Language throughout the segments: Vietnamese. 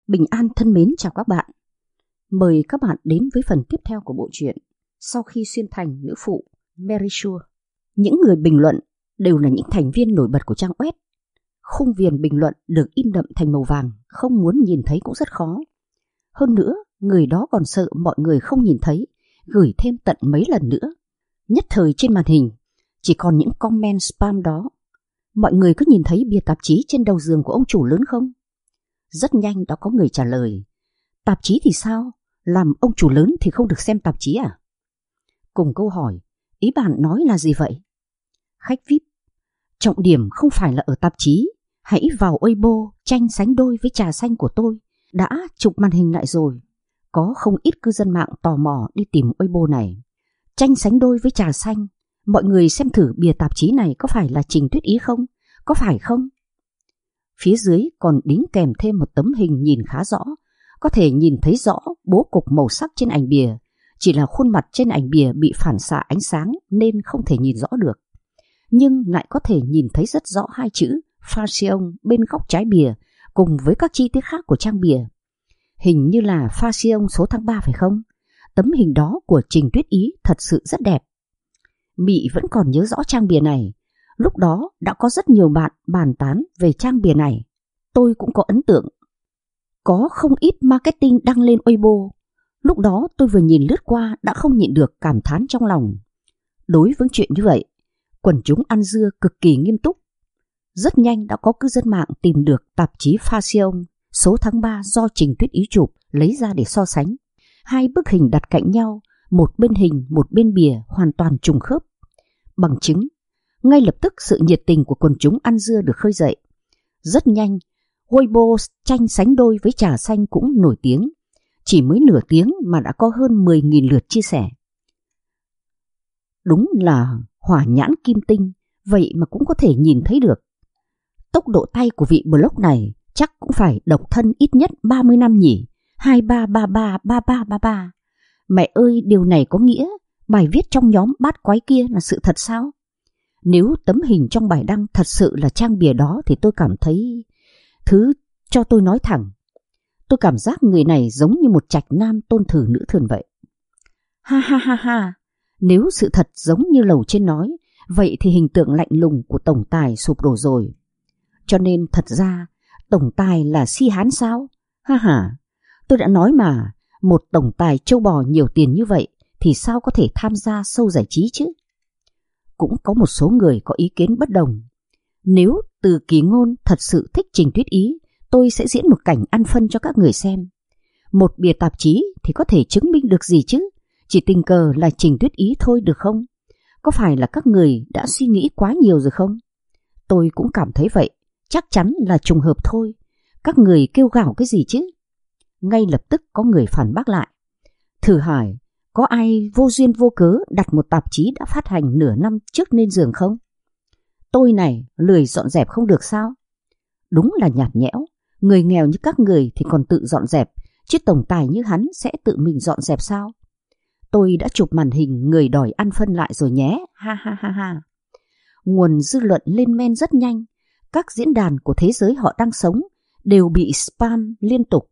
Bình an thân mến chào các bạn. Mời các bạn đến với phần tiếp theo của bộ truyện Sau khi xuyên thành nữ phụ Mary Sue. Những người bình luận đều là những thành viên nổi bật của trang web. Khung viền bình luận được in đậm thành màu vàng, không muốn nhìn thấy cũng rất khó. Hơn nữa, người đó còn sợ mọi người không nhìn thấy, gửi thêm tận mấy lần nữa. Nhất thời trên màn hình chỉ còn những comment spam đó. Mọi người có nhìn thấy bìa tạp chí trên đầu giường của ông chủ lớn không? Rất nhanh đã có người trả lời. Tạp chí thì sao? Làm ông chủ lớn thì không được xem tạp chí à? Cùng câu hỏi, ý bạn nói là gì vậy? Khách VIP, trọng điểm không phải là ở tạp chí. Hãy vào Weibo tranh sánh đôi với trà xanh của tôi. Đã chụp màn hình lại rồi. Có không ít cư dân mạng tò mò đi tìm Weibo này. Tranh sánh đôi với trà xanh. Mọi người xem thử bìa tạp chí này có phải là Trình Tuyết Ý không? Có phải không? Phía dưới còn đính kèm thêm một tấm hình nhìn khá rõ. Có thể nhìn thấy rõ bố cục màu sắc trên ảnh bìa. Chỉ là khuôn mặt trên ảnh bìa bị phản xạ ánh sáng nên không thể nhìn rõ được. Nhưng lại có thể nhìn thấy rất rõ hai chữ Fashion bên góc trái bìa cùng với các chi tiết khác của trang bìa. Hình như là Fashion số tháng 3 phải không? Tấm hình đó của Trình Tuyết Ý thật sự rất đẹp. Mị vẫn còn nhớ rõ trang bìa này. Lúc đó đã có rất nhiều bạn bàn tán về trang bìa này. Tôi cũng có ấn tượng. Có không ít marketing đăng lên Weibo. Lúc đó tôi vừa nhìn lướt qua đã không nhịn được cảm thán trong lòng. Đối với chuyện như vậy, quần chúng ăn dưa cực kỳ nghiêm túc. Rất nhanh đã có cư dân mạng tìm được tạp chí Fashion số tháng 3 do Trình Tuyết Ý chụp lấy ra để so sánh. Hai bức hình đặt cạnh nhau, một bên hình một bên bìa hoàn toàn trùng khớp. Bằng chứng, ngay lập tức sự nhiệt tình của quần chúng ăn dưa được khơi dậy. Rất nhanh, Weibo tranh sánh đôi với trà xanh cũng nổi tiếng. Chỉ mới nửa tiếng mà đã có hơn 10.000 lượt chia sẻ. Đúng là hỏa nhãn kim tinh, vậy mà cũng có thể nhìn thấy được. Tốc độ tay của vị blog này chắc cũng phải độc thân ít nhất 30 năm nhỉ. 23333333. Mẹ ơi, điều này có nghĩa bài viết trong nhóm bát quái kia là sự thật sao? Nếu tấm hình trong bài đăng thật sự là trang bìa đó thì tôi cảm thấy... cho tôi nói thẳng, tôi cảm giác người này giống như một trạch nam tôn thử nữ thường vậy. Ha ha ha ha, nếu sự thật giống như lầu trên nói, vậy thì hình tượng lạnh lùng của tổng tài sụp đổ rồi. Cho nên thật ra, tổng tài là si hán sao? Ha ha, tôi đã nói mà, một tổng tài trâu bò nhiều tiền như vậy thì sao có thể tham gia show giải trí chứ? Cũng có một số người có ý kiến bất đồng. Nếu Từ Kỳ Ngôn thật sự thích Trình Tuyết Ý, tôi sẽ diễn một cảnh ăn phân cho các người xem. Một bìa tạp chí thì có thể chứng minh được gì chứ? Chỉ tình cờ là Trình Tuyết Ý thôi được không? Có phải là các người đã suy nghĩ quá nhiều rồi không? Tôi cũng cảm thấy vậy, chắc chắn là trùng hợp thôi. Các người kêu gào cái gì chứ? Ngay lập tức có người phản bác lại. Thử hỏi, có ai vô duyên vô cớ đặt một tạp chí đã phát hành nửa năm trước lên giường không? Tôi này lười dọn dẹp không được sao? Đúng là nhạt nhẽo. Người nghèo như các người thì còn tự dọn dẹp, chứ tổng tài như hắn sẽ tự mình dọn dẹp sao? Tôi đã chụp màn hình người đòi ăn phân lại rồi nhé. Ha ha ha ha. Nguồn dư luận lên men rất nhanh. Các diễn đàn của thế giới họ đang sống đều bị spam liên tục.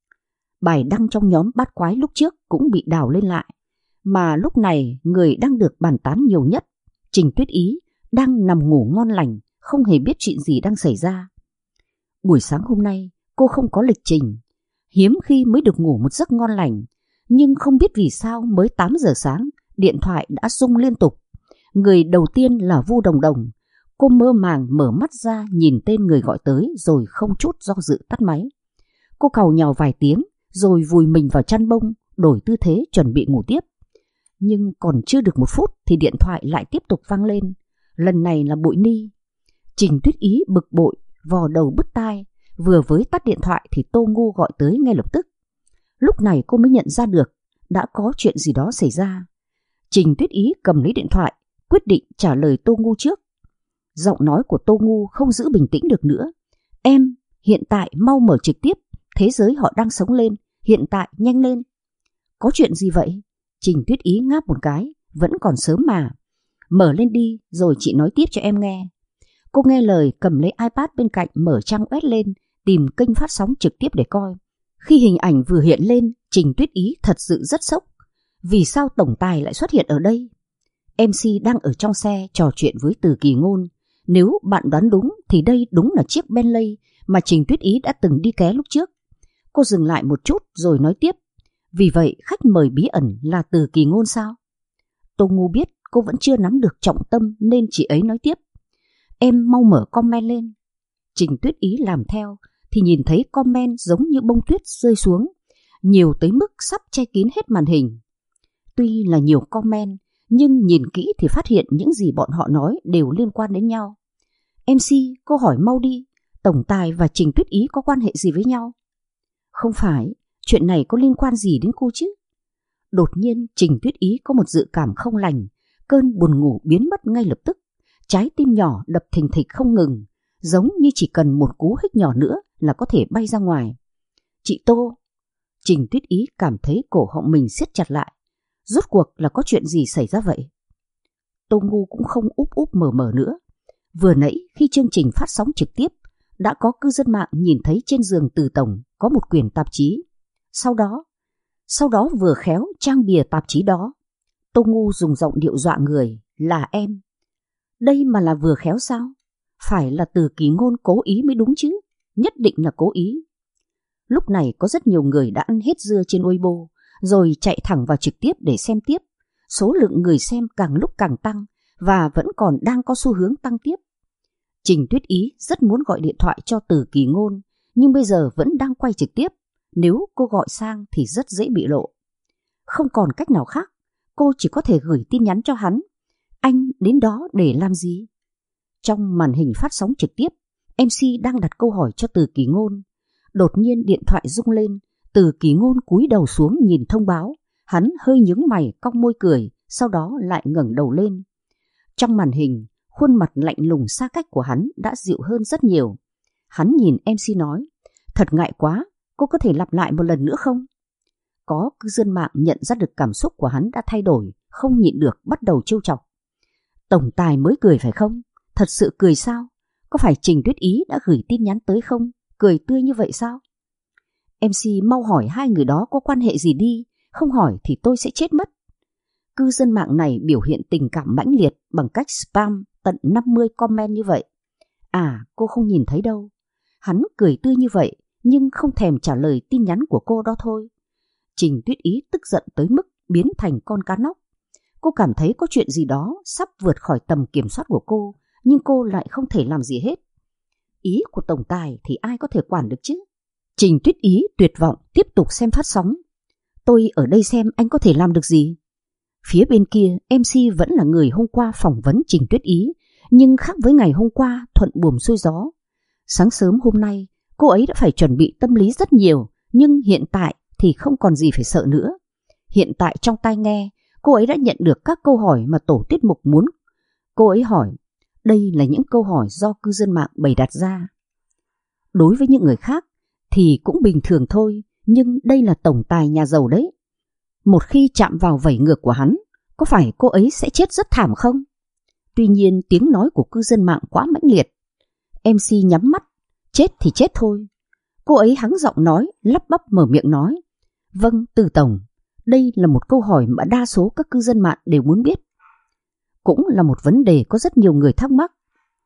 Bài đăng trong nhóm bát quái lúc trước cũng bị đào lên lại. Mà lúc này người đang được bàn tán nhiều nhất, Trình Tuyết Ý, đang nằm ngủ ngon lành, không hề biết chuyện gì đang xảy ra. Buổi sáng hôm nay cô không có lịch trình. Hiếm khi mới được ngủ một giấc ngon lành. Nhưng không biết vì sao mới 8 giờ sáng, điện thoại đã rung liên tục. Người đầu tiên là Vu Đồng Đồng. Cô mơ màng mở mắt ra nhìn tên người gọi tới rồi không chút do dự tắt máy. Cô càu nhàu vài tiếng rồi vùi mình vào chăn bông, đổi tư thế chuẩn bị ngủ tiếp. Nhưng còn chưa được 1 phút thì điện thoại lại tiếp tục vang lên. Lần này là Bội Ni. Trình Tuyết Ý bực bội, vò đầu bứt tai. Vừa với tắt điện thoại thì Tô Ngu gọi tới ngay lập tức. Lúc này cô mới nhận ra được đã có chuyện gì đó xảy ra. Trình Tuyết Ý cầm lấy điện thoại, quyết định trả lời Tô Ngu trước. Giọng nói của Tô Ngu không giữ bình tĩnh được nữa. Em, hiện tại mau mở trực tiếp. Thế giới họ đang sống lên. Hiện tại nhanh lên. Có chuyện gì vậy? Trình Tuyết Ý ngáp một cái. Vẫn còn sớm mà. Mở lên đi rồi chị nói tiếp cho em nghe. Cô nghe lời cầm lấy iPad bên cạnh, mở trang web lên, tìm kênh phát sóng trực tiếp để coi. Khi hình ảnh vừa hiện lên, Trình Tuyết Ý thật sự rất sốc. Vì sao tổng tài lại xuất hiện ở đây? MC đang ở trong xe trò chuyện với Từ Kỳ Ngôn. Nếu bạn đoán đúng thì đây đúng là chiếc Bentley mà Trình Tuyết Ý đã từng đi ké lúc trước. Cô dừng lại một chút rồi nói tiếp. Vì vậy khách mời bí ẩn là Từ Kỳ Ngôn sao? Tô Ngu biết cô vẫn chưa nắm được trọng tâm nên chị ấy nói tiếp. Em mau mở comment lên. Trình Tuyết Ý làm theo thì nhìn thấy comment giống như bông tuyết rơi xuống, nhiều tới mức sắp che kín hết màn hình. Tuy là nhiều comment, nhưng nhìn kỹ thì phát hiện những gì bọn họ nói đều liên quan đến nhau. MC, cô hỏi mau đi, tổng tài và Trình Tuyết Ý có quan hệ gì với nhau? Không phải, chuyện này có liên quan gì đến cô chứ? Đột nhiên Trình Tuyết Ý có một dự cảm không lành, cơn buồn ngủ biến mất ngay lập tức. Trái tim nhỏ đập thình thịch không ngừng, giống như chỉ cần một cú hích nhỏ nữa là có thể bay ra ngoài. Chị Tô. Trình Tuyết Ý cảm thấy cổ họng mình siết chặt lại. Rốt cuộc là có chuyện gì xảy ra vậy? Tô Ngu cũng không úp úp mở mở nữa. Vừa nãy khi chương trình phát sóng trực tiếp, đã có cư dân mạng nhìn thấy trên giường Từ tổng có một quyển tạp chí. Sau đó vừa khéo trang bìa tạp chí đó. Tô Ngu dùng giọng điệu dọa người, là em. Đây mà là vừa khéo sao? Phải là Từ Kỳ Ngôn cố ý mới đúng chứ, nhất định là cố ý. Lúc này có rất nhiều người đã ăn hết dưa trên Weibo, rồi chạy thẳng vào trực tiếp để xem tiếp. Số lượng người xem càng lúc càng tăng và vẫn còn đang có xu hướng tăng tiếp. Trình Tuyết Ý rất muốn gọi điện thoại cho Từ Kỳ Ngôn, nhưng bây giờ vẫn đang quay trực tiếp. Nếu cô gọi sang thì rất dễ bị lộ. Không còn cách nào khác, cô chỉ có thể gửi tin nhắn cho hắn. Anh đến đó để làm gì? Trong màn hình phát sóng trực tiếp, MC đang đặt câu hỏi cho Từ Kỳ Ngôn. Đột nhiên điện thoại rung lên, Từ Kỳ Ngôn cúi đầu xuống nhìn thông báo. Hắn hơi nhướng mày cong môi cười, sau đó lại ngẩng đầu lên. Trong màn hình, khuôn mặt lạnh lùng xa cách của hắn đã dịu hơn rất nhiều. Hắn nhìn MC nói, thật ngại quá, cô có thể lặp lại một lần nữa không? Có cư dân mạng nhận ra được cảm xúc của hắn đã thay đổi, không nhịn được bắt đầu trêu chọc. Tổng tài mới cười phải không? Thật sự cười sao? Có phải Trình Tuyết Ý đã gửi tin nhắn tới không? Cười tươi như vậy sao? MC mau hỏi hai người đó có quan hệ gì đi, không hỏi thì tôi sẽ chết mất. Cư dân mạng này biểu hiện tình cảm mãnh liệt bằng cách spam tận 50 comment như vậy. À, cô không nhìn thấy đâu. Hắn cười tươi như vậy nhưng không thèm trả lời tin nhắn của cô đó thôi. Trình Tuyết Ý tức giận tới mức biến thành con cá nóc. Cô cảm thấy có chuyện gì đó sắp vượt khỏi tầm kiểm soát của cô, nhưng cô lại không thể làm gì hết. Ý của tổng tài thì ai có thể quản được chứ? Trình Tuyết Ý tuyệt vọng tiếp tục xem phát sóng. Tôi ở đây xem anh có thể làm được gì? Phía bên kia MC vẫn là người hôm qua phỏng vấn Trình Tuyết Ý, nhưng khác với ngày hôm qua thuận buồm xuôi gió. Sáng sớm hôm nay cô ấy đã phải chuẩn bị tâm lý rất nhiều, nhưng hiện tại thì không còn gì phải sợ nữa. Hiện tại trong tai nghe, cô ấy đã nhận được các câu hỏi mà tổ tiết mục muốn. Cô ấy hỏi, đây là những câu hỏi do cư dân mạng bày đặt ra. Đối với những người khác thì cũng bình thường thôi, nhưng đây là tổng tài nhà giàu đấy. Một khi chạm vào vảy ngược của hắn, có phải cô ấy sẽ chết rất thảm không? Tuy nhiên tiếng nói của cư dân mạng quá mãnh liệt. MC nhắm mắt, chết thì chết thôi. Cô ấy hắng giọng nói, lắp bắp mở miệng nói. Vâng, Từ tổng, đây là một câu hỏi mà đa số các cư dân mạng đều muốn biết. Cũng là một vấn đề có rất nhiều người thắc mắc.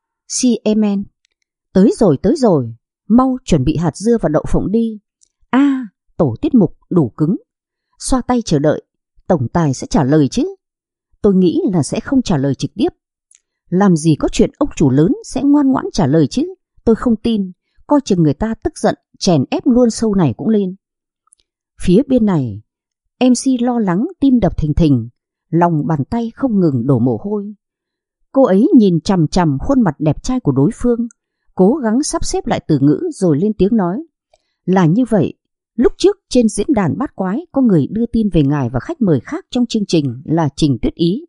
CMN, tới rồi, mau chuẩn bị hạt dưa và đậu phộng đi. À, tổ tiết mục đủ cứng. Xoa tay chờ đợi, tổng tài sẽ trả lời chứ. Tôi nghĩ là sẽ không trả lời trực tiếp. Làm gì có chuyện ông chủ lớn sẽ ngoan ngoãn trả lời chứ. Tôi không tin, coi chừng người ta tức giận chèn ép luôn show này cũng lên. Phía bên này, MC lo lắng tim đập thình thình, lòng bàn tay không ngừng đổ mồ hôi. Cô ấy nhìn chằm chằm khuôn mặt đẹp trai của đối phương, cố gắng sắp xếp lại từ ngữ rồi lên tiếng nói. Là như vậy, lúc trước trên diễn đàn bát quái có người đưa tin về ngài và khách mời khác trong chương trình là Trình Tuyết Ý.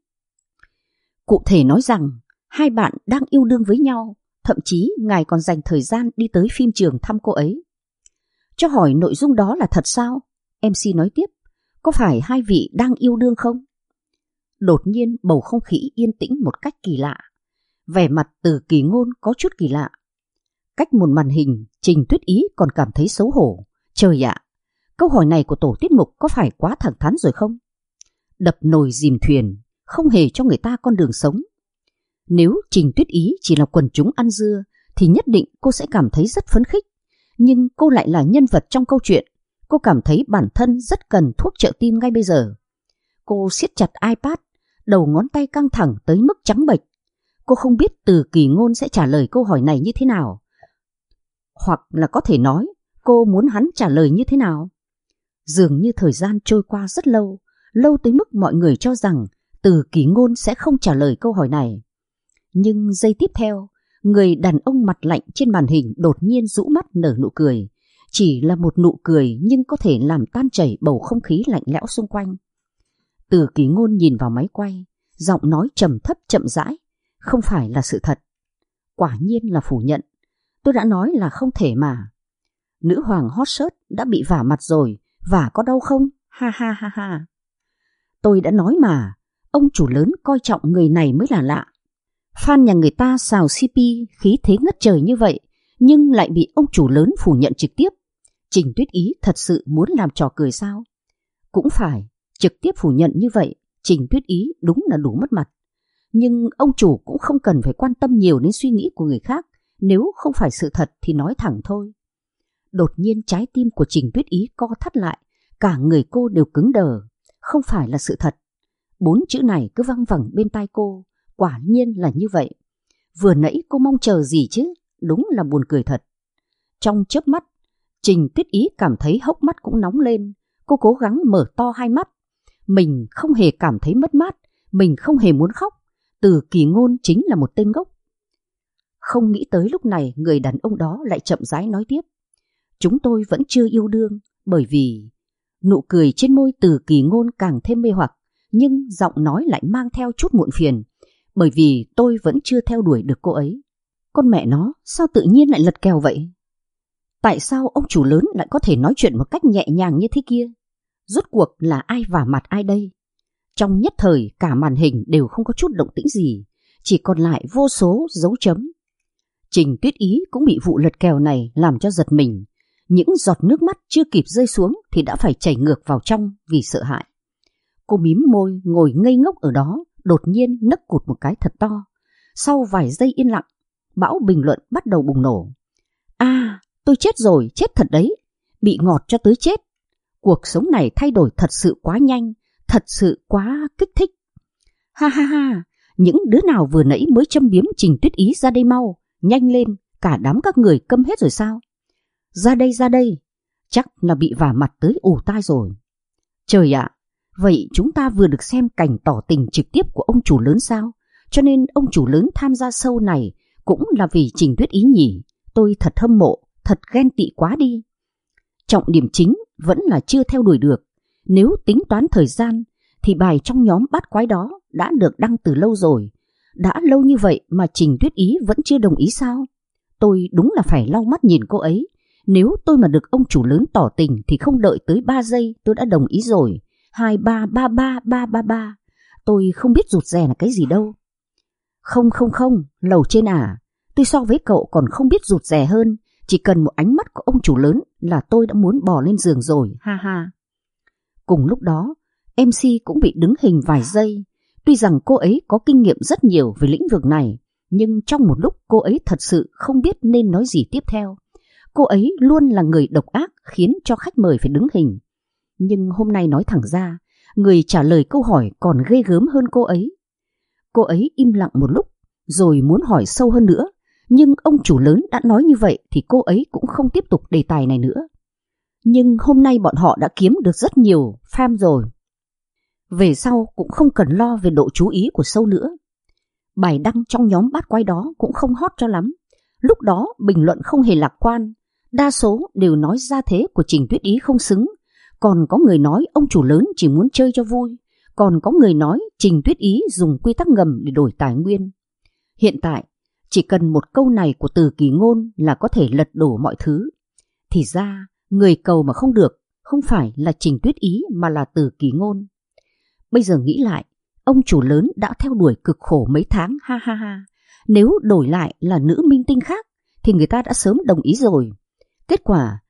Cụ thể nói rằng hai bạn đang yêu đương với nhau, thậm chí ngài còn dành thời gian đi tới phim trường thăm cô ấy. Cho hỏi nội dung đó là thật sao? MC nói tiếp, có phải hai vị đang yêu đương không? Đột nhiên bầu không khí yên tĩnh một cách kỳ lạ. Vẻ mặt Từ Kỳ Ngôn có chút kỳ lạ. Cách một màn hình, Trình Tuyết Ý còn cảm thấy xấu hổ. Trời ạ, Câu hỏi này của tổ tiết mục có phải quá thẳng thắn rồi không? Đập nồi dìm thuyền, không hề cho người ta con đường sống. Nếu Trình Tuyết Ý chỉ là quần chúng ăn dưa thì nhất định cô sẽ cảm thấy rất phấn khích. Nhưng cô lại là nhân vật trong câu chuyện. Cô cảm thấy bản thân rất cần thuốc trợ tim ngay bây giờ. Cô siết chặt iPad, đầu ngón tay căng thẳng tới mức trắng bệch. Cô không biết Từ Kỳ Ngôn sẽ trả lời câu hỏi này như thế nào. Hoặc là có thể nói cô muốn hắn trả lời như thế nào. Dường như thời gian trôi qua rất lâu, lâu tới mức mọi người cho rằng Từ Kỳ Ngôn sẽ không trả lời câu hỏi này. Nhưng giây tiếp theo, người đàn ông mặt lạnh trên màn hình đột nhiên rũ mắt nở nụ cười. Chỉ là một nụ cười nhưng có thể làm tan chảy bầu không khí lạnh lẽo xung quanh. Từ Kỳ Ngôn nhìn vào máy quay, giọng nói trầm thấp chậm rãi. Không phải là sự thật. Quả nhiên là phủ nhận. Tôi đã nói là không thể mà. Nữ hoàng hot search đã bị vả mặt rồi, vả có đau không? Ha ha ha ha. Tôi đã nói mà, ông chủ lớn coi trọng người này mới là lạ. Fan nhà người ta xào CP khí thế ngất trời như vậy, nhưng lại bị ông chủ lớn phủ nhận trực tiếp. Trình Tuyết Ý thật sự muốn làm trò cười sao? Cũng phải, trực tiếp phủ nhận như vậy, Trình Tuyết Ý đúng là đủ mất mặt. Nhưng ông chủ cũng không cần phải quan tâm nhiều đến suy nghĩ của người khác, nếu không phải sự thật thì nói thẳng thôi. Đột nhiên trái tim của Trình Tuyết Ý co thắt lại, cả người cô đều cứng đờ. Không phải là sự thật. 4 chữ này cứ văng vẳng bên tai cô, quả nhiên là như vậy. Vừa nãy cô mong chờ gì chứ, đúng là buồn cười thật. Trong chớp mắt, Trình Tuyết Ý cảm thấy hốc mắt cũng nóng lên. Cô cố gắng mở to hai mắt. Mình không hề cảm thấy mất mát, mình không hề muốn khóc. Từ Kỳ Ngôn chính là một tên ngốc. Không nghĩ tới lúc này người đàn ông đó lại chậm rãi nói tiếp. Chúng tôi vẫn chưa yêu đương, bởi vì... Nụ cười trên môi Từ Kỳ Ngôn càng thêm mê hoặc, nhưng giọng nói lại mang theo chút muộn phiền. Bởi vì tôi vẫn chưa theo đuổi được cô ấy. Con mẹ nó, sao tự nhiên lại lật kèo vậy? Tại sao ông chủ lớn lại có thể nói chuyện một cách nhẹ nhàng như thế kia? Rốt cuộc là ai vả mặt ai đây? Trong nhất thời cả màn hình đều không có chút động tĩnh gì, chỉ còn lại vô số dấu chấm. Trình Tuyết Ý cũng bị vụ lật kèo này làm cho giật mình. Những giọt nước mắt chưa kịp rơi xuống thì đã phải chảy ngược vào trong vì sợ hãi. Cô mím môi ngồi ngây ngốc ở đó, đột nhiên nấc cụt một cái thật to. Sau vài giây yên lặng, bão bình luận bắt đầu bùng nổ. Tôi chết rồi, chết thật đấy, bị ngọt cho tới chết. Cuộc sống này thay đổi thật sự quá nhanh, thật sự quá kích thích. Ha ha ha, những đứa nào vừa nãy mới châm biếm Trình Tuyết Ý ra đây mau, nhanh lên, cả đám các người câm hết rồi sao? Ra đây, chắc là bị vả mặt tới ù tai rồi. Trời ạ, vậy chúng ta vừa được xem cảnh tỏ tình trực tiếp của ông chủ lớn sao? Cho nên ông chủ lớn tham gia show này cũng là vì Trình Tuyết Ý nhỉ? Tôi thật hâm mộ, thật ghen tị quá đi. Trọng điểm chính vẫn là chưa theo đuổi được. Nếu tính toán thời gian thì bài trong nhóm bát quái đó đã được đăng từ lâu rồi. Đã lâu như vậy mà Trình Tuyết Ý vẫn chưa đồng ý sao? Tôi đúng là phải lau mắt nhìn cô ấy. Nếu tôi mà được ông chủ lớn tỏ tình thì không đợi tới 3 giây tôi đã đồng ý rồi. 2, 3, 3, 3, 3, 3, 3. Tôi không biết rụt rè là cái gì đâu. Không, lầu trên à. Tôi so với cậu còn không biết rụt rè hơn. Chỉ cần một ánh mắt của ông chủ lớn là tôi đã muốn bò lên giường rồi, ha ha. Cùng lúc đó, MC cũng bị đứng hình vài giây. Tuy rằng cô ấy có kinh nghiệm rất nhiều về lĩnh vực này, nhưng trong một lúc cô ấy thật sự không biết nên nói gì tiếp theo. Cô ấy luôn là người độc ác khiến cho khách mời phải đứng hình. Nhưng hôm nay nói thẳng ra, người trả lời câu hỏi còn ghê gớm hơn cô ấy. Cô ấy im lặng một lúc, rồi muốn hỏi sâu hơn nữa. Nhưng ông chủ lớn đã nói như vậy thì cô ấy cũng không tiếp tục đề tài này nữa. Nhưng hôm nay bọn họ đã kiếm được rất nhiều fan rồi. Về sau cũng không cần lo về độ chú ý của show nữa. Bài đăng trong nhóm bát quái đó cũng không hot cho lắm. Lúc đó bình luận không hề lạc quan. Đa số đều nói gia thế của Trình Tuyết Ý không xứng. Còn có người nói ông chủ lớn chỉ muốn chơi cho vui. Còn có người nói Trình Tuyết Ý dùng quy tắc ngầm để đổi tài nguyên. Hiện tại chỉ cần một câu này của Từ Kỳ Ngôn là có thể lật đổ mọi thứ. Thì ra người cầu mà không được không phải là Trình Tuyết Ý mà là Từ Kỳ Ngôn. Bây giờ nghĩ lại, ông chủ lớn đã theo đuổi cực khổ mấy tháng, ha ha ha. Nếu đổi lại là nữ minh tinh khác thì người ta đã sớm đồng ý rồi. Kết quả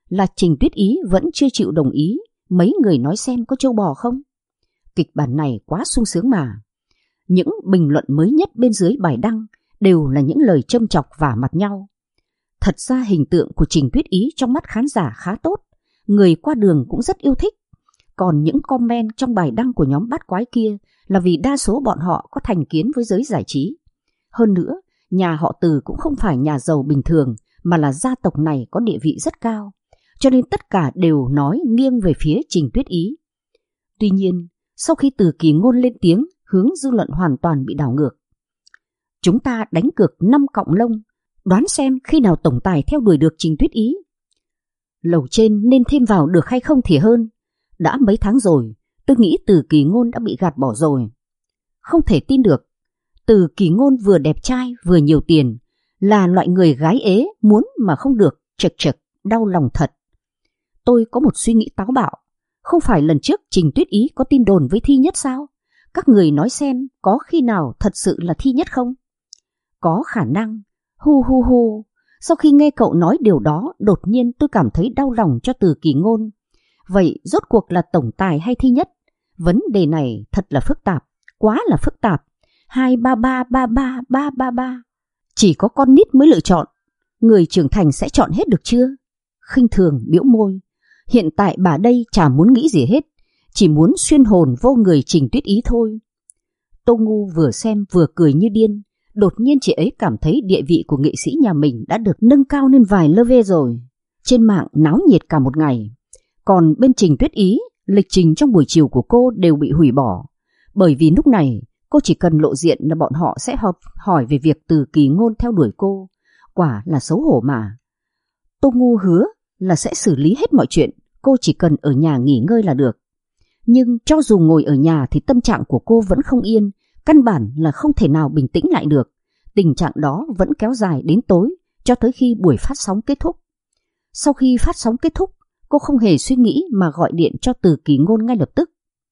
là Trình Tuyết Ý vẫn chưa chịu đồng ý, mấy người nói xem có trâu bò không? Kịch bản này quá sung sướng mà. Những bình luận mới nhất bên dưới bài đăng đều là những lời châm chọc vả mặt nhau. Thật ra hình tượng của Trình Tuyết Ý trong mắt khán giả khá tốt, người qua đường cũng rất yêu thích. Còn những comment trong bài đăng của nhóm bát quái kia là vì đa số bọn họ có thành kiến với giới giải trí. Hơn nữa, nhà họ Từ cũng không phải nhà giàu bình thường mà là gia tộc này có địa vị rất cao, cho nên tất cả đều nói nghiêng về phía Trình Tuyết Ý. Tuy nhiên, sau khi Từ Kỳ Ngôn lên tiếng, hướng dư luận hoàn toàn bị đảo ngược. Chúng ta đánh cược 5 cọng lông, đoán xem khi nào tổng tài theo đuổi được Trình Tuyết Ý. Lầu trên nên thêm vào được hay không thì hơn. Đã mấy tháng rồi, tôi nghĩ Từ Kỳ Ngôn đã bị gạt bỏ rồi. Không thể tin được, Từ Kỳ Ngôn vừa đẹp trai vừa nhiều tiền, là loại người gái ế muốn mà không được, chật chật, đau lòng thật. Tôi có một suy nghĩ táo bạo, không phải lần trước Trình Tuyết Ý có tin đồn với Thi Nhất sao? Các người nói xem có khi nào thật sự là Thi Nhất không? Có khả năng. Hu hu hu. Sau khi nghe cậu nói điều đó, đột nhiên tôi cảm thấy đau lòng cho Từ Kỳ Ngôn. Vậy rốt cuộc là tổng tài hay Thi Nhất? Vấn đề này thật là phức tạp, quá là phức tạp. 2333333. Chỉ có con nít mới lựa chọn, người trưởng thành sẽ chọn hết được chưa? Khinh thường bĩu môi. Hiện tại bà đây chả muốn nghĩ gì hết, chỉ muốn xuyên hồn vô người Trình Tuyết Ý thôi. Tô Ngu vừa xem vừa cười như điên. Đột nhiên chị ấy cảm thấy địa vị của nghệ sĩ nhà mình đã được nâng cao lên vài level rồi. Trên mạng náo nhiệt cả một ngày. Còn bên Trình Tuyết Ý, lịch trình trong buổi chiều của cô đều bị hủy bỏ. Bởi vì lúc này cô chỉ cần lộ diện là bọn họ sẽ hỏi về việc Từ Kỳ Ngôn theo đuổi cô. Quả là xấu hổ mà. Tô Ngu hứa là sẽ xử lý hết mọi chuyện, cô chỉ cần ở nhà nghỉ ngơi là được. Nhưng cho dù ngồi ở nhà thì tâm trạng của cô vẫn không yên, căn bản là không thể nào bình tĩnh lại được. Tình trạng đó vẫn kéo dài đến tối, cho tới khi buổi phát sóng kết thúc. Sau khi phát sóng kết thúc, cô không hề suy nghĩ mà gọi điện cho Từ Kỳ Ngôn ngay lập tức.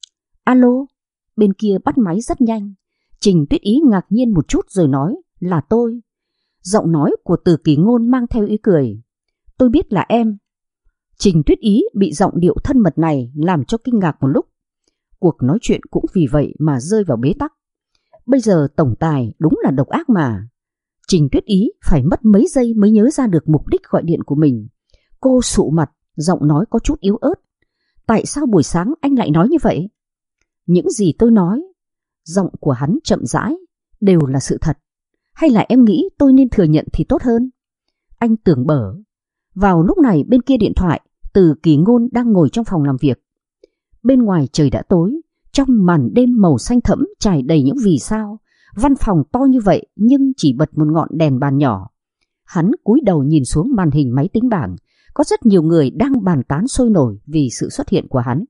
Alo, bên kia bắt máy rất nhanh. Trình Tuyết Ý ngạc nhiên một chút rồi nói, là tôi. Giọng nói của Từ Kỳ Ngôn mang theo ý cười. Tôi biết là em. Trình Tuyết Ý bị giọng điệu thân mật này làm cho kinh ngạc một lúc. Cuộc nói chuyện cũng vì vậy mà rơi vào bế tắc. Bây giờ tổng tài đúng là độc ác mà. Trình Tuyết Ý phải mất mấy giây mới nhớ ra được mục đích gọi điện của mình. Cô sụ mặt, giọng nói có chút yếu ớt. Tại sao buổi sáng anh lại nói như vậy? Những gì tôi nói, giọng của hắn chậm rãi, đều là sự thật. Hay là em nghĩ tôi nên thừa nhận thì tốt hơn? Anh tưởng bở. Vào lúc này bên kia điện thoại, Từ Kỳ Ngôn đang ngồi trong phòng làm việc. Bên ngoài trời đã tối, trong màn đêm màu xanh thẫm trải đầy những vì sao. Văn phòng to như vậy nhưng chỉ bật một ngọn đèn bàn nhỏ. Hắn cúi đầu nhìn xuống màn hình máy tính bảng. Có rất nhiều người đang bàn tán sôi nổi vì sự xuất hiện của hắn.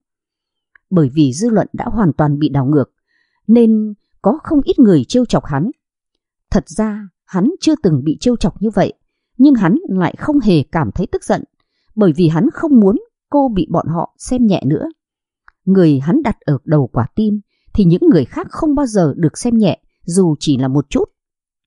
Bởi vì dư luận đã hoàn toàn bị đảo ngược, nên có không ít người trêu chọc hắn. Thật ra hắn chưa từng bị trêu chọc như vậy, nhưng hắn lại không hề cảm thấy tức giận, bởi vì hắn không muốn cô bị bọn họ xem nhẹ nữa. Người hắn đặt ở đầu quả tim thì những người khác không bao giờ được xem nhẹ, dù chỉ là một chút.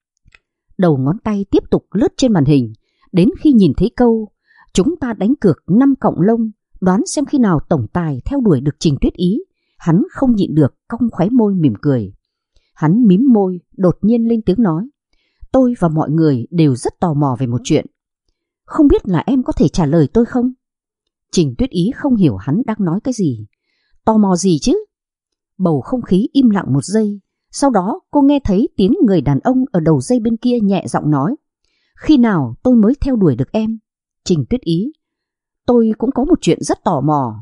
Đầu ngón tay tiếp tục lướt trên màn hình, đến khi nhìn thấy câu chúng ta đánh cược 5 cọng lông, đoán xem khi nào tổng tài theo đuổi được Trình Tuyết Ý, hắn không nhịn được cong khóe môi mỉm cười. Hắn mím môi, đột nhiên lên tiếng nói, tôi và mọi người đều rất tò mò về một chuyện. Không biết là em có thể trả lời tôi không? Trình Tuyết Ý không hiểu hắn đang nói cái gì. Tò mò gì chứ? Bầu không khí im lặng một giây. Sau đó cô nghe thấy tiếng người đàn ông ở đầu dây bên kia nhẹ giọng nói, khi nào tôi mới theo đuổi được em? Trình Tuyết Ý, tôi cũng có một chuyện rất tò mò.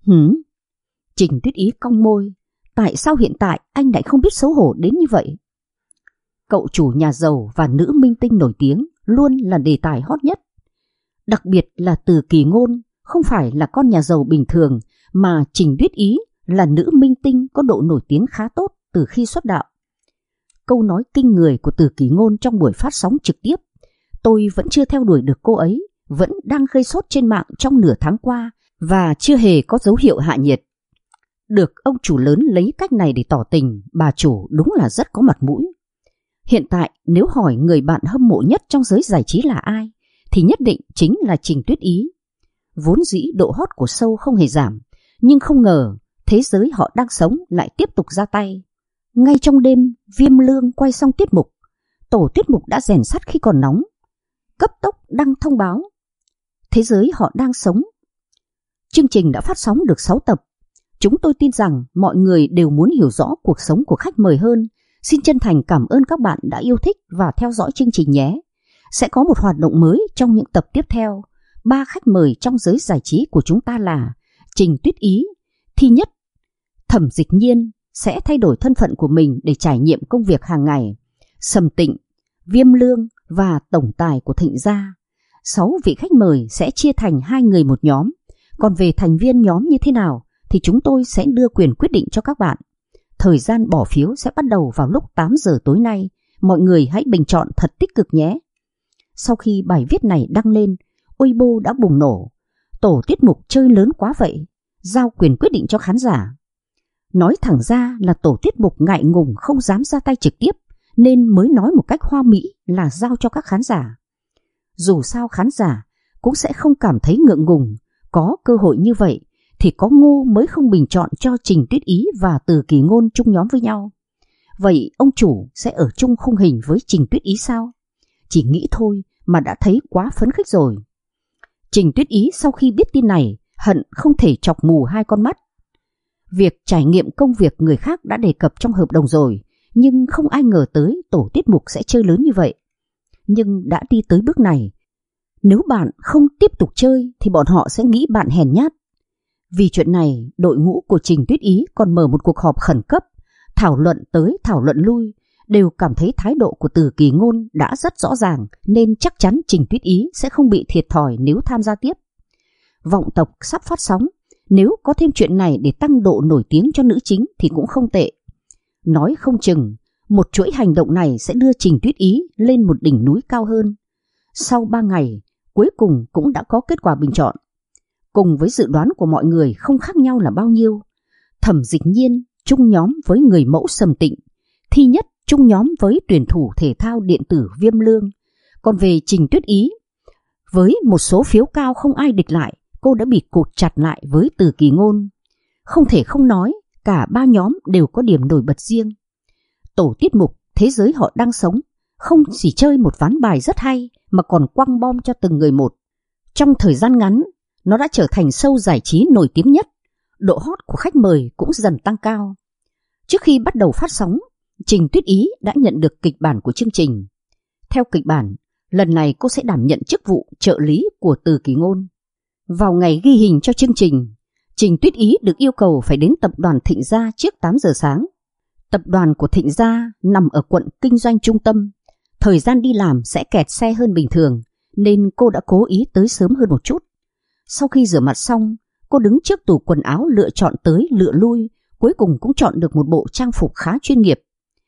Trình Tuyết Ý cong môi, tại sao hiện tại anh lại không biết xấu hổ đến như vậy? Cậu chủ nhà giàu và nữ minh tinh nổi tiếng luôn là đề tài hot nhất. Đặc biệt là Từ Kỳ Ngôn không phải là con nhà giàu bình thường, mà Trình Tuyết Ý là nữ minh tinh có độ nổi tiếng khá tốt từ khi xuất đạo. Câu nói kinh người của Từ Kỳ Ngôn trong buổi phát sóng trực tiếp, tôi vẫn chưa theo đuổi được cô ấy, vẫn đang gây sốt trên mạng trong nửa tháng qua và chưa hề có dấu hiệu hạ nhiệt. Được ông chủ lớn lấy cách này để tỏ tình, bà chủ đúng là rất có mặt mũi. Hiện tại nếu hỏi người bạn hâm mộ nhất trong giới giải trí là ai, thì nhất định chính là Trình Tuyết Ý. Vốn dĩ độ hot của show không hề giảm, nhưng không ngờ thế giới họ đang sống lại tiếp tục ra tay. Ngay trong đêm Viêm Lương quay xong tiết mục, tổ tiết mục đã rèn sắt khi còn nóng, cấp tốc đăng thông báo thế giới họ đang sống. Chương trình đã phát sóng được 6 tập. Chúng tôi tin rằng mọi người đều muốn hiểu rõ cuộc sống của khách mời hơn. Xin chân thành cảm ơn các bạn đã yêu thích và theo dõi chương trình nhé. Sẽ có một hoạt động mới trong những tập tiếp theo. 3 khách mời trong giới giải trí của chúng ta là Trình Tuyết Ý, Thi Nhất, Thẩm Dịch Nhiên sẽ thay đổi thân phận của mình để trải nghiệm công việc hàng ngày. Sầm Tịnh, Viêm Lương và tổng tài của Thịnh Gia. 6 vị khách mời sẽ chia thành 2 người một nhóm. Còn về thành viên nhóm như thế nào thì chúng tôi sẽ đưa quyền quyết định cho các bạn. Thời gian bỏ phiếu sẽ bắt đầu vào lúc 8 giờ tối nay. Mọi người hãy bình chọn thật tích cực nhé. Sau khi bài viết này đăng lên, Weibo đã bùng nổ. Tổ tiết mục chơi lớn quá vậy, giao quyền quyết định cho khán giả. Nói thẳng ra là tổ tiết mục ngại ngùng không dám ra tay trực tiếp, nên mới nói một cách hoa mỹ là giao cho các khán giả. Dù sao khán giả cũng sẽ không cảm thấy ngượng ngùng. Có cơ hội như vậy thì có ngu mới không bình chọn cho Trình Tuyết Ý và Từ Kỳ Ngôn chung nhóm với nhau. Vậy ông chủ sẽ ở chung khung hình với Trình Tuyết Ý sao? Chỉ nghĩ thôi mà đã thấy quá phấn khích rồi. Trình Tuyết Ý sau khi biết tin này hận không thể chọc mù 2 con mắt. Việc trải nghiệm công việc người khác đã đề cập trong hợp đồng rồi, nhưng không ai ngờ tới tổ tiết mục sẽ chơi lớn như vậy. Nhưng đã đi tới bước này, nếu bạn không tiếp tục chơi thì bọn họ sẽ nghĩ bạn hèn nhát. Vì chuyện này, đội ngũ của Trình Tuyết Ý còn mở một cuộc họp khẩn cấp, thảo luận tới thảo luận lui, đều cảm thấy thái độ của Từ Kỳ Ngôn đã rất rõ ràng, nên chắc chắn Trình Tuyết Ý sẽ không bị thiệt thòi nếu tham gia tiếp. Vọng tộc sắp phát sóng, nếu có thêm chuyện này để tăng độ nổi tiếng cho nữ chính thì cũng không tệ. Nói không chừng, một chuỗi hành động này sẽ đưa Trình Tuyết Ý lên một đỉnh núi cao hơn. Sau 3 ngày, cuối cùng cũng đã có kết quả bình chọn. Cùng với dự đoán của mọi người không khác nhau là bao nhiêu. Thẩm Dịch Nhiên chung nhóm với người mẫu Sầm Tịnh, Thi Nhất chung nhóm với tuyển thủ thể thao điện tử Viêm Lương. Còn về Trình Tuyết Ý, với một số phiếu cao không ai địch lại, cô đã bị cột chặt lại với Từ Kỳ Ngôn. Không thể không nói, cả 3 nhóm đều có điểm nổi bật riêng. Tổ tiết mục thế giới họ đang sống không chỉ chơi một ván bài rất hay mà còn quăng bom cho từng người một. Trong thời gian ngắn, nó đã trở thành show giải trí nổi tiếng nhất. Độ hot của khách mời cũng dần tăng cao. Trước khi bắt đầu phát sóng, Trình Tuyết Ý đã nhận được kịch bản của chương trình. Theo kịch bản, lần này cô sẽ đảm nhận chức vụ trợ lý của Từ Kỳ Ngôn. Vào ngày ghi hình cho chương trình, Trình Tuyết Ý được yêu cầu phải đến tập đoàn Thịnh Gia trước 8 giờ sáng. Tập đoàn của Thịnh Gia nằm ở quận kinh doanh trung tâm. Thời gian đi làm sẽ kẹt xe hơn bình thường, nên cô đã cố ý tới sớm hơn một chút. Sau khi rửa mặt xong, cô đứng trước tủ quần áo lựa chọn tới lựa lui, cuối cùng cũng chọn được một bộ trang phục khá chuyên nghiệp.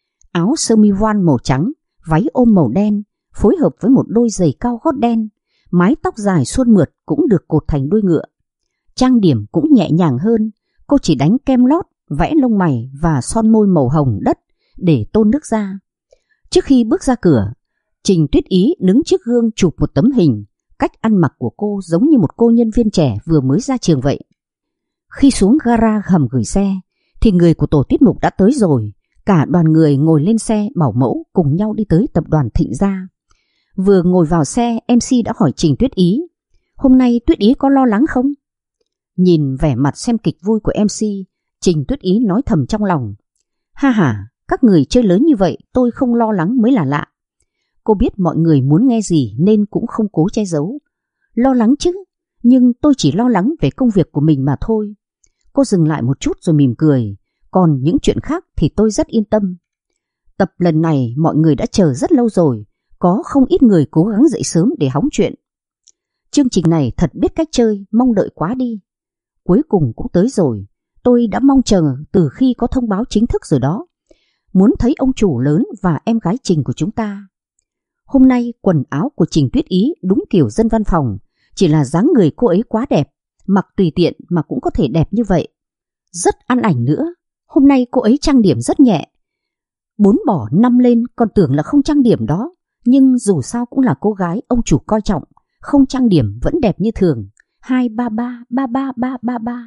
Áo sơ mi voan màu trắng, váy ôm màu đen, phối hợp với một đôi giày cao gót đen, mái tóc dài suôn mượt cũng được cột thành đuôi ngựa. Trang điểm cũng nhẹ nhàng hơn, cô chỉ đánh kem lót, vẽ lông mày và son môi màu hồng đất để tôn nước da. Trước khi bước ra cửa, Trình Tuyết Ý đứng trước gương chụp một tấm hình. Cách ăn mặc của cô giống như một cô nhân viên trẻ vừa mới ra trường vậy. Khi xuống gara hầm gửi xe thì người của tổ tiết mục đã tới rồi. Cả đoàn người ngồi lên xe bảo mẫu cùng nhau đi tới tập đoàn Thịnh Gia. Vừa ngồi vào xe, MC đã hỏi Trình Tuyết Ý: "Hôm nay Tuyết Ý có lo lắng không?" Nhìn vẻ mặt xem kịch vui của MC, Trình Tuyết Ý nói thầm trong lòng: "Ha ha, các người chơi lớn như vậy tôi không lo lắng mới là lạ." Cô biết mọi người muốn nghe gì nên cũng không cố che giấu. Lo lắng chứ, nhưng tôi chỉ lo lắng về công việc của mình mà thôi. Cô dừng lại một chút rồi mỉm cười. Còn những chuyện khác thì tôi rất yên tâm. Tập lần này mọi người đã chờ rất lâu rồi. Có không ít người cố gắng dậy sớm để hóng chuyện. Chương trình này thật biết cách chơi, mong đợi quá đi. Cuối cùng cũng tới rồi. Tôi đã mong chờ từ khi có thông báo chính thức rồi đó. Muốn thấy ông chủ lớn và em gái Trình của chúng ta. Hôm nay quần áo của Trình Tuyết Ý đúng kiểu dân văn phòng, chỉ là dáng người cô ấy quá đẹp, mặc tùy tiện mà cũng có thể đẹp như vậy. Rất ăn ảnh nữa, hôm nay cô ấy trang điểm rất nhẹ. 4 bỏ 5 lên còn tưởng là không trang điểm đó, nhưng dù sao cũng là cô gái ông chủ coi trọng, không trang điểm vẫn đẹp như thường, 2333333.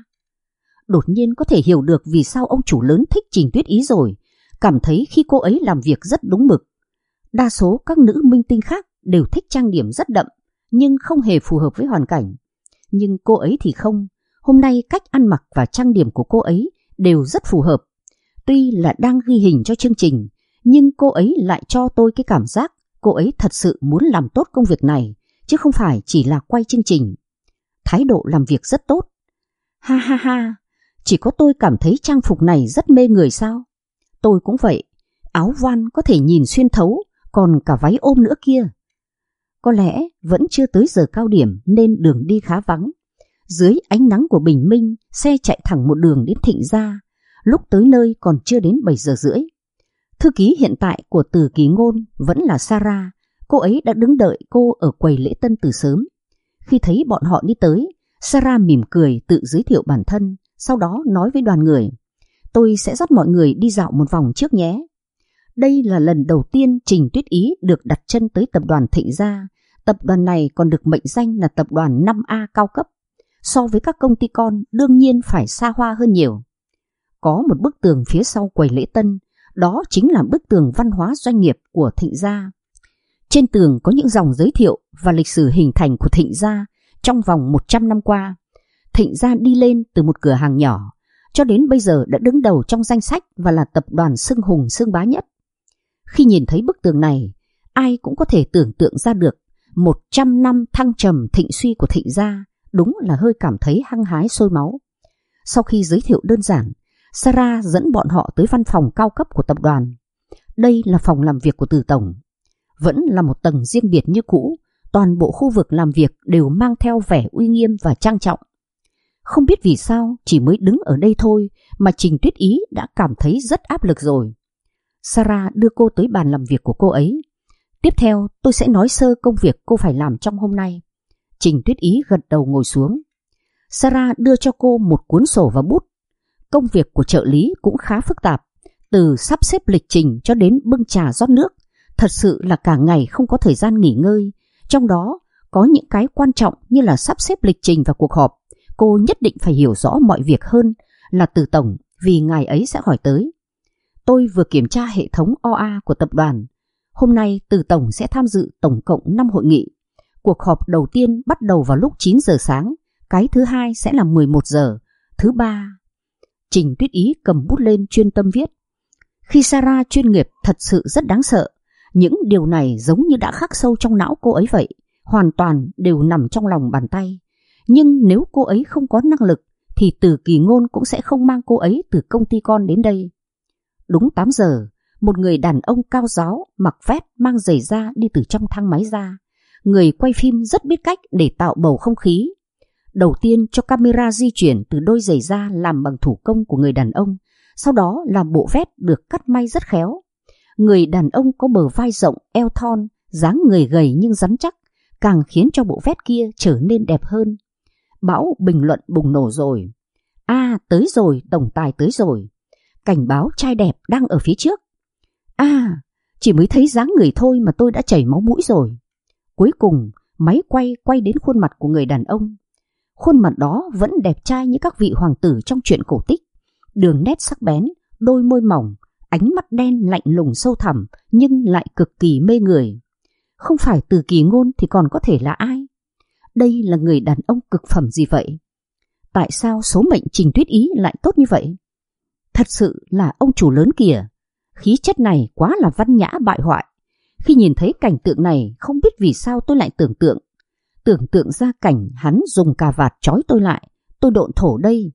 Đột nhiên có thể hiểu được vì sao ông chủ lớn thích Trình Tuyết Ý rồi, cảm thấy khi cô ấy làm việc rất đúng mực. Đa số các nữ minh tinh khác đều thích trang điểm rất đậm, nhưng không hề phù hợp với hoàn cảnh. Nhưng cô ấy thì không, hôm nay cách ăn mặc và trang điểm của cô ấy đều rất phù hợp. Tuy là đang ghi hình cho chương trình, nhưng cô ấy lại cho tôi cái cảm giác cô ấy thật sự muốn làm tốt công việc này, chứ không phải chỉ là quay chương trình. Thái độ làm việc rất tốt. Ha ha ha, chỉ có tôi cảm thấy trang phục này rất mê người sao? Tôi cũng vậy, áo voan có thể nhìn xuyên thấu, còn cả váy ôm nữa kia. Có lẽ vẫn chưa tới giờ cao điểm nên đường đi khá vắng. Dưới ánh nắng của bình minh, xe chạy thẳng một đường đến Thịnh Gia. Lúc tới nơi còn chưa đến 7 giờ rưỡi. Thư ký hiện tại của Từ Kỳ Ngôn vẫn là Sarah. Cô ấy đã đứng đợi cô ở quầy lễ tân từ sớm. Khi thấy bọn họ đi tới, Sarah mỉm cười tự giới thiệu bản thân, sau đó nói với đoàn người: tôi sẽ dắt mọi người đi dạo một vòng trước nhé. Đây là lần đầu tiên Trình Tuyết Ý được đặt chân tới tập đoàn Thịnh Gia. Tập đoàn này còn được mệnh danh là tập đoàn 5A cao cấp. So với các công ty con đương nhiên phải xa hoa hơn nhiều. Có một bức tường phía sau quầy lễ tân, đó chính là bức tường văn hóa doanh nghiệp của Thịnh Gia. Trên tường có những dòng giới thiệu và lịch sử hình thành của Thịnh Gia trong vòng 100 năm qua. Thịnh Gia đi lên từ một cửa hàng nhỏ, cho đến bây giờ đã đứng đầu trong danh sách và là tập đoàn xưng hùng xưng bá nhất. Khi nhìn thấy bức tường này, ai cũng có thể tưởng tượng ra được 100 năm thăng trầm thịnh suy của Thịnh Gia, đúng là hơi cảm thấy hăng hái sôi máu. Sau khi giới thiệu đơn giản, Sarah dẫn bọn họ tới văn phòng cao cấp của tập đoàn. Đây là phòng làm việc của Từ Tổng. Vẫn là một tầng riêng biệt như cũ, toàn bộ khu vực làm việc đều mang theo vẻ uy nghiêm và trang trọng. Không biết vì sao chỉ mới đứng ở đây thôi mà Trình Tuyết Ý đã cảm thấy rất áp lực rồi. Sarah đưa cô tới bàn làm việc của cô ấy. Tiếp theo tôi sẽ nói sơ công việc cô phải làm trong hôm nay. Trình Tuyết Ý gật đầu ngồi xuống. Sarah đưa cho cô một cuốn sổ và bút. Công việc của trợ lý cũng khá phức tạp, từ sắp xếp lịch trình cho đến bưng trà rót nước. Thật sự là cả ngày không có thời gian nghỉ ngơi. Trong đó có những cái quan trọng như là sắp xếp lịch trình và cuộc họp. Cô nhất định phải hiểu rõ mọi việc hơn là Từ Tổng, vì ngài ấy sẽ hỏi tới. Tôi vừa kiểm tra hệ thống OA của tập đoàn. Hôm nay Từ Tổng sẽ tham dự tổng cộng 5 hội nghị. Cuộc họp đầu tiên bắt đầu vào lúc 9 giờ sáng, cái thứ hai sẽ là 11 giờ, thứ ba. Trình Tuyết Ý cầm bút lên chuyên tâm viết. Khi Sarah chuyên nghiệp thật sự rất đáng sợ. Những điều này giống như đã khắc sâu trong não cô ấy vậy, hoàn toàn đều nằm trong lòng bàn tay. Nhưng nếu cô ấy không có năng lực thì Từ Kỳ Ngôn cũng sẽ không mang cô ấy từ công ty con đến đây. Đúng 8 giờ, một người đàn ông cao ráo mặc vest mang giày da đi từ trong thang máy ra. Người quay phim rất biết cách để tạo bầu không khí. Đầu tiên cho camera di chuyển từ đôi giày da làm bằng thủ công của người đàn ông, sau đó là bộ vest được cắt may rất khéo. Người đàn ông có bờ vai rộng, eo thon, dáng người gầy nhưng rắn chắc, càng khiến cho bộ vest kia trở nên đẹp hơn. Bão bình luận bùng nổ rồi. Tới rồi, tổng tài tới rồi. Cảnh báo trai đẹp đang ở phía trước. Chỉ mới thấy dáng người thôi mà tôi đã chảy máu mũi rồi. Cuối cùng, máy quay đến khuôn mặt của người đàn ông. Khuôn mặt đó vẫn đẹp trai như các vị hoàng tử trong truyện cổ tích. Đường nét sắc bén, đôi môi mỏng, ánh mắt đen lạnh lùng sâu thẳm nhưng lại cực kỳ mê người. Không phải Từ Kỳ Ngôn thì còn có thể là ai? Đây là người đàn ông cực phẩm gì vậy? Tại sao số mệnh Trình Tuyết Ý lại tốt như vậy? Thật sự là ông chủ lớn kìa. Khí chất này quá là văn nhã bại hoại. Khi nhìn thấy cảnh tượng này, không biết vì sao tôi lại tưởng tượng ra cảnh hắn dùng cà vạt trói tôi lại. Tôi độn thổ đây.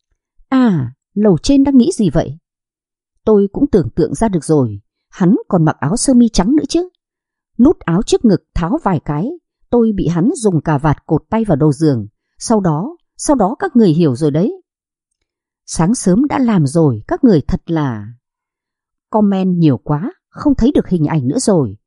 Lầu trên đang nghĩ gì vậy? Tôi cũng tưởng tượng ra được rồi. Hắn còn mặc áo sơ mi trắng nữa chứ. Nút áo trước ngực tháo vài cái. Tôi bị hắn dùng cà vạt cột tay vào đầu giường. Sau đó các người hiểu rồi đấy. Sáng sớm đã làm rồi, các người thật là... Comment nhiều quá, không thấy được hình ảnh nữa rồi.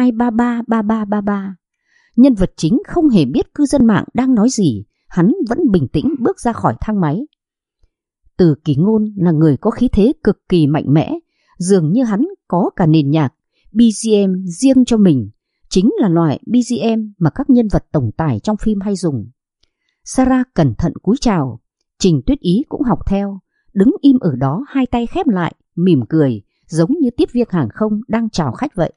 2333333. Nhân vật chính không hề biết cư dân mạng đang nói gì, hắn vẫn bình tĩnh bước ra khỏi thang máy. Từ Kỳ Ngôn là người có khí thế cực kỳ mạnh mẽ, dường như hắn có cả nền nhạc, BGM riêng cho mình, chính là loại BGM mà các nhân vật tổng tài trong phim hay dùng. Sarah cẩn thận cúi chào. Trình Tuyết Ý cũng học theo, đứng im ở đó, hai tay khép lại, mỉm cười, giống như tiếp viên hàng không đang chào khách vậy.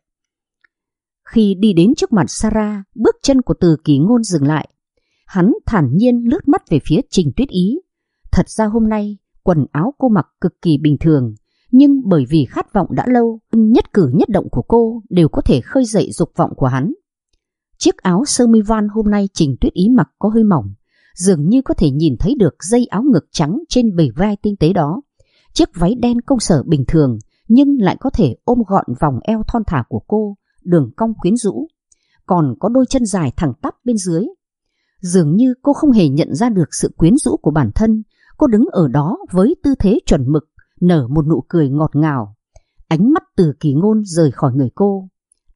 Khi đi đến trước mặt Sarah, bước chân của Từ Kỳ Ngôn dừng lại. Hắn thản nhiên lướt mắt về phía Trình Tuyết Ý. Thật ra hôm nay, quần áo cô mặc cực kỳ bình thường, nhưng bởi vì khát vọng đã lâu, nhất cử nhất động của cô đều có thể khơi dậy dục vọng của hắn. Chiếc áo sơ mi van hôm nay Trình Tuyết Ý mặc có hơi mỏng, dường như có thể nhìn thấy được dây áo ngực trắng trên bề vai tinh tế đó. Chiếc váy đen công sở bình thường nhưng lại có thể ôm gọn vòng eo thon thả của cô, đường cong quyến rũ. Còn có đôi chân dài thẳng tắp bên dưới. Dường như cô không hề nhận ra được sự quyến rũ của bản thân. Cô đứng ở đó với tư thế chuẩn mực, nở một nụ cười ngọt ngào. Ánh mắt Từ Kỳ Ngôn rời khỏi người cô.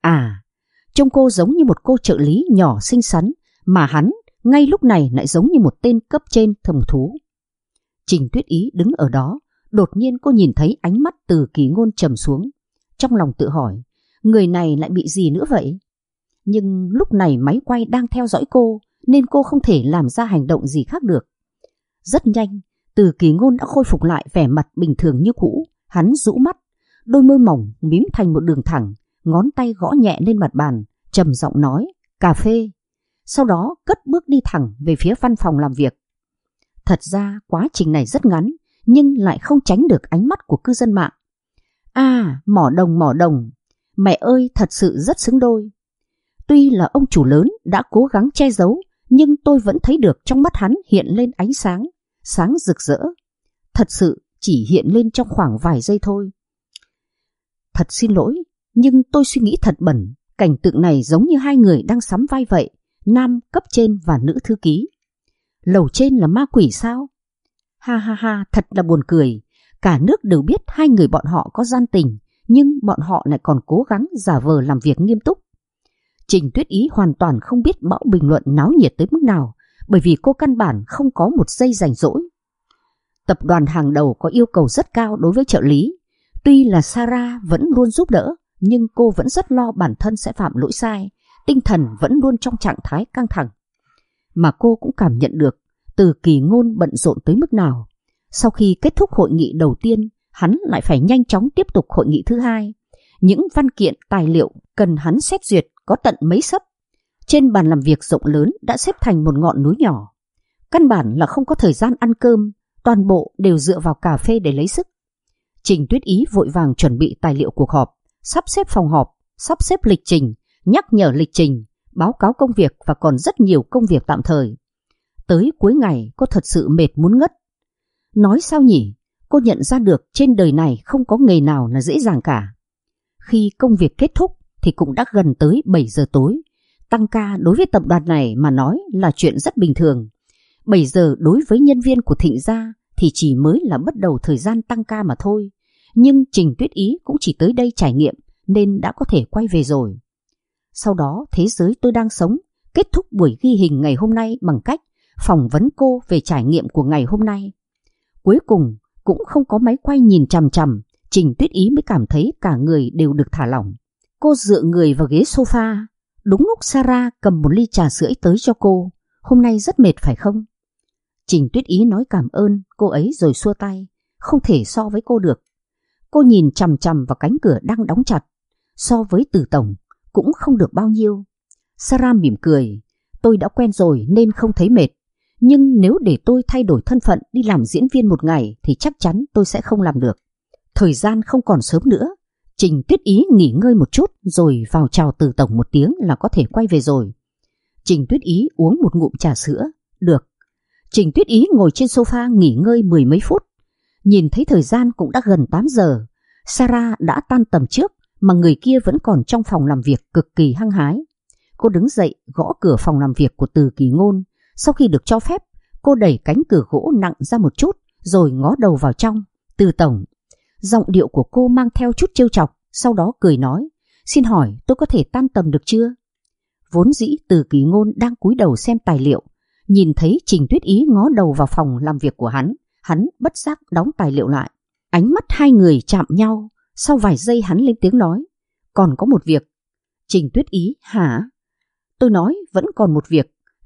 Trông cô giống như một cô trợ lý nhỏ xinh xắn, mà hắn ngay lúc này lại giống như một tên cấp trên thầm thú. Trình Tuyết Ý đứng ở đó, đột nhiên cô nhìn thấy ánh mắt Từ Kỳ Ngôn trầm xuống. Trong lòng tự hỏi, người này lại bị gì nữa vậy? Nhưng lúc này máy quay đang theo dõi cô, nên cô không thể làm ra hành động gì khác được. Rất nhanh, Từ Kỳ Ngôn đã khôi phục lại vẻ mặt bình thường như cũ. Hắn rũ mắt, đôi môi mỏng mím thành một đường thẳng, ngón tay gõ nhẹ lên mặt bàn, trầm giọng nói, cà phê. Sau đó cất bước đi thẳng về phía văn phòng làm việc. Thật ra quá trình này rất ngắn, nhưng lại không tránh được ánh mắt của cư dân mạng. Mỏ đồng, mẹ ơi, thật sự rất xứng đôi. Tuy là ông chủ lớn đã cố gắng che giấu, nhưng tôi vẫn thấy được trong mắt hắn hiện lên ánh sáng, sáng rực rỡ. Thật sự chỉ hiện lên trong khoảng vài giây thôi. Thật xin lỗi, nhưng tôi suy nghĩ thật bẩn. Cảnh tượng này giống như hai người đang sắm vai vậy, nam cấp trên và nữ thư ký. Lầu trên là ma quỷ sao? Ha, thật là buồn cười. Cả nước đều biết hai người bọn họ có gian tình, nhưng bọn họ lại còn cố gắng giả vờ làm việc nghiêm túc. Trình Tuyết Ý hoàn toàn không biết bão bình luận náo nhiệt tới mức nào, bởi vì cô căn bản không có một giây rảnh rỗi. Tập đoàn hàng đầu có yêu cầu rất cao đối với trợ lý. Tuy là Sarah vẫn luôn giúp đỡ, nhưng cô vẫn rất lo bản thân sẽ phạm lỗi sai, tinh thần vẫn luôn trong trạng thái căng thẳng. Mà cô cũng cảm nhận được Từ Kỳ Ngôn bận rộn tới mức nào. Sau khi kết thúc hội nghị đầu tiên, hắn lại phải nhanh chóng tiếp tục hội nghị thứ hai. Những văn kiện, tài liệu cần hắn xét duyệt có tận mấy xấp. Trên bàn làm việc rộng lớn đã xếp thành một ngọn núi nhỏ. Căn bản là không có thời gian ăn cơm, toàn bộ đều dựa vào cà phê để lấy sức. Trình Tuyết Ý vội vàng chuẩn bị tài liệu cuộc họp, sắp xếp phòng họp, sắp xếp lịch trình, nhắc nhở lịch trình, báo cáo công việc và còn rất nhiều công việc tạm thời. Tới cuối ngày cô thật sự mệt muốn ngất. Nói sao nhỉ, cô nhận ra được trên đời này không có nghề nào là dễ dàng cả. Khi công việc kết thúc thì cũng đã gần tới 7 giờ tối. Tăng ca đối với tập đoàn này mà nói là chuyện rất bình thường. 7 giờ đối với nhân viên của Thịnh gia thì chỉ mới là bắt đầu thời gian tăng ca mà thôi. Nhưng Trình Tuyết Ý cũng chỉ tới đây trải nghiệm nên đã có thể quay về rồi. Sau đó Thế giới tôi đang sống kết thúc buổi ghi hình ngày hôm nay bằng cách phỏng vấn cô về trải nghiệm của ngày hôm nay. Cuối cùng cũng không có máy quay nhìn chằm chằm, Trình Tuyết Ý mới cảm thấy cả người đều được thả lỏng. Cô dựa người vào ghế sofa. Đúng lúc Sarah cầm một ly trà sữa tới cho cô. Hôm nay rất mệt phải không? Trình Tuyết Ý nói cảm ơn cô ấy rồi xua tay. Không thể so với cô được. Cô nhìn chằm chằm vào cánh cửa đang đóng chặt. So với Từ tổng cũng không được bao nhiêu. Sarah mỉm cười. Tôi đã quen rồi nên không thấy mệt. Nhưng nếu để tôi thay đổi thân phận đi làm diễn viên một ngày thì chắc chắn tôi sẽ không làm được. Thời gian không còn sớm nữa. Trình Tuyết Ý nghỉ ngơi một chút rồi vào chào Từ tổng một tiếng là có thể quay về rồi. Trình Tuyết Ý uống một ngụm trà sữa. Được. Trình Tuyết Ý ngồi trên sofa nghỉ ngơi 10 mấy phút. Nhìn thấy thời gian cũng đã gần 8 giờ. Sarah đã tan tầm trước mà người kia vẫn còn trong phòng làm việc cực kỳ hăng hái. Cô đứng dậy gõ cửa phòng làm việc của Từ Kỳ Ngôn. Sau khi được cho phép, cô đẩy cánh cửa gỗ nặng ra một chút rồi ngó đầu vào trong. Từ tổng. Giọng điệu của cô mang theo chút trêu chọc, sau đó cười nói, xin hỏi tôi có thể tan tầm được chưa? Vốn dĩ Từ Kỳ Ngôn đang cúi đầu xem tài liệu, nhìn thấy Trình Tuyết Ý ngó đầu vào phòng làm việc của hắn bất giác đóng tài liệu lại. Ánh mắt hai người chạm nhau, sau vài giây hắn lên tiếng nói, còn có một việc. Trình Tuyết Ý, hả? Tôi nói vẫn còn một việc,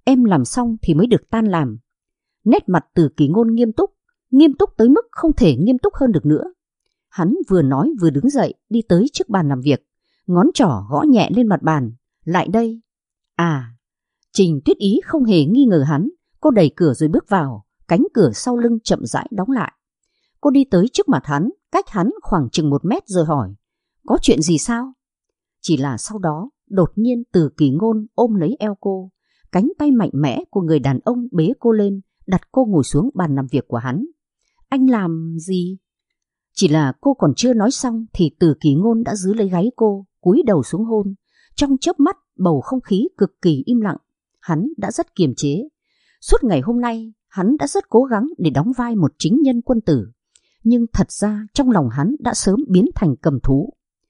em làm xong thì mới được tan làm. Nét mặt Từ Kỳ Ngôn nghiêm túc tới mức không thể nghiêm túc hơn được nữa. Hắn vừa nói vừa đứng dậy đi tới trước bàn làm việc, ngón trỏ gõ nhẹ lên mặt bàn. Lại đây. À, Trình Tuyết Ý không hề nghi ngờ hắn. Cô đẩy cửa rồi bước vào, cánh cửa sau lưng chậm rãi đóng lại. Cô đi tới trước mặt hắn, cách hắn khoảng chừng 1 mét rồi hỏi, có chuyện gì sao? Chỉ là sau đó, đột nhiên Từ Kỳ Ngôn ôm lấy eo cô, cánh tay mạnh mẽ của người đàn ông bế cô lên, đặt cô ngồi xuống bàn làm việc của hắn. Anh làm gì? Chỉ là cô còn chưa nói xong thì Từ Kỳ Ngôn đã giữ lấy gáy cô, cúi đầu xuống hôn. Trong chớp mắt, bầu không khí cực kỳ im lặng. Hắn đã rất kiềm chế. Suốt ngày hôm nay, hắn đã rất cố gắng để đóng vai một chính nhân quân tử. Nhưng thật ra trong lòng hắn đã sớm biến thành cầm thú.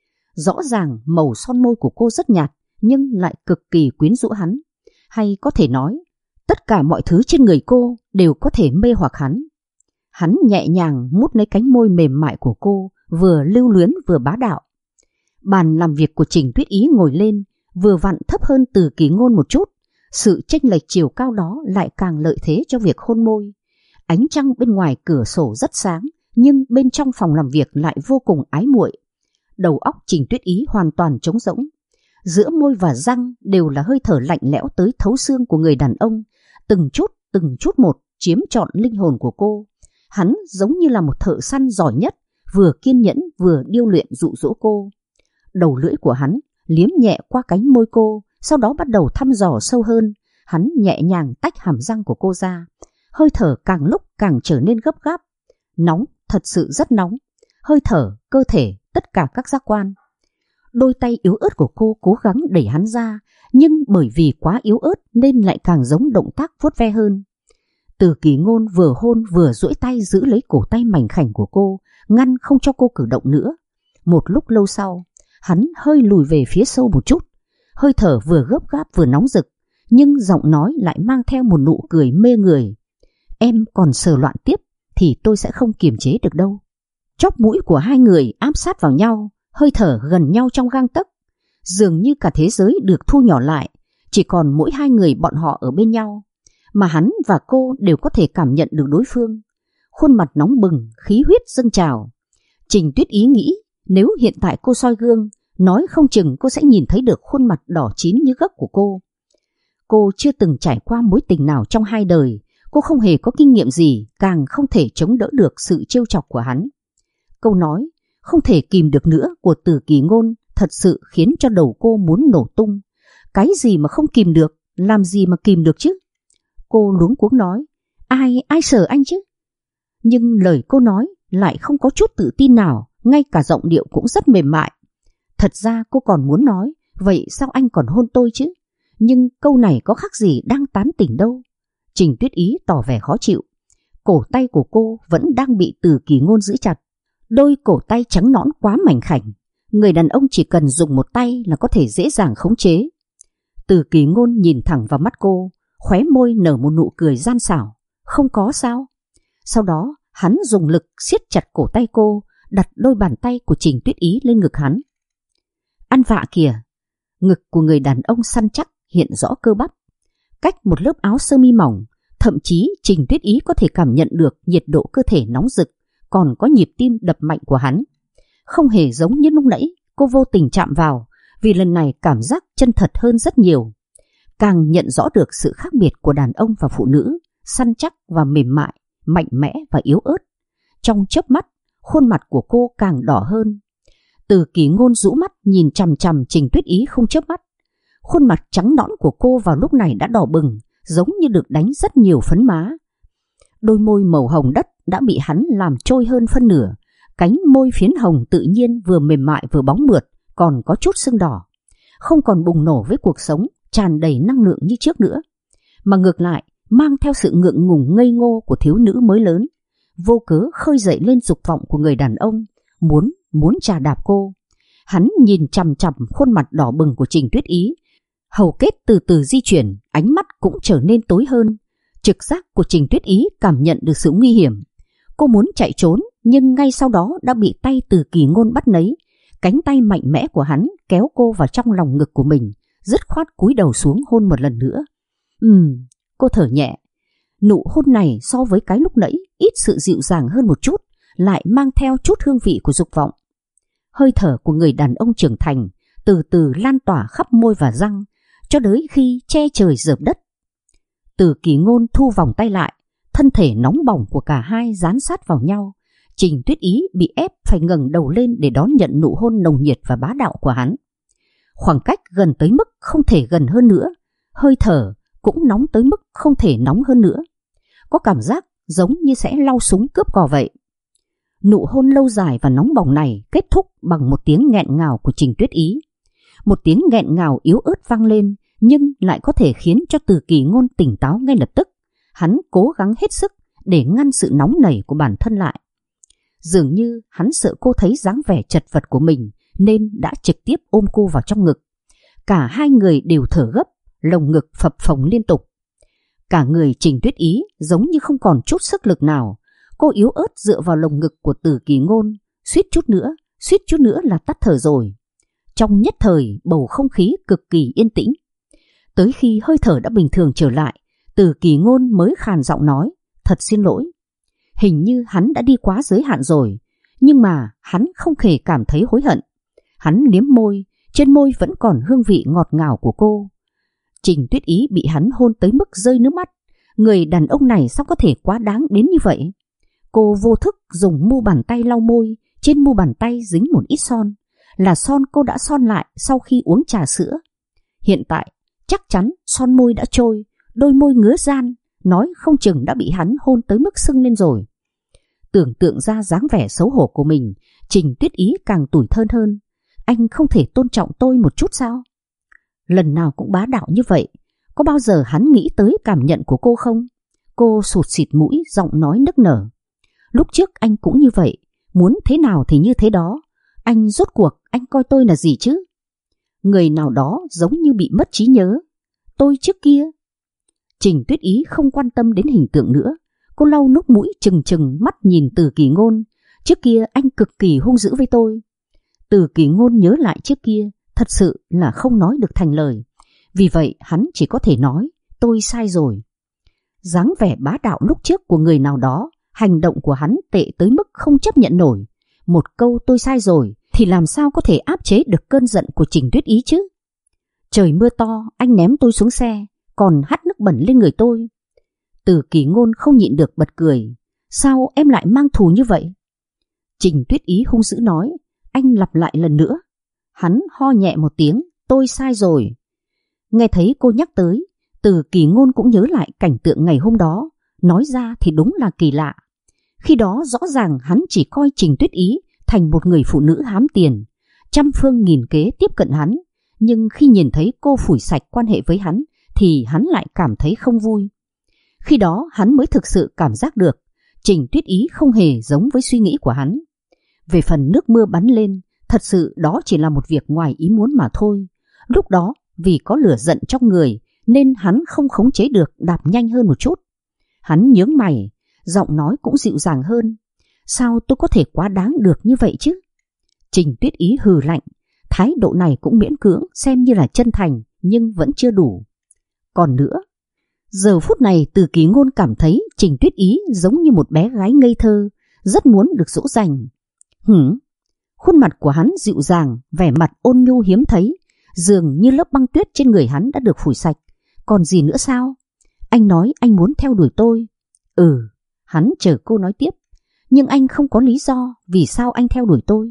Rõ ràng màu son môi của cô rất nhạt, nhưng lại cực kỳ quyến rũ hắn. Hay có thể nói, tất cả mọi thứ trên người cô đều có thể mê hoặc hắn. Hắn nhẹ nhàng mút lấy cánh môi mềm mại của cô, vừa lưu luyến vừa bá đạo. Bàn làm việc của Trình Tuyết Ý ngồi lên, vừa vặn thấp hơn Từ Kỳ Ngôn một chút. Sự chênh lệch chiều cao đó lại càng lợi thế cho việc hôn môi. Ánh trăng bên ngoài cửa sổ rất sáng, nhưng bên trong phòng làm việc lại vô cùng ái muội. Đầu óc Trình Tuyết Ý hoàn toàn trống rỗng. Giữa môi và răng đều là hơi thở lạnh lẽo tới thấu xương của người đàn ông, từng chút một chiếm trọn linh hồn của cô. Hắn giống như là một thợ săn giỏi nhất, vừa kiên nhẫn vừa điêu luyện dụ dỗ cô. Đầu lưỡi của hắn liếm nhẹ qua cánh môi cô, sau đó bắt đầu thăm dò sâu hơn. Hắn nhẹ nhàng tách hàm răng của cô ra. Hơi thở càng lúc càng trở nên gấp gáp. Nóng, thật sự rất nóng. Hơi thở, cơ thể, tất cả các giác quan. Đôi tay yếu ớt của cô cố gắng đẩy hắn ra, nhưng bởi vì quá yếu ớt nên lại càng giống động tác vuốt ve hơn. Từ Kỳ Ngôn vừa hôn vừa duỗi tay giữ lấy cổ tay mảnh khảnh của cô, ngăn không cho cô cử động nữa. Một lúc lâu sau, hắn hơi lùi về phía sau một chút. Hơi thở vừa gấp gáp vừa nóng rực, nhưng giọng nói lại mang theo một nụ cười mê người. Em còn sờ loạn tiếp thì tôi sẽ không kiềm chế được đâu. Chóp mũi của hai người áp sát vào nhau, hơi thở gần nhau trong gang tấc. Dường như cả thế giới được thu nhỏ lại, chỉ còn mỗi hai người bọn họ ở bên nhau. Mà hắn và cô đều có thể cảm nhận được đối phương. Khuôn mặt nóng bừng, khí huyết dâng trào. Trình Tuyết Ý nghĩ nếu hiện tại cô soi gương, nói không chừng cô sẽ nhìn thấy được khuôn mặt đỏ chín như gấc của cô. Cô chưa từng trải qua mối tình nào trong hai đời, cô không hề có kinh nghiệm gì, càng không thể chống đỡ được sự trêu chọc của hắn. Câu nói không thể kìm được nữa của Từ Kỳ Ngôn thật sự khiến cho đầu cô muốn nổ tung. Cái gì mà không kìm được, làm gì mà kìm được chứ? Cô luống cuống nói, ai sờ anh chứ? Nhưng lời cô nói lại không có chút tự tin nào, ngay cả giọng điệu cũng rất mềm mại. Thật ra cô còn muốn nói, vậy sao anh còn hôn tôi chứ? Nhưng câu này có khác gì đang tán tỉnh đâu. Trình Tuyết Ý tỏ vẻ khó chịu. Cổ tay của cô vẫn đang bị Từ Kỳ Ngôn giữ chặt. Đôi cổ tay trắng nõn quá mảnh khảnh, người đàn ông chỉ cần dùng một tay là có thể dễ dàng khống chế. Từ Kỳ Ngôn nhìn thẳng vào mắt cô, khóe môi nở một nụ cười gian xảo. Không có sao? Sau đó hắn dùng lực siết chặt cổ tay cô, đặt đôi bàn tay của Trình Tuyết Ý lên ngực hắn. Ăn vạ kìa. Ngực của người đàn ông săn chắc, hiện rõ cơ bắp. Cách một lớp áo sơ mi mỏng, thậm chí Trình Tuyết Ý có thể cảm nhận được nhiệt độ cơ thể nóng rực, còn có nhịp tim đập mạnh của hắn. Không hề giống như lúc nãy cô vô tình chạm vào, vì lần này cảm giác chân thật hơn rất nhiều. Càng nhận rõ được sự khác biệt của đàn ông và phụ nữ, săn chắc và mềm mại, mạnh mẽ và yếu ớt. Trong chớp mắt, khuôn mặt của cô càng đỏ hơn. Từ Kỳ Ngôn rũ mắt nhìn chằm chằm Trình Tuyết Ý không chớp mắt. Khuôn mặt trắng nõn của cô vào lúc này đã đỏ bừng, giống như được đánh rất nhiều phấn má. Đôi môi màu hồng đất đã bị hắn làm trôi hơn phân nửa. Cánh môi phiến hồng tự nhiên vừa mềm mại vừa bóng mượt, còn có chút sưng đỏ. Không còn bùng nổ với cuộc sống, tràn đầy năng lượng như trước nữa, mà ngược lại mang theo sự ngượng ngùng ngây ngô của thiếu nữ mới lớn, vô cớ khơi dậy lên dục vọng của người đàn ông, muốn chà đạp cô. Hắn nhìn chằm chằm khuôn mặt đỏ bừng của Trình Tuyết Ý, hầu kết từ từ di chuyển, ánh mắt cũng trở nên tối hơn. Trực giác của Trình Tuyết Ý cảm nhận được sự nguy hiểm. Cô muốn chạy trốn, nhưng ngay sau đó đã bị tay Từ Kỳ Ngôn bắt lấy. Cánh tay mạnh mẽ của hắn kéo cô vào trong lòng ngực của mình, dứt khoát cúi đầu xuống hôn một lần nữa. Cô thở nhẹ. Nụ hôn này so với cái lúc nãy ít sự dịu dàng hơn một chút, lại mang theo chút hương vị của dục vọng. Hơi thở của người đàn ông trưởng thành từ từ lan tỏa khắp môi và răng, cho tới khi che trời rợp đất. Từ Kỳ Ngôn thu vòng tay lại, thân thể nóng bỏng của cả hai dán sát vào nhau. Trình Tuyết Ý bị ép phải ngẩng đầu lên để đón nhận nụ hôn nồng nhiệt và bá đạo của hắn. Khoảng cách gần tới mức không thể gần hơn nữa, hơi thở cũng nóng tới mức không thể nóng hơn nữa. Có cảm giác giống như sẽ lau súng cướp cò vậy. Nụ hôn lâu dài và nóng bỏng này kết thúc bằng một tiếng nghẹn ngào của Trình Tuyết Ý. Một tiếng nghẹn ngào yếu ớt vang lên, nhưng lại có thể khiến cho Từ Kỳ Ngôn tỉnh táo ngay lập tức. Hắn cố gắng hết sức để ngăn sự nóng nảy của bản thân lại. Dường như hắn sợ cô thấy dáng vẻ chật vật của mình, nên đã trực tiếp ôm cô vào trong ngực. Cả hai người đều thở gấp, lồng ngực phập phồng liên tục. Cả người Trình Tuyết Ý giống như không còn chút sức lực nào. Cô yếu ớt dựa vào lồng ngực của Từ Kỳ Ngôn, suýt chút nữa là tắt thở rồi. Trong nhất thời, bầu không khí cực kỳ yên tĩnh. Tới khi hơi thở đã bình thường trở lại, Từ Kỳ Ngôn mới khàn giọng nói, thật xin lỗi. Hình như hắn đã đi quá giới hạn rồi, nhưng mà hắn không hề cảm thấy hối hận. Hắn liếm môi, trên môi vẫn còn hương vị ngọt ngào của cô. Trình Tuyết Ý bị hắn hôn tới mức rơi nước mắt. Người đàn ông này sao có thể quá đáng đến như vậy? Cô vô thức dùng mu bàn tay lau môi, trên mu bàn tay dính một ít son. Là son cô đã son lại sau khi uống trà sữa. Hiện tại chắc chắn son môi đã trôi, đôi môi ngứa ran, nói không chừng đã bị hắn hôn tới mức sưng lên rồi. Tưởng tượng ra dáng vẻ xấu hổ của mình, Trình Tuyết Ý càng tủi thân hơn. Anh không thể tôn trọng tôi một chút sao? Lần nào cũng bá đạo như vậy, có bao giờ hắn nghĩ tới cảm nhận của cô không? Cô sụt sịt mũi, giọng nói nức nở. Lúc trước anh cũng như vậy, muốn thế nào thì như thế đó. Anh rốt cuộc anh coi tôi là gì chứ? Người nào đó giống như bị mất trí nhớ. Tôi trước kia. Trình Tuyết Ý không quan tâm đến hình tượng nữa. Cô lau nước mũi trừng trừng mắt nhìn Từ Kỳ Ngôn. Trước kia anh cực kỳ hung dữ với tôi. Từ Kỳ Ngôn nhớ lại trước kia, thật sự là không nói được thành lời. Vì vậy hắn chỉ có thể nói, tôi sai rồi. Dáng vẻ bá đạo lúc trước của người nào đó, hành động của hắn tệ tới mức không chấp nhận nổi. Một câu tôi sai rồi thì làm sao có thể áp chế được cơn giận của Trình Tuyết Ý chứ? Trời mưa to, anh ném tôi xuống xe, còn hắt nước bẩn lên người tôi. Từ Kỳ Ngôn không nhịn được bật cười. Sao em lại mang thù như vậy? Trình Tuyết Ý hung dữ nói. Anh lặp lại lần nữa. Hắn ho nhẹ một tiếng, tôi sai rồi. Nghe thấy cô nhắc tới, Từ Kỳ Ngôn cũng nhớ lại cảnh tượng ngày hôm đó. Nói ra thì đúng là kỳ lạ. Khi đó rõ ràng hắn chỉ coi Trình Tuyết Ý thành một người phụ nữ hám tiền, trăm phương nghìn kế tiếp cận hắn. Nhưng khi nhìn thấy cô phủi sạch quan hệ với hắn thì hắn lại cảm thấy không vui. Khi đó hắn mới thực sự cảm giác được Trình Tuyết Ý không hề giống với suy nghĩ của hắn. Về phần nước mưa bắn lên, thật sự đó chỉ là một việc ngoài ý muốn mà thôi. Lúc đó vì có lửa giận trong người nên hắn không khống chế được đạp nhanh hơn một chút. Hắn nhướng mày, giọng nói cũng dịu dàng hơn. Sao tôi có thể quá đáng được như vậy chứ? Trình Tuyết Ý hừ lạnh, thái độ này cũng miễn cưỡng xem như là chân thành nhưng vẫn chưa đủ. Còn nữa, giờ phút này Từ Kỳ Ngôn cảm thấy Trình Tuyết Ý giống như một bé gái ngây thơ, rất muốn được dỗ dành. Khuôn mặt của hắn dịu dàng, vẻ mặt ôn nhu hiếm thấy, dường như lớp băng tuyết trên người hắn đã được phủi sạch. Còn gì nữa sao? Anh nói anh muốn theo đuổi tôi. Hắn chờ cô nói tiếp. Nhưng anh không có lý do vì sao anh theo đuổi tôi.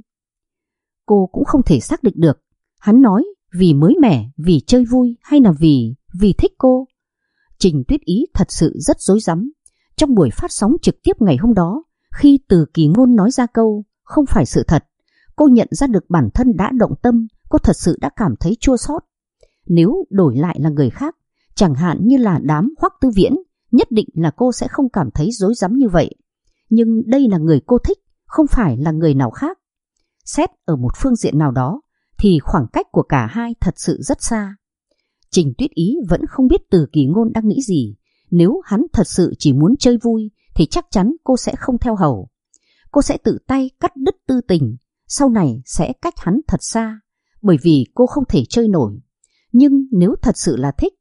Cô cũng không thể xác định được. Hắn nói vì mới mẻ, vì chơi vui hay là vì thích cô. Trình Tuyết Ý thật sự rất rối rắm. Trong buổi phát sóng trực tiếp ngày hôm đó, khi Từ Kỳ Ngôn nói ra câu không phải sự thật, cô nhận ra được bản thân đã động tâm. Cô thật sự đã cảm thấy chua xót. Nếu đổi lại là người khác, chẳng hạn như là đám Hoắc Tư Viễn, nhất định là cô sẽ không cảm thấy rối rắm như vậy. Nhưng đây là người cô thích, không phải là người nào khác. Xét ở một phương diện nào đó thì khoảng cách của cả hai thật sự rất xa. Trình Tuyết Ý vẫn không biết Từ Kỳ Ngôn đang nghĩ gì. Nếu hắn thật sự chỉ muốn chơi vui thì chắc chắn cô sẽ không theo hầu. Cô sẽ tự tay cắt đứt tư tình, sau này sẽ cách hắn thật xa, bởi vì cô không thể chơi nổi. Nhưng nếu thật sự là thích,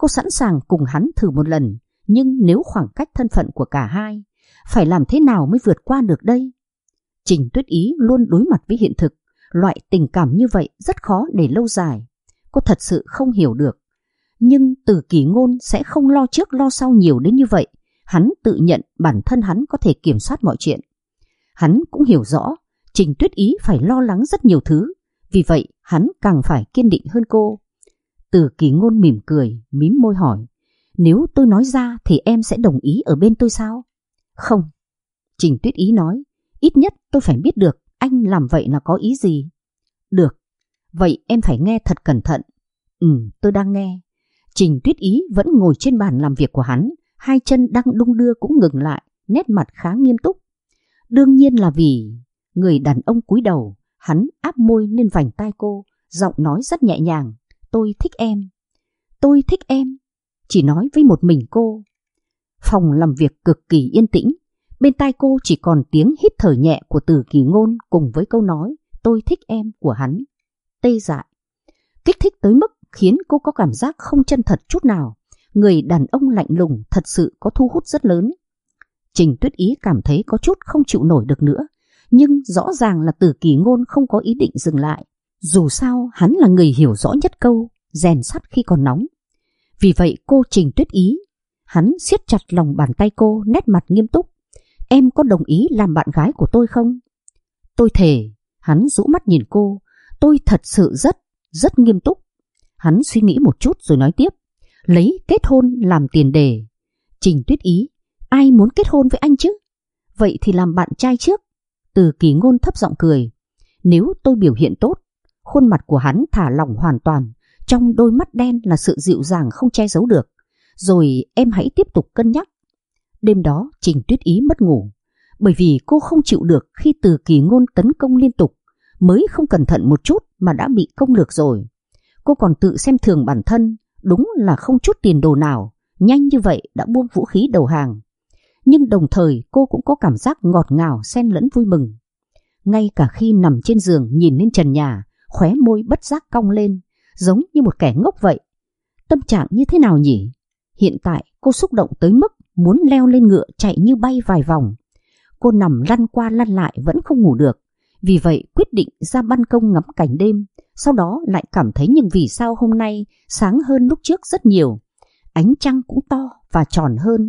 Cô sẵn sàng cùng hắn thử một lần, nhưng nếu khoảng cách thân phận của cả hai, phải làm thế nào mới vượt qua được đây? Trình Tuyết Ý luôn đối mặt với hiện thực, loại tình cảm như vậy rất khó để lâu dài. Cô thật sự không hiểu được. Nhưng Từ Kỳ Ngôn sẽ không lo trước lo sau nhiều đến như vậy. Hắn tự nhận bản thân hắn có thể kiểm soát mọi chuyện. Hắn cũng hiểu rõ Trình Tuyết Ý phải lo lắng rất nhiều thứ, vì vậy hắn càng phải kiên định hơn cô. Từ Kỳ Ngôn mỉm cười, mím môi hỏi, nếu tôi nói ra thì em sẽ đồng ý ở bên tôi sao? Không, Trình Tuyết Ý nói, ít nhất tôi phải biết được anh làm vậy là có ý gì. Được, vậy em phải nghe thật cẩn thận. Tôi đang nghe. Trình Tuyết Ý vẫn ngồi trên bàn làm việc của hắn, hai chân đang đung đưa cũng ngừng lại, nét mặt khá nghiêm túc. Đương nhiên là vì người đàn ông cúi đầu, hắn áp môi lên vành tai cô, giọng nói rất nhẹ nhàng, tôi thích em. Tôi thích em, chỉ nói với một mình cô. Phòng làm việc cực kỳ yên tĩnh, bên tai cô chỉ còn tiếng hít thở nhẹ của Từ Kỳ Ngôn cùng với câu nói tôi thích em của hắn. Tê dại, kích thích tới mức khiến cô có cảm giác không chân thật chút nào. Người đàn ông lạnh lùng thật sự có thu hút rất lớn. Trình Tuyết Ý cảm thấy có chút không chịu nổi được nữa, nhưng rõ ràng là Từ Kỳ Ngôn không có ý định dừng lại. Dù sao hắn là người hiểu rõ nhất câu rèn sắt khi còn nóng. Vì vậy cô Trình Tuyết Ý, hắn siết chặt lòng bàn tay cô, nét mặt nghiêm túc. Em có đồng ý làm bạn gái của tôi không? Tôi thề. Hắn rũ mắt nhìn cô. Tôi thật sự rất nghiêm túc. Hắn suy nghĩ một chút rồi nói tiếp, lấy kết hôn làm tiền đề. Trình Tuyết Ý, ai muốn kết hôn với anh chứ? Vậy thì làm bạn trai trước. Từ Kỳ Ngôn thấp giọng cười. Nếu tôi biểu hiện tốt. Khuôn mặt của hắn thả lỏng hoàn toàn, trong đôi mắt đen là sự dịu dàng không che giấu được. Rồi em hãy tiếp tục cân nhắc. Đêm đó Trình Tuyết Ý mất ngủ, bởi vì cô không chịu được khi Từ Kỳ Ngôn tấn công liên tục. Mới không cẩn thận một chút mà đã bị công lược rồi. Cô còn tự xem thường bản thân, đúng là không chút tiền đồ nào, nhanh như vậy đã buông vũ khí đầu hàng. Nhưng đồng thời cô cũng có cảm giác ngọt ngào xen lẫn vui mừng. Ngay cả khi nằm trên giường nhìn lên trần nhà, khóe môi bất giác cong lên, giống như một kẻ ngốc vậy. Tâm trạng như thế nào nhỉ? Hiện tại cô xúc động tới mức muốn leo lên ngựa chạy như bay vài vòng. Cô nằm lăn qua lăn lại vẫn không ngủ được, vì vậy quyết định ra ban công ngắm cảnh đêm. Sau đó lại cảm thấy nhưng vì sao hôm nay sáng hơn lúc trước rất nhiều. Ánh trăng cũng to và tròn hơn.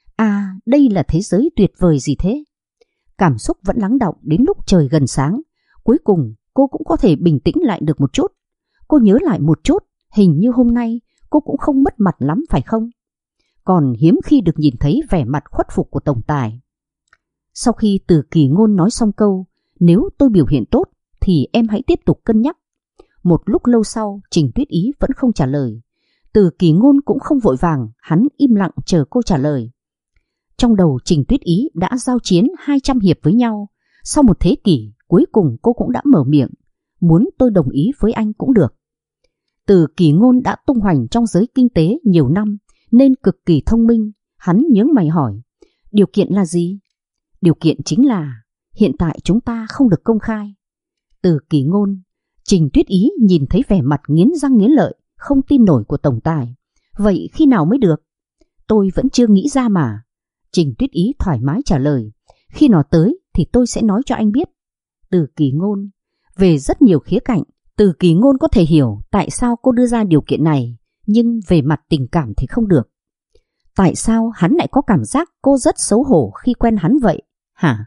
À, đây là thế giới tuyệt vời gì thế? Cảm xúc vẫn lắng đọng đến lúc trời gần sáng. Cuối cùng cô cũng có thể bình tĩnh lại được một chút. Cô nhớ lại một chút, hình như hôm nay cô cũng không mất mặt lắm phải không? Còn hiếm khi được nhìn thấy vẻ mặt khuất phục của tổng tài. Sau khi Từ Kỳ Ngôn nói xong câu nếu tôi biểu hiện tốt thì em hãy tiếp tục cân nhắc. Một lúc lâu sau Trình Tuyết Ý vẫn không trả lời. Từ Kỳ Ngôn cũng không vội vàng, hắn im lặng chờ cô trả lời. Trong đầu Trình Tuyết Ý đã giao chiến 200 hiệp với nhau. Sau một thế kỷ cuối cùng cô cũng đã mở miệng. Muốn tôi đồng ý với anh cũng được. Từ Kỳ Ngôn đã tung hoành trong giới kinh tế nhiều năm nên cực kỳ thông minh. Hắn nhướng mày hỏi, điều kiện là gì? Điều kiện chính là hiện tại chúng ta không được công khai. Từ Kỳ Ngôn. Trình Tuyết Ý nhìn thấy vẻ mặt nghiến răng nghiến lợi, không tin nổi của tổng tài. Vậy khi nào mới được? Tôi vẫn chưa nghĩ ra mà. Trình Tuyết Ý thoải mái trả lời. Khi nó tới thì tôi sẽ nói cho anh biết. Từ Kỳ Ngôn. Về rất nhiều khía cạnh, Từ Kỳ Ngôn có thể hiểu tại sao cô đưa ra điều kiện này, nhưng về mặt tình cảm thì không được. Tại sao hắn lại có cảm giác cô rất xấu hổ khi quen hắn vậy? Hả?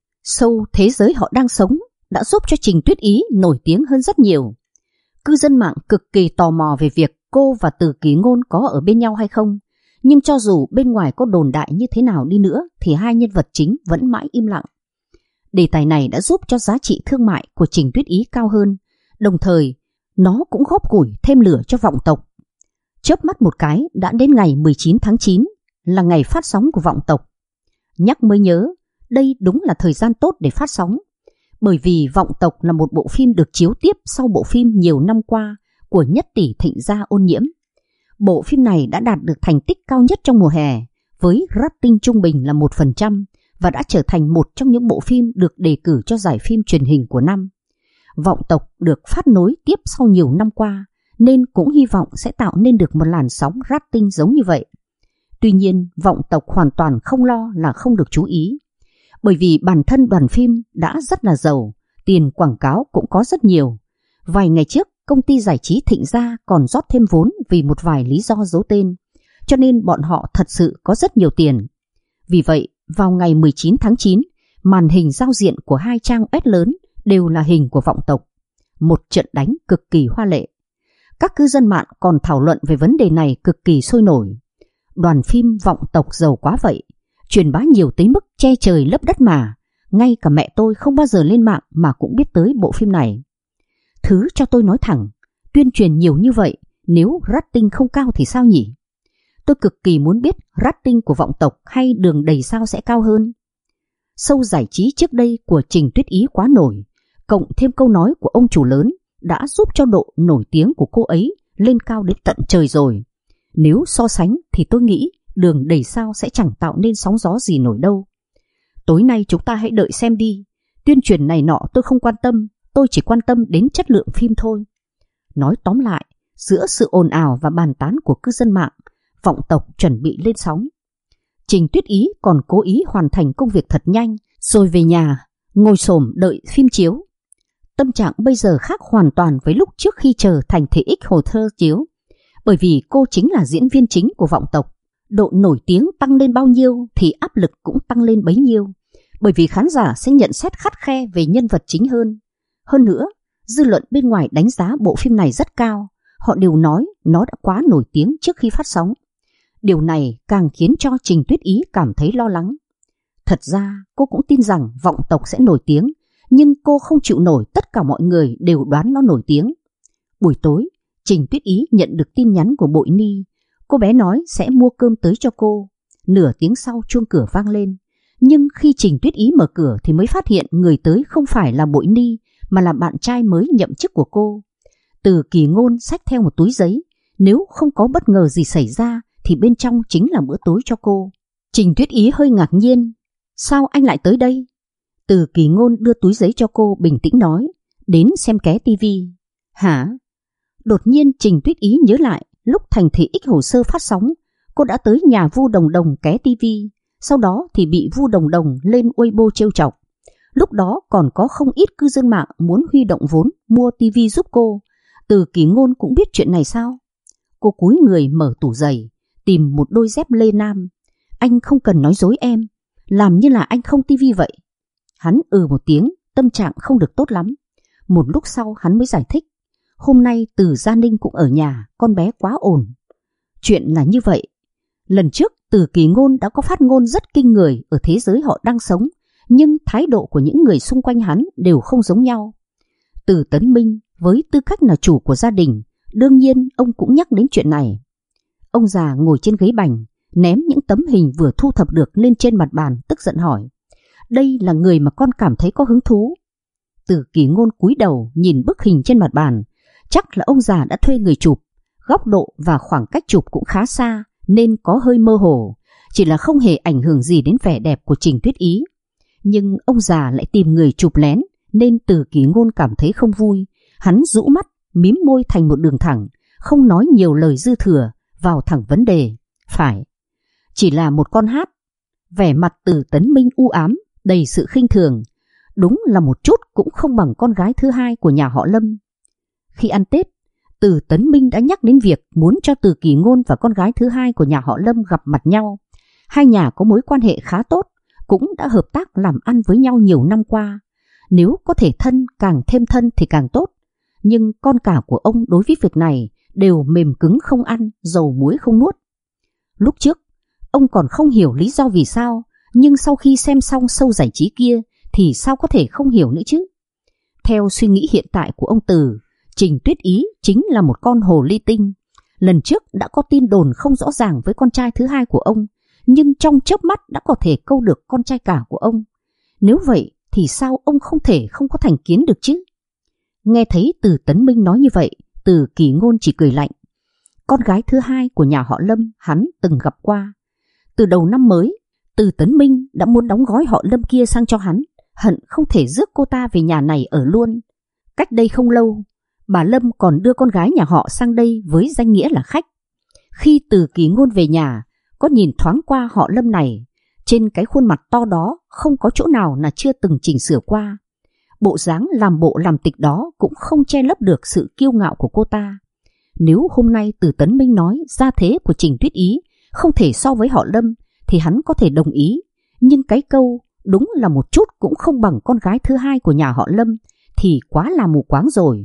Sâu thế giới họ đang sống đã giúp cho Trình Tuyết Ý nổi tiếng hơn rất nhiều. Cư dân mạng cực kỳ tò mò về việc cô và Từ Kỳ Ngôn có ở bên nhau hay không. Nhưng cho dù bên ngoài có đồn đại như thế nào đi nữa thì hai nhân vật chính vẫn mãi im lặng. Đề tài này đã giúp cho giá trị thương mại của Trình Tuyết Ý cao hơn. Đồng thời nó cũng góp củi thêm lửa cho Vọng Tộc. Chớp mắt một cái đã đến ngày 19 tháng 9 là ngày phát sóng của Vọng Tộc. Nhắc mới nhớ, đây đúng là thời gian tốt để phát sóng. Bởi vì Vọng Tộc là một bộ phim được chiếu tiếp sau bộ phim nhiều năm qua của Nhất Tỷ Thịnh Gia Ôn Nhiễm. Bộ phim này đã đạt được thành tích cao nhất trong mùa hè với rating trung bình là 1% và đã trở thành một trong những bộ phim được đề cử cho giải phim truyền hình của năm. Vọng Tộc được phát nối tiếp sau nhiều năm qua nên cũng hy vọng sẽ tạo nên được một làn sóng rating giống như vậy. Tuy nhiên, Vọng Tộc hoàn toàn không lo là không được chú ý. Bởi vì bản thân đoàn phim đã rất là giàu, tiền quảng cáo cũng có rất nhiều. Vài ngày trước, công ty giải trí Thịnh Gia còn rót thêm vốn vì một vài lý do giấu tên, cho nên bọn họ thật sự có rất nhiều tiền. Vì vậy, vào ngày 19 tháng 9, màn hình giao diện của hai trang web lớn đều là hình của Vọng Tộc. Một trận đánh cực kỳ hoa lệ. Các cư dân mạng còn thảo luận về vấn đề này cực kỳ sôi nổi. Đoàn phim Vọng Tộc giàu quá vậy, truyền bá nhiều tới mức che trời lấp đất mà. Ngay cả mẹ tôi không bao giờ lên mạng mà cũng biết tới bộ phim này. Thứ cho tôi nói thẳng, tuyên truyền nhiều như vậy, nếu rating không cao thì sao nhỉ? Tôi cực kỳ muốn biết rating của Vọng Tộc hay Đường Đầy Sao sẽ cao hơn. Show giải trí trước đây của Trình Tuyết Ý quá nổi, cộng thêm câu nói của ông chủ lớn đã giúp cho độ nổi tiếng của cô ấy lên cao đến tận trời rồi. Nếu so sánh thì tôi nghĩ Đường Đầy Sao sẽ chẳng tạo nên sóng gió gì nổi đâu. Tối nay chúng ta hãy đợi xem đi. Tuyên truyền này nọ tôi không quan tâm, tôi chỉ quan tâm đến chất lượng phim thôi. Nói tóm lại, giữa sự ồn ào và bàn tán của cư dân mạng, Vọng Tộc chuẩn bị lên sóng. Trình Tuyết Ý còn cố ý hoàn thành công việc thật nhanh, rồi về nhà, ngồi xổm đợi phim chiếu. Tâm trạng bây giờ khác hoàn toàn với lúc trước khi chờ Thành Thị X Hồ Thơ chiếu. Bởi vì cô chính là diễn viên chính của Vọng Tộc. Độ nổi tiếng tăng lên bao nhiêu thì áp lực cũng tăng lên bấy nhiêu. Bởi vì khán giả sẽ nhận xét khắt khe về nhân vật chính hơn. Hơn nữa, dư luận bên ngoài đánh giá bộ phim này rất cao. Họ đều nói nó đã quá nổi tiếng trước khi phát sóng. Điều này càng khiến cho Trình Tuyết Ý cảm thấy lo lắng. Thật ra cô cũng tin rằng Vọng Tộc sẽ nổi tiếng, nhưng cô không chịu nổi tất cả mọi người đều đoán nó nổi tiếng. Buổi tối, Trình Tuyết Ý nhận được tin nhắn của Bội Ni. Cô bé nói sẽ mua cơm tới cho cô. Nửa tiếng sau chuông cửa vang lên. Nhưng khi Trình Tuyết Ý mở cửa thì mới phát hiện người tới không phải là Bội Ni mà là bạn trai mới nhậm chức của cô. Từ Kỳ Ngôn xách theo một túi giấy. Nếu không có bất ngờ gì xảy ra thì bên trong chính là bữa tối cho cô. Trình Tuyết Ý hơi ngạc nhiên. Sao anh lại tới đây? Từ Kỳ Ngôn đưa túi giấy cho cô, bình tĩnh nói. Đến xem ké tivi. Hả? Đột nhiên Trình Tuyết Ý nhớ lại lúc Thành Thị X Hồ Sơ phát sóng, cô đã tới nhà Vu Đồng Đồng ké tivi. Sau đó thì bị Vu Đồng Đồng lên Weibo trêu chọc. Lúc đó còn có không ít cư dân mạng muốn huy động vốn mua tivi giúp cô. Từ Kỳ Ngôn cũng biết chuyện này sao? Cô cúi người mở tủ giày, tìm một đôi dép lê nam. Anh không cần nói dối em, làm như là anh không tivi vậy. Hắn một tiếng, tâm trạng không được tốt lắm. Một lúc sau hắn mới giải thích. Hôm nay Từ Gia Ninh cũng ở nhà, con bé quá ồn. Chuyện là như vậy. Lần trước Từ Kỳ Ngôn đã có phát ngôn rất kinh người ở thế giới họ đang sống, nhưng thái độ của những người xung quanh hắn đều không giống nhau. Từ Tấn Minh với tư cách là chủ của gia đình, đương nhiên ông cũng nhắc đến chuyện này. Ông già ngồi trên ghế bành, ném những tấm hình vừa thu thập được lên trên mặt bàn, tức giận hỏi. Đây là người mà con cảm thấy có hứng thú. Từ Kỳ Ngôn cúi đầu nhìn bức hình trên mặt bàn. Chắc là ông già đã thuê người chụp. Góc độ và khoảng cách chụp cũng khá xa nên có hơi mơ hồ. Chỉ là không hề ảnh hưởng gì đến vẻ đẹp của Trình Tuyết Ý. Nhưng ông già lại tìm người chụp lén nên Từ Kỳ Ngôn cảm thấy không vui. Hắn rũ mắt, mím môi thành một đường thẳng, không nói nhiều lời dư thừa, vào thẳng vấn đề. Phải, chỉ là một con hát. Vẻ mặt Từ Tấn Minh u ám, đầy sự khinh thường. Đúng là một chút cũng không bằng con gái thứ hai của nhà họ Lâm. Khi ăn Tết, Từ Tấn Minh đã nhắc đến việc muốn cho Từ Kỳ Ngôn và con gái thứ hai của nhà họ Lâm gặp mặt nhau. Hai nhà có mối quan hệ khá tốt, cũng đã hợp tác làm ăn với nhau nhiều năm qua. Nếu có thể thân, càng thêm thân thì càng tốt. Nhưng con cả của ông đối với việc này đều mềm cứng không ăn, dầu muối không nuốt. Lúc trước, ông còn không hiểu lý do vì sao, nhưng sau khi xem xong show giải trí kia thì sao có thể không hiểu nữa chứ. Theo suy nghĩ hiện tại của ông Từ, Trình Tuyết Ý chính là một con hồ ly tinh. Lần trước đã có tin đồn không rõ ràng với con trai thứ hai của ông, nhưng trong chớp mắt đã có thể câu được con trai cả của ông. Nếu vậy thì sao ông không thể không có thành kiến được chứ? Nghe thấy Từ Tấn Minh nói như vậy, Từ Kỳ Ngôn chỉ cười lạnh. Con gái thứ hai của nhà họ Lâm hắn từng gặp qua. Từ đầu năm mới, Từ Tấn Minh đã muốn đóng gói họ Lâm kia sang cho hắn, hận không thể rước cô ta về nhà này ở luôn. Cách đây không lâu, Bà Lâm còn đưa con gái nhà họ sang đây với danh nghĩa là khách. Khi Từ Kỳ Ngôn về nhà, có nhìn thoáng qua họ Lâm này, trên cái khuôn mặt to đó không có chỗ nào là chưa từng chỉnh sửa qua. Bộ dáng làm bộ làm tịch đó cũng không che lấp được sự kiêu ngạo của cô ta. Nếu hôm nay Từ Tấn Minh nói gia thế của Trình Tuyết Ý không thể so với họ Lâm thì hắn có thể đồng ý, nhưng cái câu đúng là một chút cũng không bằng con gái thứ hai của nhà họ Lâm thì quá là mù quáng rồi.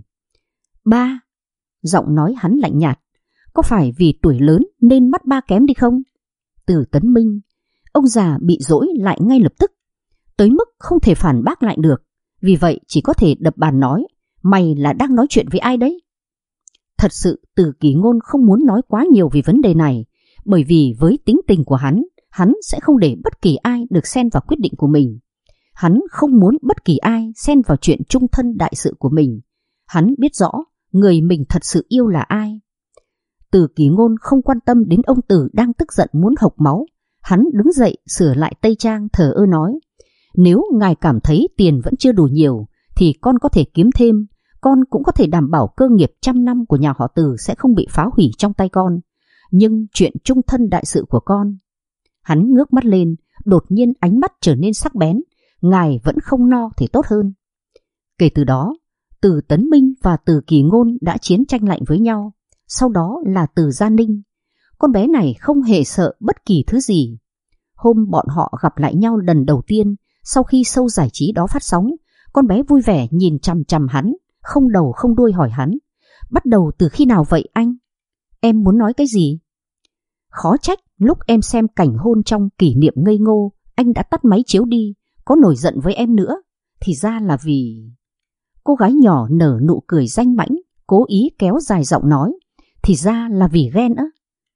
Ba, giọng nói hắn lạnh nhạt, có phải vì tuổi lớn nên mắt ba kém đi không? Từ Tấn Minh, ông già bị dỗi lại ngay lập tức, tới mức không thể phản bác lại được, vì vậy chỉ có thể đập bàn nói, mày là đang nói chuyện với ai đấy? Thật sự Từ Kỳ Ngôn không muốn nói quá nhiều về vấn đề này, bởi vì với tính tình của hắn sẽ không để bất kỳ ai được xen vào quyết định của mình. Hắn không muốn bất kỳ ai xen vào chuyện chung thân đại sự của mình. Hắn biết rõ người mình thật sự yêu là ai. Từ Kỳ Ngôn không quan tâm đến ông Từ đang tức giận muốn hộc máu. Hắn đứng dậy sửa lại tây trang, thờ ơ nói, nếu ngài cảm thấy tiền vẫn chưa đủ nhiều thì con có thể kiếm thêm. Con cũng có thể đảm bảo cơ nghiệp 100 năm của nhà họ Từ sẽ không bị phá hủy trong tay con. Nhưng chuyện chung thân đại sự của con... Hắn ngước mắt lên, đột nhiên ánh mắt trở nên sắc bén. Ngài vẫn không no thì tốt hơn. Kể từ đó, Từ Tấn Minh và Từ Kỳ Ngôn đã chiến tranh lạnh với nhau. Sau đó là Từ Gia Ninh. Con bé này không hề sợ bất kỳ thứ gì. Hôm bọn họ gặp lại nhau lần đầu tiên sau khi show giải trí đó phát sóng, con bé vui vẻ nhìn chằm chằm hắn, không đầu không đuôi hỏi hắn, bắt đầu từ khi nào vậy anh? Em muốn nói cái gì? Khó trách lúc em xem cảnh hôn trong Kỷ Niệm ngây ngô, anh đã tắt máy chiếu đi, có nổi giận với em nữa. Thì ra là vì... Cô gái nhỏ nở nụ cười danh mãnh, cố ý kéo dài giọng nói, thì ra là vì ghen á.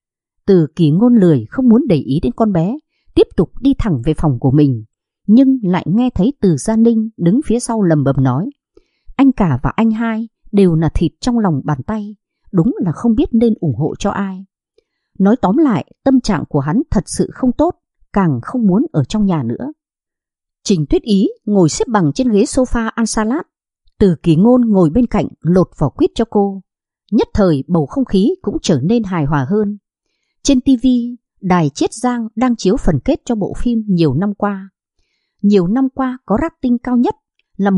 Từ Kỳ Ngôn lười không muốn để ý đến con bé, tiếp tục đi thẳng về phòng của mình, nhưng lại nghe thấy Từ Gia Ninh đứng phía sau lầm bầm nói, anh cả và anh hai đều là thịt trong lòng bàn tay, đúng là không biết nên ủng hộ cho ai. Nói tóm lại, tâm trạng của hắn thật sự không tốt, càng không muốn ở trong nhà nữa. Trình Tuyết Ý ngồi xếp bằng trên ghế sofa ăn salad. Từ Kỳ Ngôn ngồi bên cạnh lột vỏ quýt cho cô. Nhất thời bầu không khí cũng trở nên hài hòa hơn. Trên TV, đài Chiết Giang đang chiếu phần kết cho bộ phim Nhiều Năm Qua. Nhiều Năm Qua có rating cao nhất là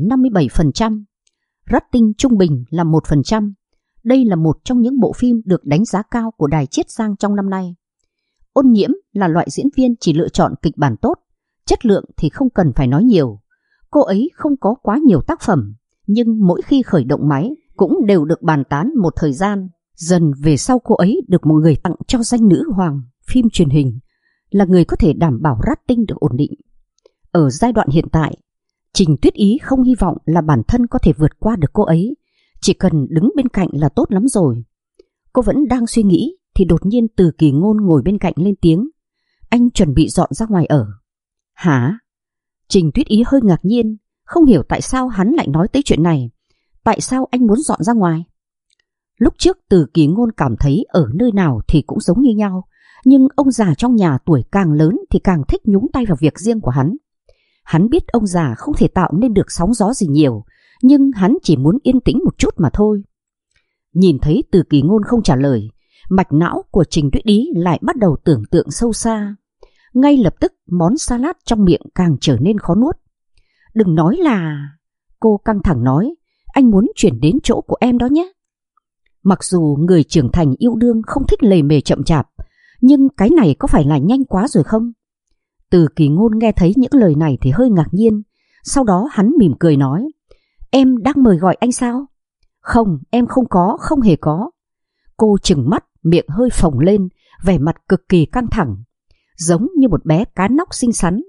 1,57%, rating trung bình là 1%. Đây là một trong những bộ phim được đánh giá cao của đài Chiết Giang trong năm nay. Ôn Nhiễm là loại diễn viên chỉ lựa chọn kịch bản tốt, chất lượng thì không cần phải nói nhiều. Cô ấy không có quá nhiều tác phẩm, nhưng mỗi khi khởi động máy cũng đều được bàn tán một thời gian. Dần về sau cô ấy được một người tặng cho danh nữ hoàng phim truyền hình, là người có thể đảm bảo rating được ổn định. Ở giai đoạn hiện tại, Trình Tuyết Ý không hy vọng là bản thân có thể vượt qua được cô ấy, chỉ cần đứng bên cạnh là tốt lắm rồi. Cô vẫn đang suy nghĩ thì đột nhiên Từ Kỳ Ngôn ngồi bên cạnh lên tiếng, anh chuẩn bị dọn ra ngoài ở. Hả? Trình Tuyết Ý hơi ngạc nhiên, không hiểu tại sao hắn lại nói tới chuyện này. Tại sao anh muốn dọn ra ngoài? Lúc trước Từ Kỳ Ngôn cảm thấy ở nơi nào thì cũng giống như nhau, nhưng ông già trong nhà tuổi càng lớn thì càng thích nhúng tay vào việc riêng của hắn. Hắn biết ông già không thể tạo nên được sóng gió gì nhiều, nhưng hắn chỉ muốn yên tĩnh một chút mà thôi. Nhìn thấy Từ Kỳ Ngôn không trả lời, mạch não của Trình Tuyết Ý lại bắt đầu tưởng tượng sâu xa. Ngay lập tức món salad trong miệng càng trở nên khó nuốt. Đừng nói là... Cô căng thẳng nói, anh muốn chuyển đến chỗ của em đó nhé. Mặc dù người trưởng thành yêu đương không thích lề mề chậm chạp, nhưng cái này có phải là nhanh quá rồi không? Từ Kỳ Ngôn nghe thấy những lời này thì hơi ngạc nhiên. Sau đó hắn mỉm cười nói, em đang mời gọi anh sao? Không, em không hề có. Cô trừng mắt, miệng hơi phồng lên, vẻ mặt cực kỳ căng thẳng, giống như một bé cá nóc xinh xắn.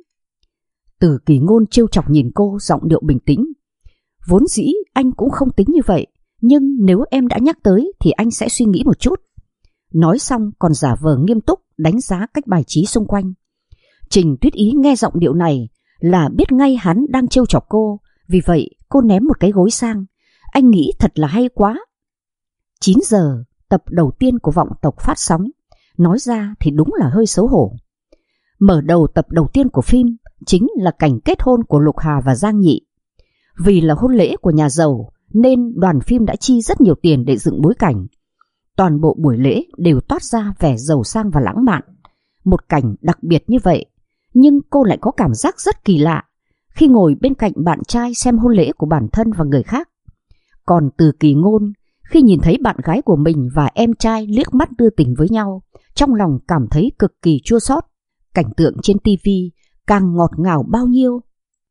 Từ Kỳ Ngôn trêu chọc nhìn cô, giọng điệu bình tĩnh. Vốn dĩ anh cũng không tính như vậy, nhưng nếu em đã nhắc tới thì anh sẽ suy nghĩ một chút. Nói xong còn giả vờ nghiêm túc đánh giá cách bài trí xung quanh. Trình Tuyết Ý nghe giọng điệu này là biết ngay hắn đang trêu chọc cô, vì vậy cô ném một cái gối sang. Anh nghĩ thật là hay quá. 9 giờ, tập đầu tiên của Vọng Tộc phát sóng. Nói ra thì đúng là hơi xấu hổ. Mở đầu tập đầu tiên của phim chính là cảnh kết hôn của Lục Hà và Giang Nhị. Vì là hôn lễ của nhà giàu nên đoàn phim đã chi rất nhiều tiền để dựng bối cảnh. Toàn bộ buổi lễ đều toát ra vẻ giàu sang và lãng mạn. Một cảnh đặc biệt như vậy, nhưng cô lại có cảm giác rất kỳ lạ khi ngồi bên cạnh bạn trai xem hôn lễ của bản thân và người khác. Còn Từ Kỳ Ngôn, khi nhìn thấy bạn gái của mình và em trai liếc mắt đưa tình với nhau, trong lòng cảm thấy cực kỳ chua xót. Cảnh tượng trên tivi càng ngọt ngào bao nhiêu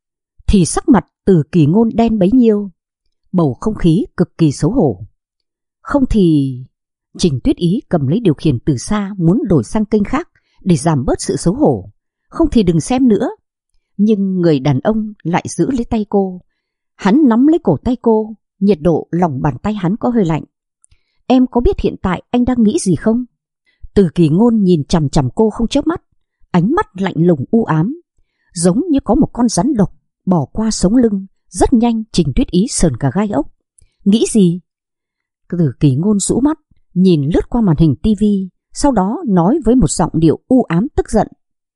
thì sắc mặt Từ Kỳ Ngôn đen bấy nhiêu. Bầu không khí cực kỳ xấu hổ. Không thì... Trình Tuyết Ý cầm lấy điều khiển từ xa muốn đổi sang kênh khác để giảm bớt sự xấu hổ. Không thì đừng xem nữa. Nhưng người đàn ông lại giữ lấy tay cô. Hắn nắm lấy cổ tay cô, nhiệt độ lòng bàn tay hắn có hơi lạnh. Em có biết hiện tại anh đang nghĩ gì không? Từ Kỳ Ngôn nhìn chằm chằm cô không chớp mắt, ánh mắt lạnh lùng u ám, giống như có một con rắn độc bỏ qua sống lưng. Rất nhanh Trình Tuyết Ý sờn cả gai ốc. Nghĩ gì? Từ Kỳ Ngôn rũ mắt, nhìn lướt qua màn hình tivi, sau đó nói với một giọng điệu u ám tức giận.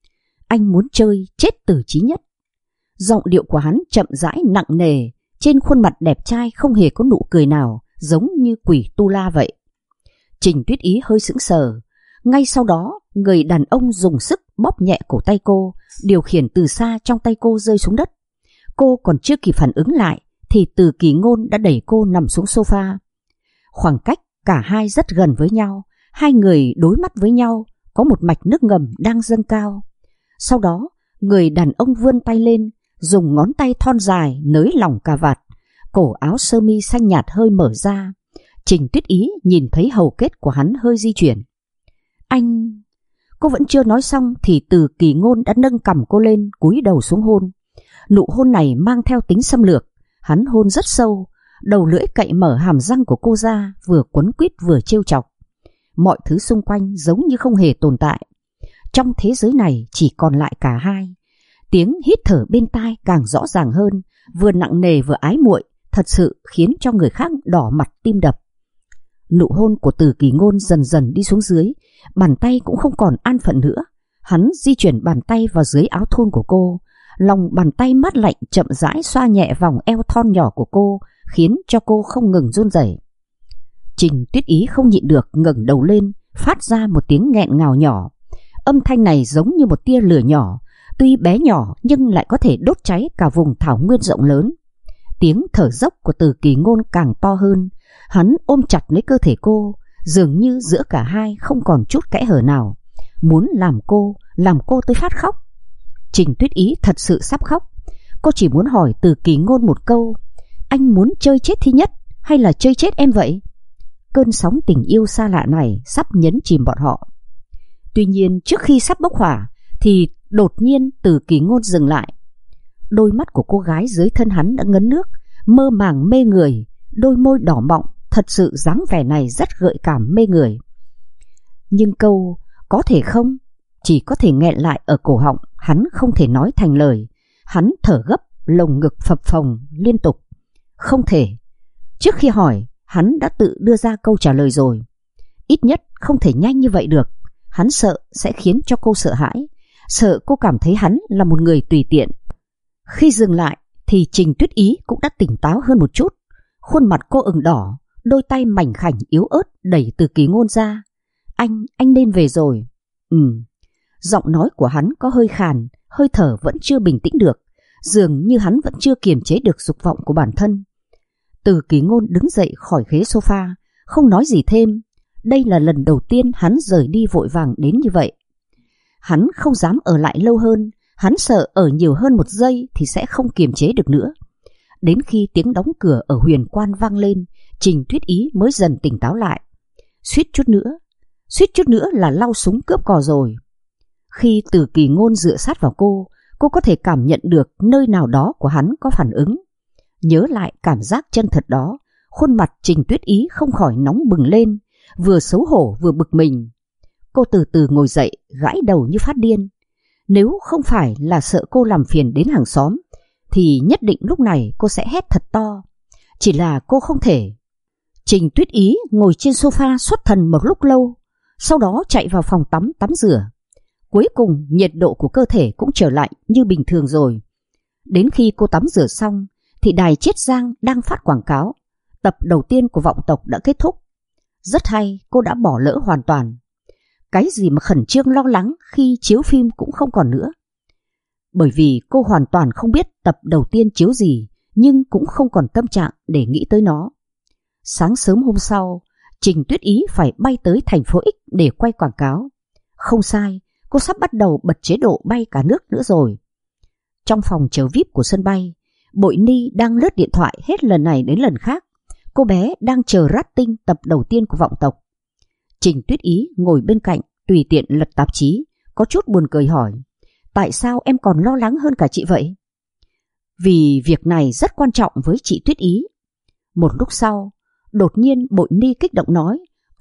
Anh muốn chơi chết Từ Chí Nhất. Giọng điệu của hắn chậm rãi nặng nề, trên khuôn mặt đẹp trai không hề có nụ cười nào, giống như quỷ tu la vậy. Trình Tuyết Ý hơi sững sờ. Ngay sau đó, người đàn ông dùng sức bóp nhẹ cổ tay cô, điều khiển từ xa trong tay cô rơi xuống đất. Cô còn chưa kịp phản ứng lại thì Từ Kỳ Ngôn đã đẩy cô nằm xuống sofa. Khoảng cách cả hai rất gần với nhau, hai người đối mắt với nhau, có một mạch nước ngầm đang dâng cao. Sau đó, người đàn ông vươn tay lên, dùng ngón tay thon dài nới lỏng cà vạt, cổ áo sơ mi xanh nhạt hơi mở ra. Trình Tuyết Ý nhìn thấy hầu kết của hắn hơi di chuyển. Anh... Cô vẫn chưa nói xong thì Từ Kỳ Ngôn đã nâng cằm cô lên, cúi đầu xuống hôn. Nụ hôn này mang theo tính xâm lược. Hắn hôn rất sâu, đầu lưỡi cậy mở hàm răng của cô ra, vừa quấn quýt vừa trêu chọc. Mọi thứ xung quanh giống như không hề tồn tại. Trong thế giới này chỉ còn lại cả hai. Tiếng hít thở bên tai càng rõ ràng hơn, vừa nặng nề vừa ái muội, thật sự khiến cho người khác đỏ mặt tim đập. Nụ hôn của Từ Kỳ Ngôn dần dần đi xuống dưới, bàn tay cũng không còn an phận nữa. Hắn di chuyển bàn tay vào dưới áo thun của cô, lòng bàn tay mát lạnh chậm rãi xoa nhẹ vòng eo thon nhỏ của cô, khiến cho cô không ngừng run rẩy. Trình Tuyết Ý không nhịn được ngẩng đầu lên, phát ra một tiếng nghẹn ngào nhỏ. Âm thanh này giống như một tia lửa nhỏ, tuy bé nhỏ nhưng lại có thể đốt cháy cả vùng thảo nguyên rộng lớn. Tiếng thở dốc của Từ Kỳ Ngôn càng to hơn. Hắn ôm chặt lấy cơ thể cô, dường như giữa cả hai không còn chút kẽ hở nào, muốn làm cô tới phát khóc. Trình Tuyết Ý thật sự sắp khóc. Cô chỉ muốn hỏi Từ Kỳ Ngôn một câu: anh muốn chơi chết Thi Nhất hay là chơi chết em vậy? Cơn sóng tình yêu xa lạ này sắp nhấn chìm bọn họ. Tuy nhiên trước khi sắp bốc hỏa thì đột nhiên Từ Kỳ Ngôn dừng lại. Đôi mắt của cô gái dưới thân hắn đã ngấn nước, mơ màng mê người, đôi môi đỏ mọng, thật sự dáng vẻ này rất gợi cảm mê người. Nhưng câu có thể không chỉ có thể nghẹn lại ở cổ họng, hắn không thể nói thành lời. Hắn thở gấp, lồng ngực phập phồng liên tục. Không thể. Trước khi hỏi, hắn đã tự đưa ra câu trả lời rồi. Ít nhất không thể nhanh như vậy được. Hắn sợ sẽ khiến cho cô sợ hãi, sợ cô cảm thấy hắn là một người tùy tiện. Khi dừng lại thì Trình Tuyết Ý cũng đã tỉnh táo hơn một chút. Khuôn mặt cô ửng đỏ, đôi tay mảnh khảnh yếu ớt đẩy Từ Kỳ Ngôn ra. Anh nên về rồi. Giọng nói của hắn có hơi khàn, hơi thở vẫn chưa bình tĩnh được, dường như hắn vẫn chưa kiềm chế được dục vọng của bản thân. Từ Kỳ Ngôn đứng dậy khỏi ghế sofa, không nói gì thêm. Đây là lần đầu tiên hắn rời đi vội vàng đến như vậy. Hắn không dám ở lại lâu hơn, hắn sợ ở nhiều hơn một giây thì sẽ không kiềm chế được nữa. Đến khi tiếng đóng cửa ở Huyền Quan vang lên, Trình Tuyết Ý mới dần tỉnh táo lại. Suýt chút nữa là lau súng cướp cò rồi. Khi Từ Kỳ Ngôn dựa sát vào cô có thể cảm nhận được nơi nào đó của hắn có phản ứng. Nhớ lại cảm giác chân thật đó, khuôn mặt Trình Tuyết Ý không khỏi nóng bừng lên, vừa xấu hổ vừa bực mình. Cô từ từ ngồi dậy, gãi đầu như phát điên. Nếu không phải là sợ cô làm phiền đến hàng xóm thì nhất định lúc này cô sẽ hét thật to. Chỉ là cô không thể. Trình Tuyết Ý ngồi trên sofa xuất thần một lúc lâu, sau đó chạy vào phòng tắm rửa. Cuối cùng nhiệt độ của cơ thể cũng trở lại như bình thường rồi. Đến khi cô tắm rửa xong thì đài Chiết Giang đang phát quảng cáo. Tập đầu tiên của Vọng Tộc đã kết thúc. Rất hay, cô đã bỏ lỡ hoàn toàn. Cái gì mà khẩn trương lo lắng khi chiếu phim cũng không còn nữa. Bởi vì cô hoàn toàn không biết tập đầu tiên chiếu gì, nhưng cũng không còn tâm trạng để nghĩ tới nó. Sáng sớm hôm sau, Trình Tuyết Ý phải bay tới thành phố X để quay quảng cáo. Không sai, cô sắp bắt đầu bật chế độ bay cả nước nữa rồi. Trong phòng chờ VIP của sân bay, Bội Ni đang lướt điện thoại hết lần này đến lần khác. Cô bé đang chờ rating tập đầu tiên của Vọng Tộc. Trình Tuyết Ý ngồi bên cạnh tùy tiện lật tạp chí, có chút buồn cười hỏi: tại sao em còn lo lắng hơn cả chị vậy? Vì việc này rất quan trọng với chị Tuyết Ý. Một lúc sau, đột nhiên Bội Ni kích động nói: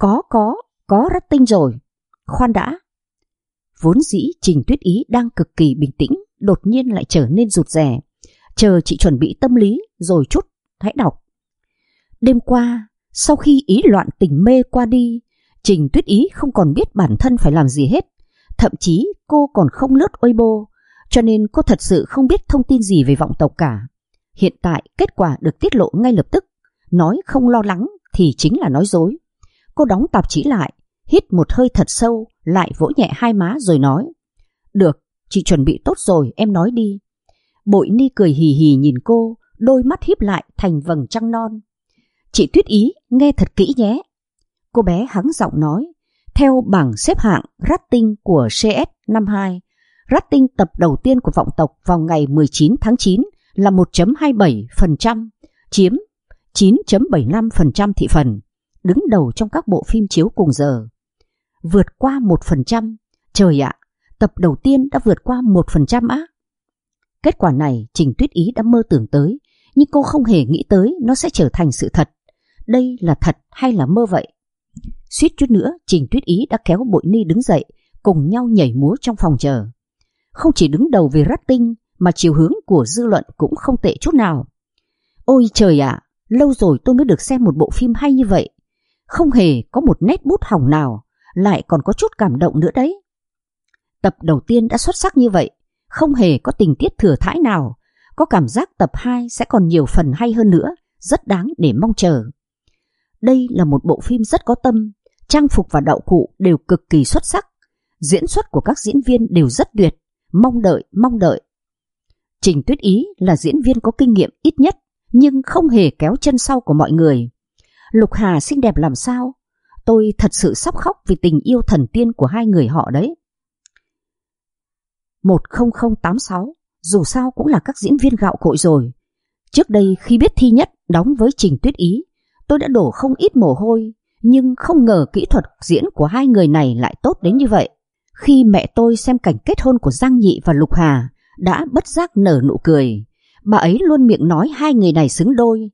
có rating rồi. Khoan đã. Vốn dĩ Trình Tuyết Ý đang cực kỳ bình tĩnh, đột nhiên lại trở nên rụt rè. Chờ chị chuẩn bị tâm lý rồi chút, hãy đọc. Đêm qua, sau khi ý loạn tình mê qua đi, Trình Tuyết Ý không còn biết bản thân phải làm gì hết. Thậm chí cô còn không lướt Weibo, cho nên cô thật sự không biết thông tin gì về Vọng Tộc cả. Hiện tại kết quả được tiết lộ ngay lập tức. Nói không lo lắng thì chính là nói dối. Cô đóng tạp chí lại, hít một hơi thật sâu, lại vỗ nhẹ hai má rồi nói: được, chị chuẩn bị tốt rồi, em nói đi. Bội Ni cười hì hì nhìn cô, đôi mắt híp lại thành vầng trăng non. Chị Tuyết Ý, nghe thật kỹ nhé. Cô bé hắng giọng nói: theo bảng xếp hạng rating của CS52, rating tập đầu tiên của Vọng Tộc vào ngày 19 tháng 9 là 1.27%, chiếm 9.75% thị phần, đứng đầu trong các bộ phim chiếu cùng giờ. Vượt qua 1%, trời ạ, tập đầu tiên đã vượt qua 1% á. Kết quả này Trình Tuyết Ý đã mơ tưởng tới, nhưng cô không hề nghĩ tới nó sẽ trở thành sự thật. Đây là thật hay là mơ vậy? Suýt chút nữa Trình Tuyết Ý đã kéo Bội Ni đứng dậy, cùng nhau nhảy múa trong phòng chờ. Không chỉ đứng đầu về rating mà chiều hướng của dư luận cũng không tệ chút nào. Ôi trời ạ, lâu rồi tôi mới được xem một bộ phim hay như vậy. Không hề có một nét bút hỏng nào, lại còn có chút cảm động nữa đấy. Tập đầu tiên đã xuất sắc như vậy, không hề có tình tiết thừa thãi nào. Có cảm giác tập 2 sẽ còn nhiều phần hay hơn nữa, rất đáng để mong chờ. Đây là một bộ phim rất có tâm, trang phục và đạo cụ đều cực kỳ xuất sắc. Diễn xuất của các diễn viên đều rất tuyệt, mong đợi. Trình Tuyết Ý là diễn viên có kinh nghiệm ít nhất, nhưng không hề kéo chân sau của mọi người. Lục Hà xinh đẹp làm sao? Tôi thật sự sắp khóc vì tình yêu thần tiên của hai người họ đấy. 10086, dù sao cũng là các diễn viên gạo cội rồi. Trước đây khi biết Thi Nhất đóng với Trình Tuyết Ý, tôi đã đổ không ít mồ hôi, nhưng không ngờ kỹ thuật diễn của hai người này lại tốt đến như vậy. Khi mẹ tôi xem cảnh kết hôn của Giang Nhị và Lục Hà, đã bất giác nở nụ cười. Bà ấy luôn miệng nói hai người này xứng đôi,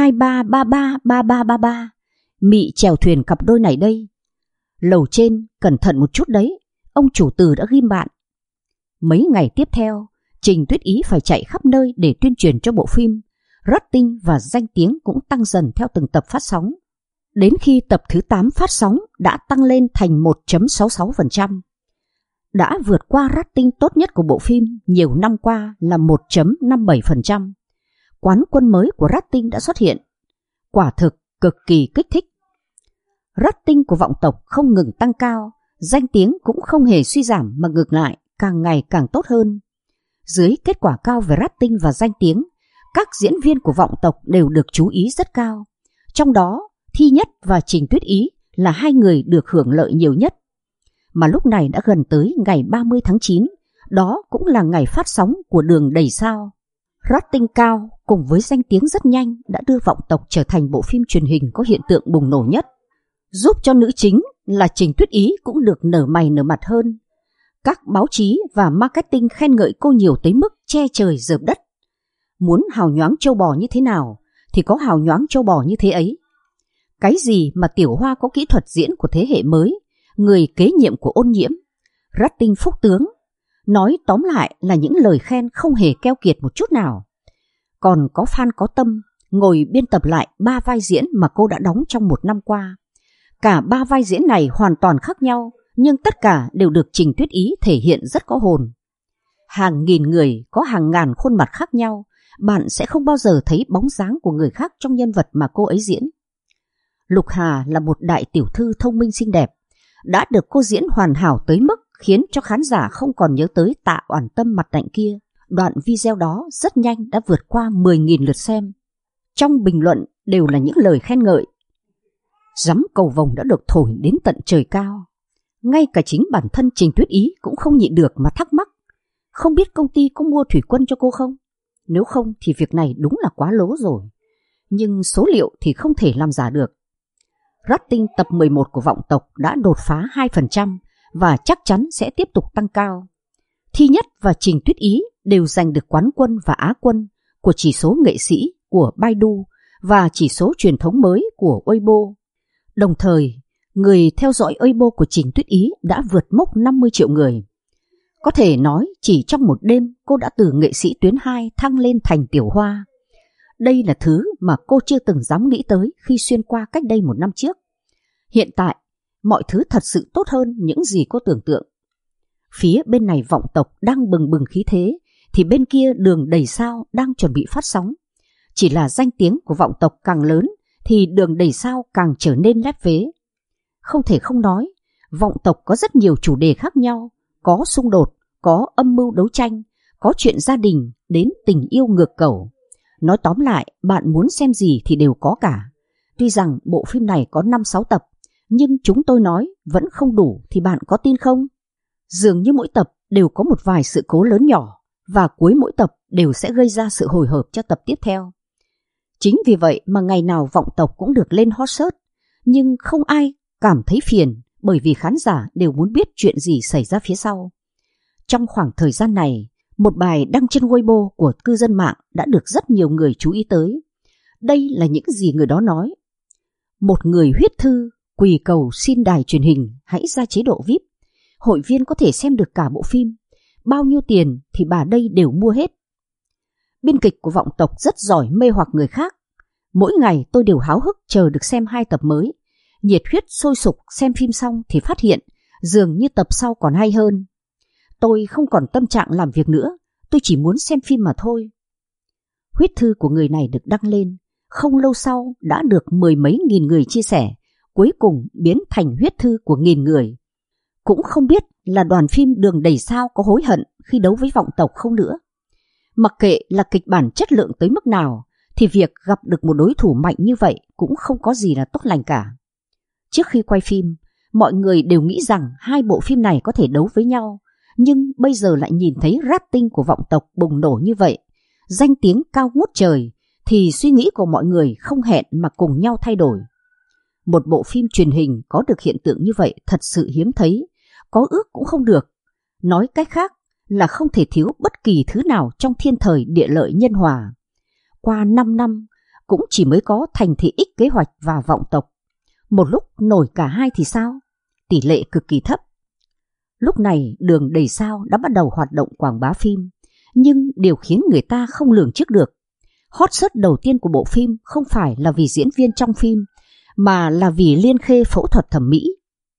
23333333. Mị chèo thuyền cặp đôi này đây. Lầu trên cẩn thận một chút đấy, ông chủ từ đã ghim bạn. Mấy ngày tiếp theo, Trình Tuyết Ý phải chạy khắp nơi để tuyên truyền cho bộ phim. Rating và danh tiếng cũng tăng dần theo từng tập phát sóng. Đến khi tập thứ 8 phát sóng đã tăng lên thành 1.66%. Đã vượt qua rating tốt nhất của bộ phim nhiều năm qua là 1.57%. Quán quân mới của rating đã xuất hiện. Quả thực cực kỳ kích thích. Rating của Vọng Tộc không ngừng tăng cao, danh tiếng cũng không hề suy giảm mà ngược lại càng ngày càng tốt hơn. Dưới kết quả cao về rating và danh tiếng, các diễn viên của Vọng Tộc đều được chú ý rất cao. Trong đó, Thi Nhất và Trình Tuyết Ý là hai người được hưởng lợi nhiều nhất. Mà lúc này đã gần tới ngày 30 tháng 9, đó cũng là ngày phát sóng của Đường Đầy Sao. Rating cao cùng với danh tiếng rất nhanh đã đưa Vọng Tộc trở thành bộ phim truyền hình có hiện tượng bùng nổ nhất, giúp cho nữ chính là Trình Tuyết Ý cũng được nở mày nở mặt hơn. Các báo chí và marketing khen ngợi cô nhiều tới mức che trời rợp đất. Muốn hào nhoáng châu bò như thế nào thì có hào nhoáng châu bò như thế ấy. Cái gì mà Tiểu Hoa có kỹ thuật diễn của thế hệ mới, người kế nhiệm của Ôn Nhiễm, rating phúc tướng. Nói tóm lại là những lời khen không hề keo kiệt một chút nào. Còn có fan có tâm ngồi biên tập lại 3 vai diễn mà cô đã đóng trong một năm qua. Cả 3 vai diễn này hoàn toàn khác nhau, nhưng tất cả đều được Trình Tuyết Ý thể hiện rất có hồn. Hàng nghìn người có hàng ngàn khuôn mặt khác nhau bạn sẽ không bao giờ thấy bóng dáng của người khác trong nhân vật mà cô ấy diễn. Lục Hà là một đại tiểu thư thông minh xinh đẹp, đã được cô diễn hoàn hảo tới mức khiến cho khán giả không còn nhớ tới Tạ Oản Tâm mặt lạnh kia. Đoạn video đó rất nhanh đã vượt qua 10.000 lượt xem. Trong bình luận đều là những lời khen ngợi. Giắm cầu vồng đã được thổi đến tận trời cao. Ngay cả chính bản thân Trình Tuyết Ý cũng không nhịn được mà thắc mắc, không biết công ty có mua thủy quân cho cô không? Nếu không thì việc này đúng là quá lố rồi. Nhưng số liệu thì không thể làm giả được. Rating tập 11 của Vọng Tộc đã đột phá 2% và chắc chắn sẽ tiếp tục tăng cao. Thi Nhất và Trình Tuyết Ý đều giành được quán quân và á quân của chỉ số nghệ sĩ của Baidu và chỉ số truyền thống mới của Weibo. Đồng thời, người theo dõi Weibo của Trình Tuyết Ý đã vượt mốc 50 triệu người. Có thể nói chỉ trong một đêm cô đã từ nghệ sĩ tuyến 2 thăng lên thành tiểu hoa. Đây là thứ mà cô chưa từng dám nghĩ tới khi xuyên qua cách đây một năm trước. Hiện tại, mọi thứ thật sự tốt hơn những gì cô tưởng tượng. Phía bên này Vọng Tộc đang bừng bừng khí thế, thì bên kia Đường Đầy Sao đang chuẩn bị phát sóng. Chỉ là danh tiếng của Vọng Tộc càng lớn thì Đường Đầy Sao càng trở nên lép vế. Không thể không nói, Vọng Tộc có rất nhiều chủ đề khác nhau, có xung đột, có âm mưu đấu tranh, có chuyện gia đình đến tình yêu ngược cầu. Nói tóm lại, bạn muốn xem gì thì đều có cả. Tuy rằng bộ phim này có 5-6 tập, nhưng chúng tôi nói vẫn không đủ thì bạn có tin không? Dường như mỗi tập đều có một vài sự cố lớn nhỏ và cuối mỗi tập đều sẽ gây ra sự hồi hộp cho tập tiếp theo. Chính vì vậy mà ngày nào Vọng Tộc cũng được lên hot search, nhưng không ai cảm thấy phiền bởi vì khán giả đều muốn biết chuyện gì xảy ra phía sau. Trong khoảng thời gian này, một bài đăng trên Weibo của cư dân mạng đã được rất nhiều người chú ý tới. Đây là những gì người đó nói. Một người huyết thư quỳ cầu xin đài truyền hình hãy ra chế độ VIP. Hội viên có thể xem được cả bộ phim. Bao nhiêu tiền thì bà đây đều mua hết. Biên kịch của Vọng Tộc rất giỏi mê hoặc người khác. Mỗi ngày tôi đều háo hức chờ được xem 2 tập mới. Nhiệt huyết sôi sục xem phim xong thì phát hiện dường như tập sau còn hay hơn. Tôi không còn tâm trạng làm việc nữa, tôi chỉ muốn xem phim mà thôi. Huyết thư của người này được đăng lên, không lâu sau đã được 10 mấy nghìn người chia sẻ, cuối cùng biến thành huyết thư của nghìn người. Cũng không biết là đoàn phim Đường Đầy Sao có hối hận khi đấu với Vọng Tộc không nữa. Mặc kệ là kịch bản chất lượng tới mức nào, thì việc gặp được một đối thủ mạnh như vậy cũng không có gì là tốt lành cả. Trước khi quay phim, mọi người đều nghĩ rằng hai bộ phim này có thể đấu với nhau, nhưng bây giờ lại nhìn thấy rating của Vọng Tộc bùng nổ như vậy, danh tiếng cao ngút trời, thì suy nghĩ của mọi người không hẹn mà cùng nhau thay đổi. Một bộ phim truyền hình có được hiện tượng như vậy thật sự hiếm thấy, có ước cũng không được. Nói cách khác là không thể thiếu bất kỳ thứ nào trong thiên thời địa lợi nhân hòa. Qua 5 năm, cũng chỉ mới có Thành Thị X Kế Hoạch và Vọng Tộc. Một lúc nổi cả hai thì sao? Tỷ lệ cực kỳ thấp. Lúc này Đường Đầy Sao đã bắt đầu hoạt động quảng bá phim, nhưng điều khiến người ta không lường trước được. Hot search đầu tiên của bộ phim không phải là vì diễn viên trong phim, mà là vì Liên Khê phẫu thuật thẩm mỹ.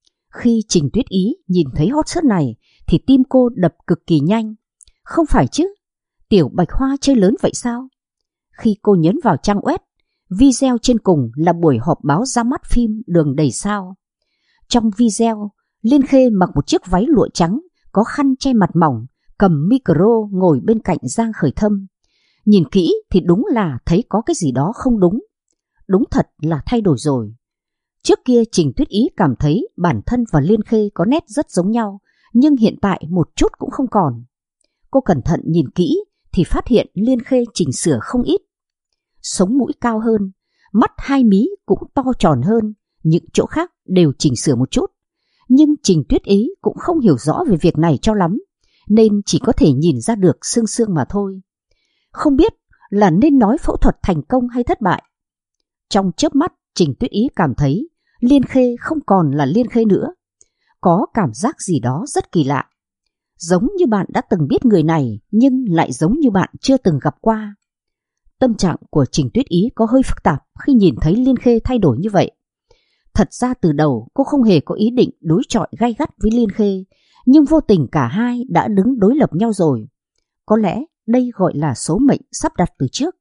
Khi Trình Tuyết Ý nhìn thấy hot search này thì tim cô đập cực kỳ nhanh. Không phải chứ, Tiểu Bạch Hoa chơi lớn vậy sao? Khi cô nhấn vào trang web, video trên cùng là buổi họp báo ra mắt phim Đường Đầy Sao. Trong video, Liên Khê mặc một chiếc váy lụa trắng, có khăn che mặt mỏng, cầm micro ngồi bên cạnh Giang Khởi Thâm. Nhìn kỹ thì đúng là thấy có cái gì đó không đúng. Đúng thật là thay đổi rồi. Trước kia Trình Tuyết Ý cảm thấy bản thân và Liên Khê có nét rất giống nhau, nhưng hiện tại một chút cũng không còn. Cô cẩn thận nhìn kỹ thì phát hiện Liên Khê chỉnh sửa không ít. Sống mũi cao hơn, mắt hai mí cũng to tròn hơn, những chỗ khác đều chỉnh sửa một chút. Nhưng Trình Tuyết Ý cũng không hiểu rõ về việc này cho lắm, nên chỉ có thể nhìn ra được sương sương mà thôi. Không biết là nên nói phẫu thuật thành công hay thất bại. Trong chớp mắt, Trình Tuyết Ý cảm thấy Liên Khê không còn là Liên Khê nữa. Có cảm giác gì đó rất kỳ lạ. Giống như bạn đã từng biết người này, nhưng lại giống như bạn chưa từng gặp qua. Tâm trạng của Trình Tuyết Ý có hơi phức tạp khi nhìn thấy Liên Khê thay đổi như vậy. Thật ra từ đầu cô không hề có ý định đối chọi gay gắt với Liên Khê, nhưng vô tình cả hai đã đứng đối lập nhau rồi. Có lẽ đây gọi là số mệnh sắp đặt từ trước.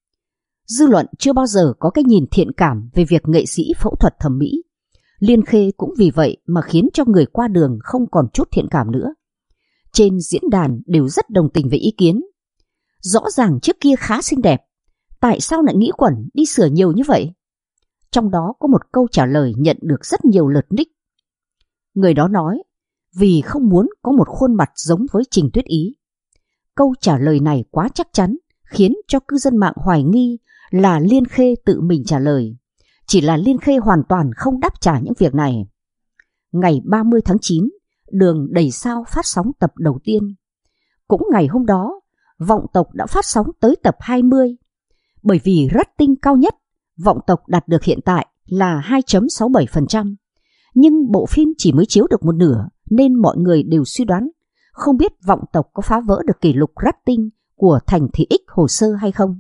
Dư luận chưa bao giờ có cái nhìn thiện cảm về việc nghệ sĩ phẫu thuật thẩm mỹ. Liên Khê cũng vì vậy mà khiến cho người qua đường không còn chút thiện cảm nữa. Trên diễn đàn đều rất đồng tình với ý kiến. Rõ ràng trước kia khá xinh đẹp, tại sao lại nghĩ quẩn đi sửa nhiều như vậy? Trong đó có một câu trả lời nhận được rất nhiều lượt nick. Người đó nói, vì không muốn có một khuôn mặt giống với Trình Tuyết Ý. Câu trả lời này quá chắc chắn, khiến cho cư dân mạng hoài nghi là Liên Khê tự mình trả lời. Chỉ là Liên Khê hoàn toàn không đáp trả những việc này. Ngày 30 tháng 9, Đường Đầy Sao phát sóng tập đầu tiên. Cũng ngày hôm đó, Vọng Tộc đã phát sóng tới tập 20. Bởi vì rating cao nhất, Vọng Tộc đạt được hiện tại là 2.67%. Nhưng bộ phim chỉ mới chiếu được một nửa nên mọi người đều suy đoán không biết Vọng Tộc có phá vỡ được kỷ lục rating của Thành Thị X hồ sơ hay không.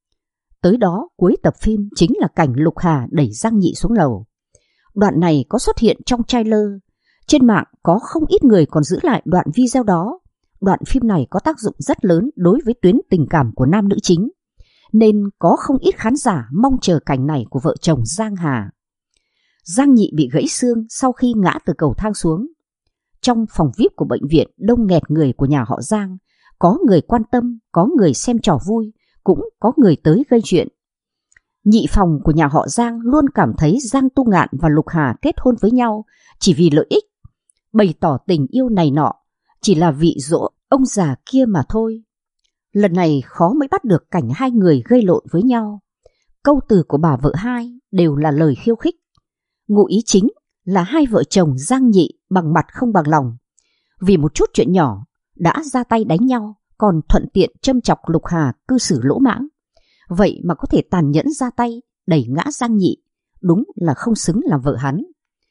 Tới đó cuối tập phim chính là cảnh Lục Hà đẩy Giang Nhị xuống lầu. Đoạn này có xuất hiện trong trailer. Trên mạng có không ít người còn giữ lại đoạn video đó. Đoạn phim này có tác dụng rất lớn đối với tuyến tình cảm của nam nữ chính, nên có không ít khán giả mong chờ cảnh này của vợ chồng Giang Hà. Giang Nhị bị gãy xương sau khi ngã từ cầu thang xuống. Trong phòng VIP của bệnh viện đông nghẹt người của nhà họ Giang, có người quan tâm, có người xem trò vui, cũng có người tới gây chuyện. Nhị phòng của nhà họ Giang luôn cảm thấy Giang Tu Ngạn và Lục Hà kết hôn với nhau chỉ vì lợi ích, bày tỏ tình yêu này nọ, chỉ là vị dỗ ông già kia mà thôi. Lần này khó mới bắt được cảnh hai người gây lộn với nhau. Câu từ của bà vợ hai đều là lời khiêu khích. Ngụ ý chính là hai vợ chồng Giang Nhị bằng mặt không bằng lòng. Vì một chút chuyện nhỏ đã ra tay đánh nhau, còn thuận tiện châm chọc Lục Hà cư xử lỗ mãng. Vậy mà có thể tàn nhẫn ra tay đẩy ngã Giang Nhị, đúng là không xứng làm vợ hắn.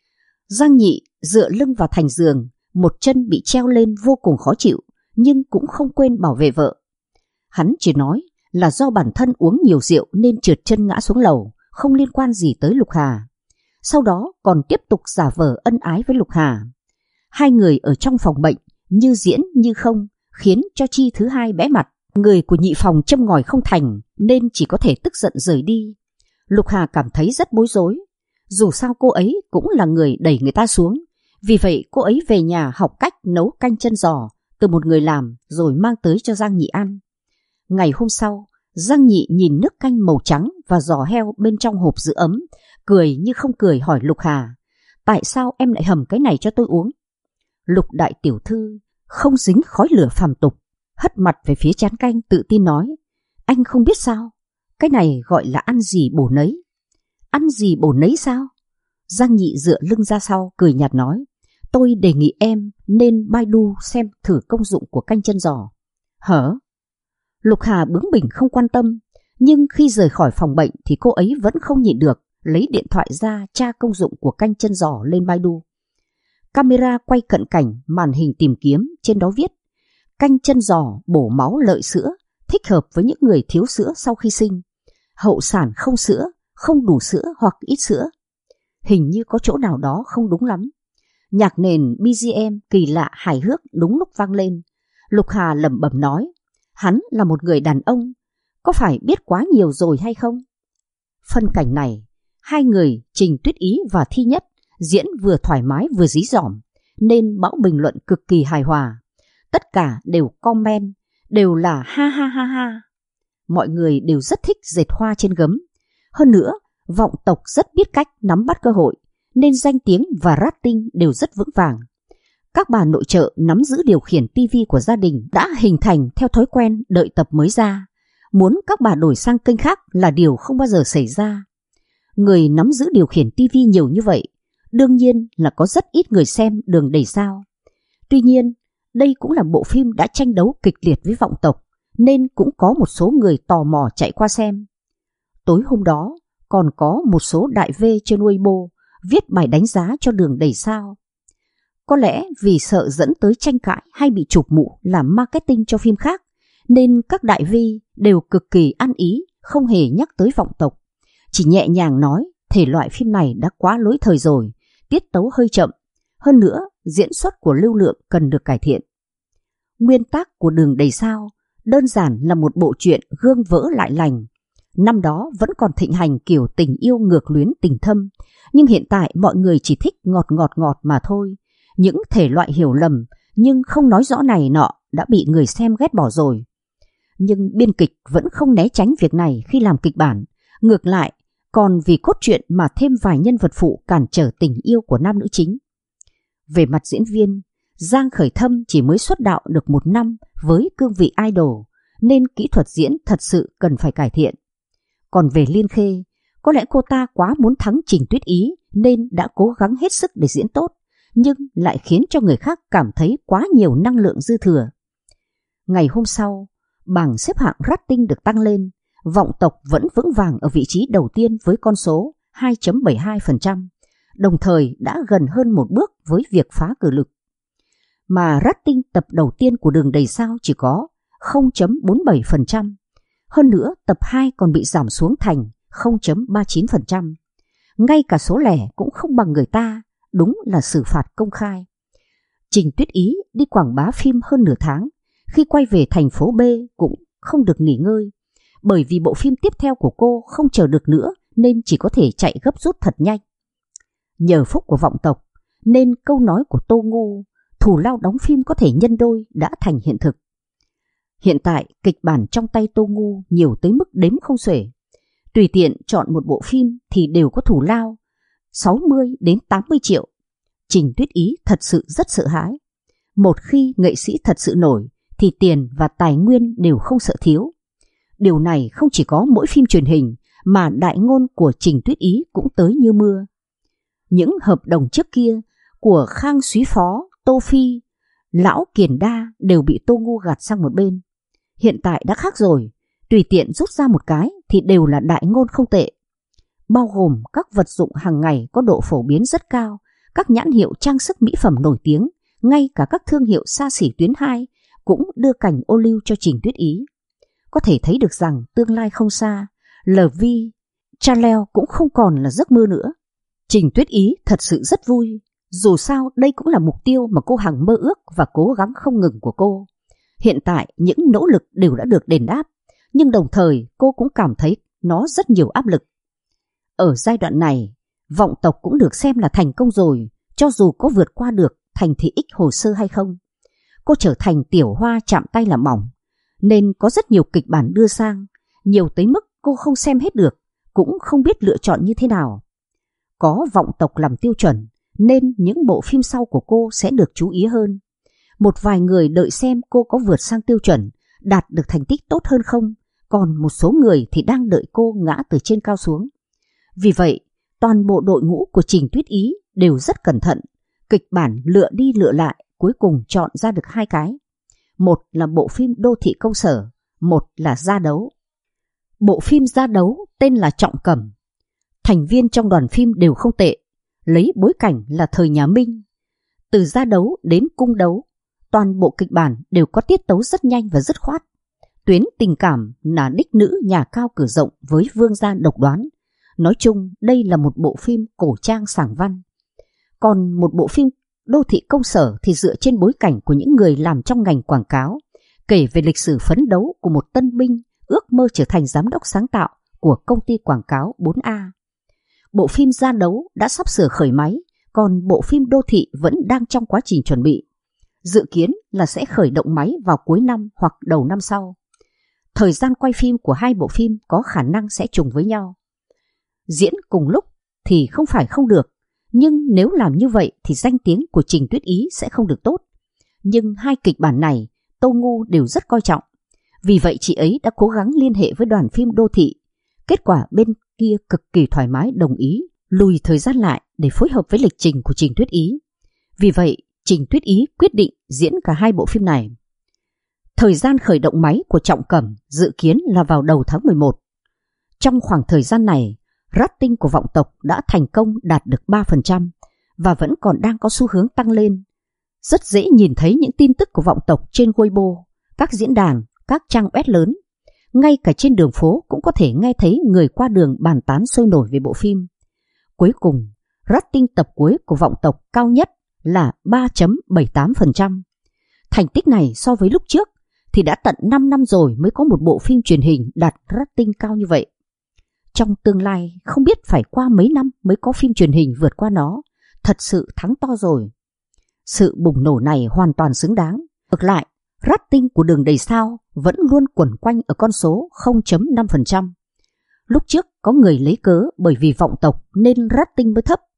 Giang Nhị dựa lưng vào thành giường, một chân bị treo lên vô cùng khó chịu, nhưng cũng không quên bảo vệ vợ. Hắn chỉ nói là do bản thân uống nhiều rượu nên trượt chân ngã xuống lầu, không liên quan gì tới Lục Hà. Sau đó còn tiếp tục giả vờ ân ái với Lục Hà. Hai người ở trong phòng bệnh như diễn như không, khiến cho Chi thứ hai bẽ mặt. Người của nhị phòng châm ngòi không thành nên chỉ có thể tức giận rời đi. Lục Hà cảm thấy rất bối rối. Dù sao cô ấy cũng là người đẩy người ta xuống. Vì vậy cô ấy về nhà học cách nấu canh chân giò từ một người làm rồi mang tới cho Giang Nhị ăn. Ngày hôm sau, Giang Nhị nhìn nước canh màu trắng và giò heo bên trong hộp giữ ấm, cười như không cười hỏi Lục Hà, tại sao em lại hầm cái này cho tôi uống? Lục đại tiểu thư không dính khói lửa phàm tục, hất mặt về phía chén canh tự tin nói, anh không biết sao, cái này gọi là ăn gì bổ nấy. Ăn gì bổ nấy sao? Giang Nhị dựa lưng ra sau cười nhạt nói, tôi đề nghị em nên Baidu xem thử công dụng của canh chân giò. Hở? Lục Hà bướng bỉnh không quan tâm, nhưng khi rời khỏi phòng bệnh thì cô ấy vẫn không nhịn được, lấy điện thoại ra tra công dụng của canh chân giò lên Baidu. Camera quay cận cảnh màn hình tìm kiếm, trên đó viết, canh chân giò bổ máu lợi sữa, thích hợp với những người thiếu sữa sau khi sinh, hậu sản không sữa, không đủ sữa hoặc ít sữa. Hình như có chỗ nào đó không đúng lắm. Nhạc nền BGM kỳ lạ hài hước đúng lúc vang lên. Lục Hà lẩm bẩm nói, hắn là một người đàn ông, có phải biết quá nhiều rồi hay không? Phân cảnh này, hai người Trình Tuyết Ý và Thi Nhất diễn vừa thoải mái vừa dí dỏm, nên bão bình luận cực kỳ hài hòa. Tất cả đều comment, đều là ha ha ha ha. Mọi người đều rất thích dệt hoa trên gấm. Hơn nữa, Vọng Tộc rất biết cách nắm bắt cơ hội, nên danh tiếng và rating đều rất vững vàng. Các bà nội trợ nắm giữ điều khiển TV của gia đình đã hình thành theo thói quen đợi tập mới ra. Muốn các bà đổi sang kênh khác là điều không bao giờ xảy ra. Người nắm giữ điều khiển TV nhiều như vậy, đương nhiên là có rất ít người xem Đường Đầy Sao. Tuy nhiên, đây cũng là bộ phim đã tranh đấu kịch liệt với Vọng Tộc, nên cũng có một số người tò mò chạy qua xem. Tối hôm đó, còn có một số đại V trên Weibo viết bài đánh giá cho Đường Đầy Sao. Có lẽ vì sợ dẫn tới tranh cãi hay bị chụp mũ làm marketing cho phim khác, nên các đại vi đều cực kỳ ăn ý, không hề nhắc tới Vọng Tộc. Chỉ nhẹ nhàng nói thể loại phim này đã quá lỗi thời rồi, tiết tấu hơi chậm, hơn nữa diễn xuất của Lưu Lượng cần được cải thiện. Nguyên tác của Đường Đầy Sao đơn giản là một bộ truyện gương vỡ lại lành. Năm đó vẫn còn thịnh hành kiểu tình yêu ngược luyến tình thâm, nhưng hiện tại mọi người chỉ thích ngọt mà thôi. Những thể loại hiểu lầm nhưng không nói rõ này nọ đã bị người xem ghét bỏ rồi. Nhưng biên kịch vẫn không né tránh việc này khi làm kịch bản, ngược lại còn vì cốt truyện mà thêm vài nhân vật phụ cản trở tình yêu của nam nữ chính. Về mặt diễn viên, Giang Khởi Thâm chỉ mới xuất đạo được 1 năm với cương vị idol, nên kỹ thuật diễn thật sự cần phải cải thiện. Còn về Liên Khê, có lẽ cô ta quá muốn thắng Trình Tuyết Ý nên đã cố gắng hết sức để diễn tốt, nhưng lại khiến cho người khác cảm thấy quá nhiều năng lượng dư thừa. Ngày hôm sau, bảng xếp hạng rating được tăng lên, Vọng Tộc vẫn vững vàng ở vị trí đầu tiên với con số 2.72%, đồng thời đã gần hơn một bước với việc phá kỷ lục. Mà rating tập đầu tiên của Đường Đầy Sao chỉ có 0.47%, hơn nữa tập 2 còn bị giảm xuống thành 0.39%. Ngay cả số lẻ cũng không bằng người ta, đúng là xử phạt công khai. Trình Tuyết Ý đi quảng bá phim hơn nửa tháng, khi quay về thành phố B cũng không được nghỉ ngơi, bởi vì bộ phim tiếp theo của cô không chờ được nữa nên chỉ có thể chạy gấp rút thật nhanh. Nhờ phúc của Vọng Tộc nên câu nói của Tô Ngu, thù lao đóng phim có thể nhân đôi, đã thành hiện thực. Hiện tại kịch bản trong tay Tô Ngu nhiều tới mức đếm không xuể. Tùy tiện chọn một bộ phim thì đều có thù lao 60 đến 80 triệu. Trình Tuyết Ý thật sự rất sợ hãi. Một khi nghệ sĩ thật sự nổi thì tiền và tài nguyên đều không sợ thiếu. Điều này không chỉ có mỗi phim truyền hình mà đại ngôn của Trình Tuyết Ý cũng tới như mưa. Những hợp đồng trước kia của Khang Súy Phó, Tô Phi, Lão Kiền Đa đều bị Tô Ngu gạt sang một bên. Hiện tại đã khác rồi, tùy tiện rút ra một cái thì đều là đại ngôn không tệ. Bao gồm các vật dụng hàng ngày có độ phổ biến rất cao, các nhãn hiệu trang sức mỹ phẩm nổi tiếng, ngay cả các thương hiệu xa xỉ tuyến 2 cũng đưa cành ô liu cho Trình Tuyết Ý. Có thể thấy được rằng tương lai không xa, LV, Chanel cũng không còn là giấc mơ nữa. Trình Tuyết Ý thật sự rất vui, dù sao đây cũng là mục tiêu mà cô hằng mơ ước và cố gắng không ngừng của cô. Hiện tại những nỗ lực đều đã được đền đáp, nhưng đồng thời cô cũng cảm thấy nó rất nhiều áp lực. Ở giai đoạn này, Vọng Tộc cũng được xem là thành công rồi, cho dù có vượt qua được Thành Thị X hồ sơ hay không. Cô trở thành tiểu hoa chạm tay là mỏng, nên có rất nhiều kịch bản đưa sang, nhiều tới mức cô không xem hết được, cũng không biết lựa chọn như thế nào. Có Vọng Tộc làm tiêu chuẩn, nên những bộ phim sau của cô sẽ được chú ý hơn. Một vài người đợi xem cô có vượt sang tiêu chuẩn, đạt được thành tích tốt hơn không, còn một số người thì đang đợi cô ngã từ trên cao xuống. Vì vậy, toàn bộ đội ngũ của Trình Tuyết Ý đều rất cẩn thận, kịch bản lựa đi lựa lại, cuối cùng chọn ra được 2 cái. Một là bộ phim Đô Thị Công Sở, một là Gia Đấu. Bộ phim Gia Đấu tên là Trọng Cẩm. Thành viên trong đoàn phim đều không tệ, lấy bối cảnh là thời nhà Minh. Từ Gia Đấu đến Cung Đấu, toàn bộ kịch bản đều có tiết tấu rất nhanh và dứt khoát. Tuyến tình cảm là đích nữ nhà cao cửa rộng với vương gia độc đoán. Nói chung đây là một bộ phim cổ trang sảng văn. Còn một bộ phim Đô Thị Công Sở thì dựa trên bối cảnh của những người làm trong ngành quảng cáo, kể về lịch sử phấn đấu của một tân binh ước mơ trở thành giám đốc sáng tạo của công ty quảng cáo 4A. Bộ phim Gia Đấu đã sắp sửa khởi máy, còn bộ phim Đô Thị vẫn đang trong quá trình chuẩn bị. Dự kiến là sẽ khởi động máy vào cuối năm hoặc đầu năm sau. Thời gian quay phim của 2 bộ phim có khả năng sẽ trùng với nhau. Diễn cùng lúc thì không phải không được, nhưng nếu làm như vậy thì danh tiếng của Trình Tuyết Ý sẽ không được tốt. Nhưng 2 kịch bản này Tô Ngu đều rất coi trọng. Vì vậy chị ấy đã cố gắng liên hệ với đoàn phim Đô Thị. Kết quả bên kia cực kỳ thoải mái đồng ý lùi thời gian lại để phối hợp với lịch trình của Trình Tuyết Ý. Vì vậy Trình Tuyết Ý quyết định diễn cả 2 bộ phim này. Thời gian khởi động máy của Trọng Cẩm dự kiến là vào đầu tháng 11. Trong khoảng thời gian này, rating của Vọng Tộc đã thành công đạt được 3% và vẫn còn đang có xu hướng tăng lên. Rất dễ nhìn thấy những tin tức của Vọng Tộc trên Weibo, các diễn đàn, các trang web lớn. Ngay cả trên đường phố cũng có thể nghe thấy người qua đường bàn tán sôi nổi về bộ phim. Cuối cùng, rating tập cuối của Vọng Tộc cao nhất là 3.78%. Thành tích này so với lúc trước thì đã tận 5 năm rồi mới có một bộ phim truyền hình đạt rating cao như vậy. Trong tương lai không biết phải qua mấy năm mới có phim truyền hình vượt qua nó, thật sự thắng to rồi. Sự bùng nổ này hoàn toàn xứng đáng. Ngược lại, rating của Đường Đầy Sao vẫn luôn quẩn quanh ở con số 0.5%. Lúc trước có người lấy cớ bởi vì Vọng Tộc nên rating mới thấp.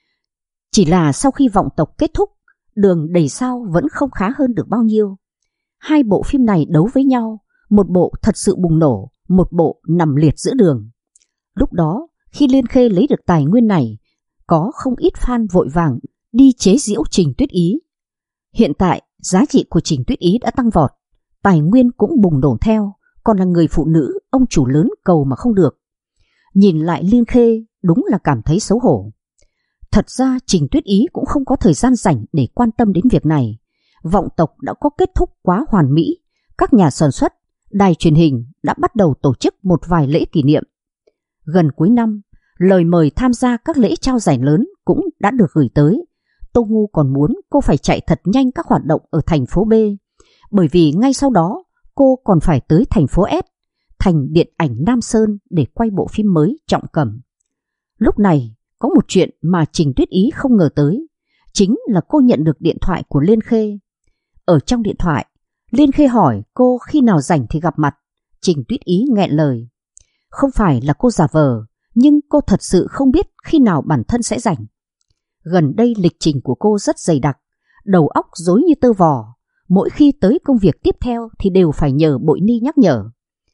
Chỉ là sau khi Vọng Tộc kết thúc, Đường Đầy Sao vẫn không khá hơn được bao nhiêu. Hai bộ phim này đấu với nhau, một bộ thật sự bùng nổ, một bộ nằm liệt giữa đường. Lúc đó, khi Liên Khê lấy được tài nguyên này, có không ít fan vội vàng đi chế giễu Trình Tuyết Ý. Hiện tại, giá trị của Trình Tuyết Ý đã tăng vọt, tài nguyên cũng bùng nổ theo, còn là người phụ nữ ông chủ lớn cầu mà không được. Nhìn lại Liên Khê đúng là cảm thấy xấu hổ. Thật ra Trình Tuyết Ý cũng không có thời gian rảnh để quan tâm đến việc này. Vọng Tộc đã có kết thúc quá hoàn mỹ, các nhà sản xuất, đài truyền hình đã bắt đầu tổ chức một vài lễ kỷ niệm. Gần cuối năm, lời mời tham gia các lễ trao giải lớn cũng đã được gửi tới. Tô Ngu còn muốn cô phải chạy thật nhanh các hoạt động ở thành phố B, bởi vì ngay sau đó cô còn phải tới thành phố S, thành điện ảnh Nam Sơn để quay bộ phim mới Trọng Cẩm. Lúc này có một chuyện mà Trình Tuyết Ý không ngờ tới, chính là cô nhận được điện thoại của Liên Khê. Ở trong điện thoại, Liên Khê hỏi cô khi nào rảnh thì gặp mặt. Trình Tuyết Ý nghẹn lời. Không phải là cô giả vờ, nhưng cô thật sự không biết khi nào bản thân sẽ rảnh. Gần đây lịch trình của cô rất dày đặc, đầu óc rối như tơ vò. Mỗi khi tới công việc tiếp theo thì đều phải nhờ Bội Ni nhắc nhở.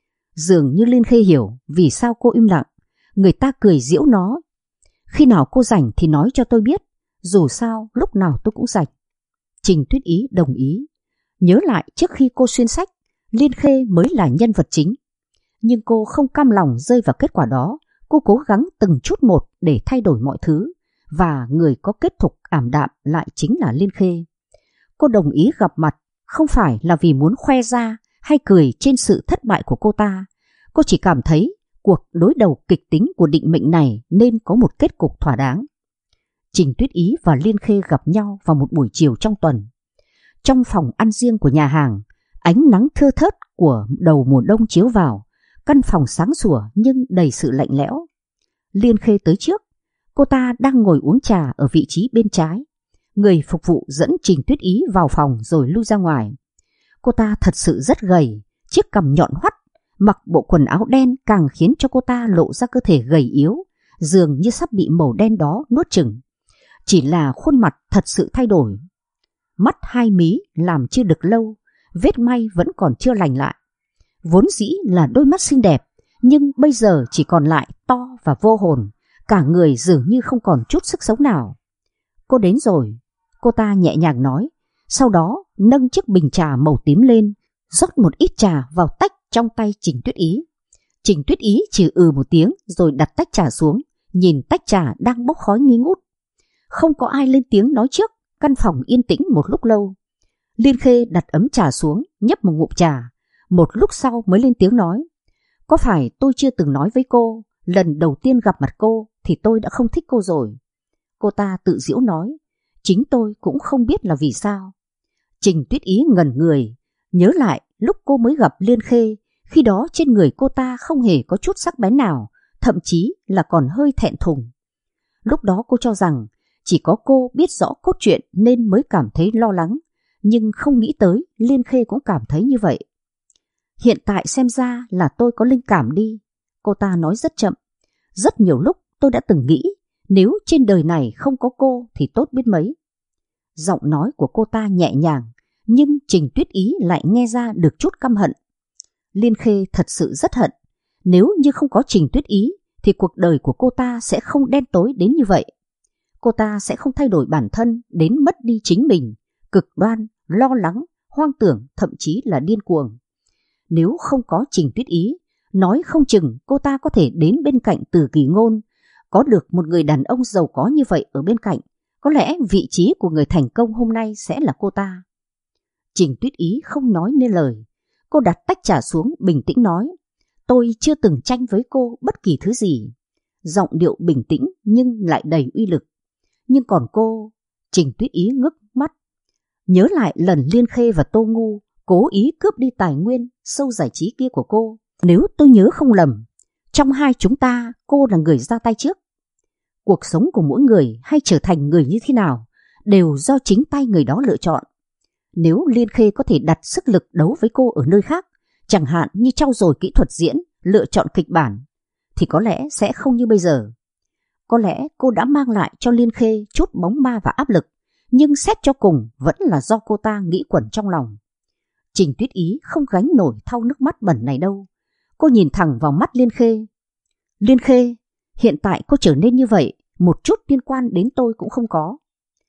Dường như Liên Khê hiểu vì sao cô im lặng. Người ta cười giễu nó. Khi nào cô rảnh thì nói cho tôi biết, dù sao lúc nào tôi cũng rảnh. Trình Tuyết Ý đồng ý. Nhớ lại trước khi cô xuyên sách, Liên Khê mới là nhân vật chính. Nhưng cô không cam lòng rơi vào kết quả đó. Cô cố gắng từng chút một để thay đổi mọi thứ. Và người có kết thúc ảm đạm lại chính là Liên Khê. Cô đồng ý gặp mặt không phải là vì muốn khoe ra hay cười trên sự thất bại của cô ta. Cô chỉ cảm thấy cuộc đối đầu kịch tính của định mệnh này nên có một kết cục thỏa đáng. Trình Tuyết Ý và Liên Khê gặp nhau vào một buổi chiều trong tuần. Trong phòng ăn riêng của nhà hàng, ánh nắng thưa thớt của đầu mùa đông chiếu vào, căn phòng sáng sủa nhưng đầy sự lạnh lẽo. Liên Khê tới trước, cô ta đang ngồi uống trà ở vị trí bên trái. Người phục vụ dẫn Trình Tuyết Ý vào phòng rồi lui ra ngoài. Cô ta thật sự rất gầy, chiếc cằm nhọn hoắt, mặc bộ quần áo đen càng khiến cho cô ta lộ ra cơ thể gầy yếu, dường như sắp bị màu đen đó nuốt chửng. Chỉ là khuôn mặt thật sự thay đổi. Mắt hai mí làm chưa được lâu, vết may vẫn còn chưa lành lại. Vốn dĩ là đôi mắt xinh đẹp, nhưng bây giờ chỉ còn lại to và vô hồn, cả người dường như không còn chút sức sống nào. Cô đến rồi, cô ta nhẹ nhàng nói, sau đó nâng chiếc bình trà màu tím lên, rót một ít trà vào tách trong tay Trình Tuyết Ý. Trình Tuyết Ý chỉ một tiếng rồi đặt tách trà xuống, nhìn tách trà đang bốc khói nghi ngút. Không có ai lên tiếng nói trước, căn phòng yên tĩnh một lúc lâu. Liên Khê đặt ấm trà xuống, nhấp một ngụm trà, một lúc sau mới lên tiếng nói, có phải tôi chưa từng nói với cô, lần đầu tiên gặp mặt cô thì tôi đã không thích cô rồi. Cô ta tự giễu nói, chính tôi cũng không biết là vì sao. Trình Tuyết Ý ngẩn người, nhớ lại lúc cô mới gặp Liên Khê, khi đó trên người cô ta không hề có chút sắc bén nào, thậm chí là còn hơi thẹn thùng. Lúc đó cô cho rằng chỉ có cô biết rõ cốt truyện nên mới cảm thấy lo lắng, nhưng không nghĩ tới Liên Khê cũng cảm thấy như vậy. Hiện tại xem ra là tôi có linh cảm đi, cô ta nói rất chậm. Rất nhiều lúc tôi đã từng nghĩ nếu trên đời này không có cô thì tốt biết mấy. Giọng nói của cô ta nhẹ nhàng, nhưng Trình Tuyết Ý lại nghe ra được chút căm hận. Liên Khê thật sự rất hận, nếu như không có Trình Tuyết Ý thì cuộc đời của cô ta sẽ không đen tối đến như vậy. Cô ta sẽ không thay đổi bản thân đến mất đi chính mình, cực đoan, lo lắng, hoang tưởng, thậm chí là điên cuồng. Nếu không có Trình Tuyết Ý, nói không chừng cô ta có thể đến bên cạnh Từ Kỳ Ngôn, có được một người đàn ông giàu có như vậy ở bên cạnh. Có lẽ vị trí của người thành công hôm nay sẽ là cô ta. Trình Tuyết Ý không nói nên lời. Cô đặt tách trà xuống, bình tĩnh nói, tôi chưa từng tranh với cô bất kỳ thứ gì. Giọng điệu bình tĩnh nhưng lại đầy uy lực. Nhưng còn cô, Trình Tuyết Ý ngước mắt. Nhớ lại lần Liên Khê và Tô Ngu cố ý cướp đi tài nguyên show giải trí kia của cô. Nếu tôi nhớ không lầm, trong hai chúng ta cô là người ra tay trước. Cuộc sống của mỗi người hay trở thành người như thế nào đều do chính tay người đó lựa chọn. Nếu Liên Khê có thể đặt sức lực đấu với cô ở nơi khác, chẳng hạn như trau dồi kỹ thuật diễn, lựa chọn kịch bản, thì có lẽ sẽ không như bây giờ. Có lẽ cô đã mang lại cho Liên Khê chút bóng ma và áp lực, nhưng xét cho cùng vẫn là do cô ta nghĩ quẩn trong lòng. Trình Tuyết Ý không gánh nổi thau nước mắt bẩn này đâu. Cô nhìn thẳng vào mắt Liên Khê. Liên Khê, hiện tại cô trở nên như vậy, một chút liên quan đến tôi cũng không có.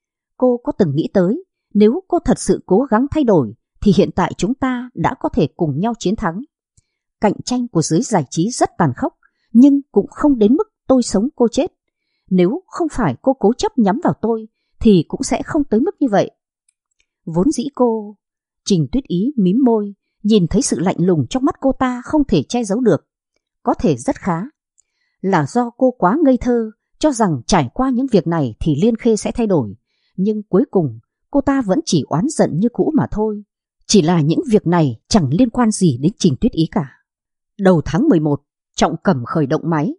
Cô có từng nghĩ tới, nếu cô thật sự cố gắng thay đổi, thì hiện tại chúng ta đã có thể cùng nhau chiến thắng. Cạnh tranh của giới giải trí rất tàn khốc, nhưng cũng không đến mức tôi sống cô chết. Nếu không phải cô cố chấp nhắm vào tôi, thì cũng sẽ không tới mức như vậy. Vốn dĩ cô... Trình Tuyết Ý mím môi, nhìn thấy sự lạnh lùng trong mắt cô ta không thể che giấu được. Có thể rất khá. Là do cô quá ngây thơ, cho rằng trải qua những việc này thì Liên Khê sẽ thay đổi. Nhưng cuối cùng, cô ta vẫn chỉ oán giận như cũ mà thôi. Chỉ là những việc này chẳng liên quan gì đến Trình Tuyết Ý cả. Đầu tháng 11, Trọng Cẩm khởi động máy.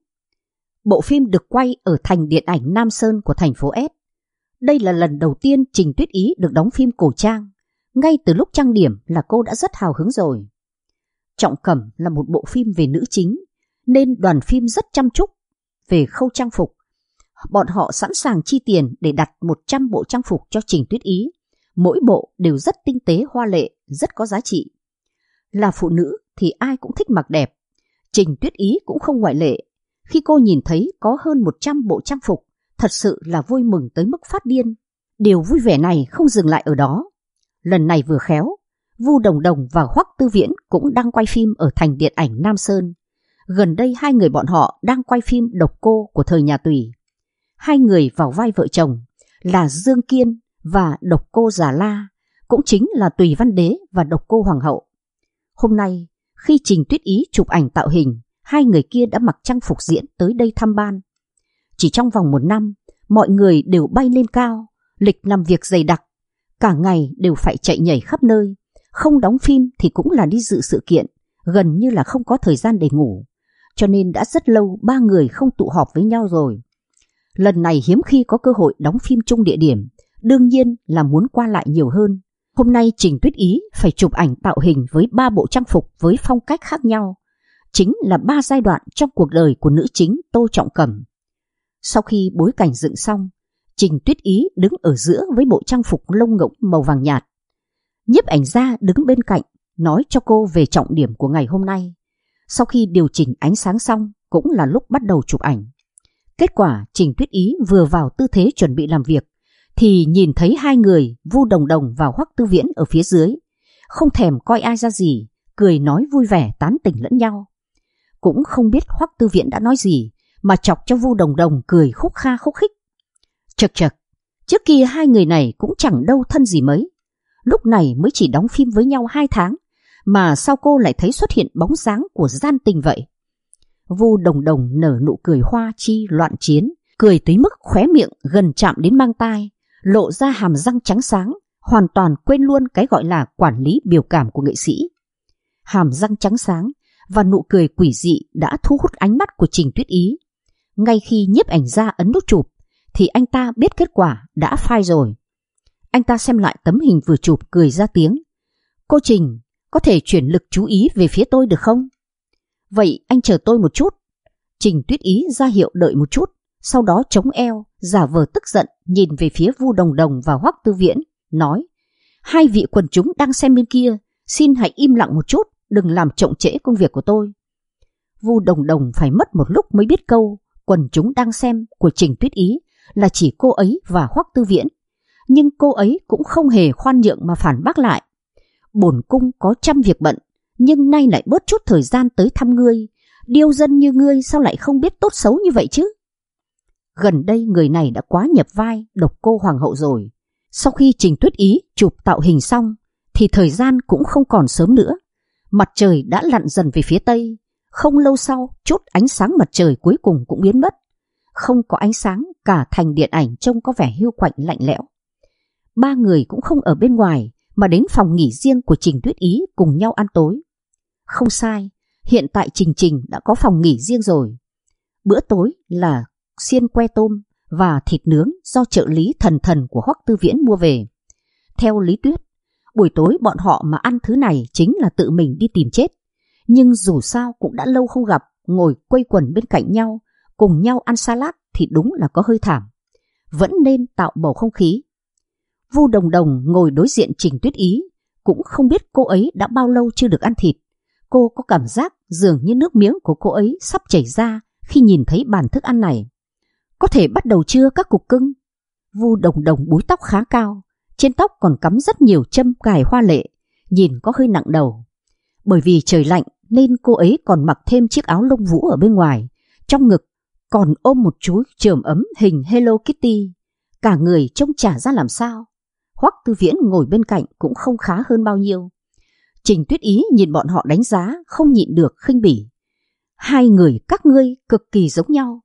Bộ phim được quay ở thành điện ảnh Nam Sơn của thành phố S. Đây là lần đầu tiên Trình Tuyết Ý được đóng phim cổ trang. Ngay từ lúc trang điểm là cô đã rất hào hứng rồi. Trọng Cẩm là một bộ phim về nữ chính, nên đoàn phim rất chăm chút về khâu trang phục. Bọn họ sẵn sàng chi tiền để đặt 100 bộ trang phục cho Trình Tuyết Ý. Mỗi bộ đều rất tinh tế hoa lệ, rất có giá trị. Là phụ nữ thì ai cũng thích mặc đẹp. Trình Tuyết Ý cũng không ngoại lệ. Khi cô nhìn thấy có hơn 100 bộ trang phục, thật sự là vui mừng tới mức phát điên. Điều vui vẻ này không dừng lại ở đó. Lần này vừa khéo, Vu Đồng Đồng và Hoắc Tư Viễn cũng đang quay phim ở thành điện ảnh Nam Sơn. Gần đây hai người bọn họ đang quay phim Độc Cô của thời nhà Tùy. Hai người vào vai vợ chồng là Dương Kiên và Độc Cô Già La, cũng chính là Tùy Văn Đế và Độc Cô Hoàng hậu. Hôm nay, khi Trình Tuyết Ý chụp ảnh tạo hình, hai người kia đã mặc trang phục diễn tới đây thăm ban. Chỉ trong vòng 1 năm, mọi người đều bay lên cao, lịch làm việc dày đặc, cả ngày đều phải chạy nhảy khắp nơi, không đóng phim thì cũng là đi dự sự kiện, gần như là không có thời gian để ngủ. Cho nên đã rất lâu ba người không tụ họp với nhau rồi. Lần này hiếm khi có cơ hội đóng phim chung địa điểm, đương nhiên là muốn qua lại nhiều hơn. Hôm nay Trình Tuyết Ý phải chụp ảnh tạo hình với 3 bộ trang phục với phong cách khác nhau. Chính là 3 giai đoạn trong cuộc đời của nữ chính Tô Trọng Cẩm. Sau khi bối cảnh dựng xong, Trình Tuyết Ý đứng ở giữa với bộ trang phục lông ngỗng màu vàng nhạt. Nhiếp ảnh gia đứng bên cạnh nói cho cô về trọng điểm của ngày hôm nay. Sau khi điều chỉnh ánh sáng xong cũng là lúc bắt đầu chụp ảnh. Kết quả Trình Tuyết Ý vừa vào tư thế chuẩn bị làm việc thì nhìn thấy hai người Vu Đồng Đồng và Hoắc Tư Viễn ở phía dưới. Không thèm coi ai ra gì, cười nói vui vẻ tán tỉnh lẫn nhau. Cũng không biết Hoắc Tư Viễn đã nói gì mà chọc cho Vu Đồng Đồng cười khúc kha khúc khích. Chật chật, trước kia hai người này cũng chẳng đâu thân gì mấy. Lúc này mới chỉ đóng phim với nhau 2 tháng, mà sao cô lại thấy xuất hiện bóng dáng của gian tình vậy? Vu Đồng Đồng nở nụ cười hoa chi loạn chiến, cười tới mức khóe miệng gần chạm đến mang tai, lộ ra hàm răng trắng sáng, hoàn toàn quên luôn cái gọi là quản lý biểu cảm của nghệ sĩ. Hàm răng trắng sáng và nụ cười quỷ dị đã thu hút ánh mắt của Trình Tuyết Ý. Ngay khi nhiếp ảnh gia ấn nút chụp thì anh ta biết kết quả đã phai rồi. Anh ta xem lại tấm hình vừa chụp cười ra tiếng. Cô Trình, có thể chuyển lực chú ý về phía tôi được không? Vậy anh chờ tôi một chút. Trình Tuyết Ý ra hiệu đợi một chút, sau đó chống eo, giả vờ tức giận nhìn về phía Vu Đồng Đồng và Hoắc Tư Viễn, nói: hai vị quần chúng đang xem bên kia, xin hãy im lặng một chút, đừng làm chậm trễ công việc của tôi. Vu Đồng Đồng phải mất một lúc mới biết câu quần chúng đang xem của Trình Tuyết Ý là chỉ cô ấy và Hoắc Tư Viễn. Nhưng cô ấy cũng không hề khoan nhượng mà phản bác lại. Bổn cung có trăm việc bận, nhưng nay lại bớt chút thời gian tới thăm ngươi. Điêu dân như ngươi sao lại không biết tốt xấu như vậy chứ? Gần đây người này đã quá nhập vai Độc Cô Hoàng hậu rồi. Sau khi Trình Tuyết Ý chụp tạo hình xong thì thời gian cũng không còn sớm nữa. Mặt trời đã lặn dần về phía tây. Không lâu sau, chút ánh sáng mặt trời cuối cùng cũng biến mất. Không có ánh sáng, cả thành điện ảnh trông có vẻ hiu quạnh lạnh lẽo. Ba người cũng không ở bên ngoài mà đến phòng nghỉ riêng của Trình Tuyết Ý cùng nhau ăn tối. Không sai, hiện tại Trình đã có phòng nghỉ riêng rồi. Bữa tối là xiên que tôm và thịt nướng do trợ lý thần của Hoắc Tư Viễn mua về. Theo lý thuyết, buổi tối bọn họ mà ăn thứ này chính là tự mình đi tìm chết. Nhưng dù sao cũng đã lâu không gặp, ngồi quây quần bên cạnh nhau, cùng nhau ăn salad thì đúng là có hơi thảm. Vẫn nên tạo bầu không khí. Vu Đồng Đồng ngồi đối diện Trình Tuyết Ý, cũng không biết cô ấy đã bao lâu chưa được ăn thịt. Cô có cảm giác dường như nước miếng của cô ấy sắp chảy ra khi nhìn thấy bàn thức ăn này. Có thể bắt đầu chưa các cục cưng? Vu Đồng Đồng búi tóc khá cao, trên tóc còn cắm rất nhiều châm cài hoa lệ, nhìn có hơi nặng đầu. Bởi vì trời lạnh nên cô ấy còn mặc thêm chiếc áo lông vũ ở bên ngoài, trong ngực còn ôm một chú chườm ấm hình Hello Kitty. Cả người trông chả ra làm sao. Hoắc Tư Viễn ngồi bên cạnh cũng không khá hơn bao nhiêu. Trình Tuyết Ý nhìn bọn họ đánh giá, không nhịn được khinh bỉ. Hai người các ngươi cực kỳ giống nhau.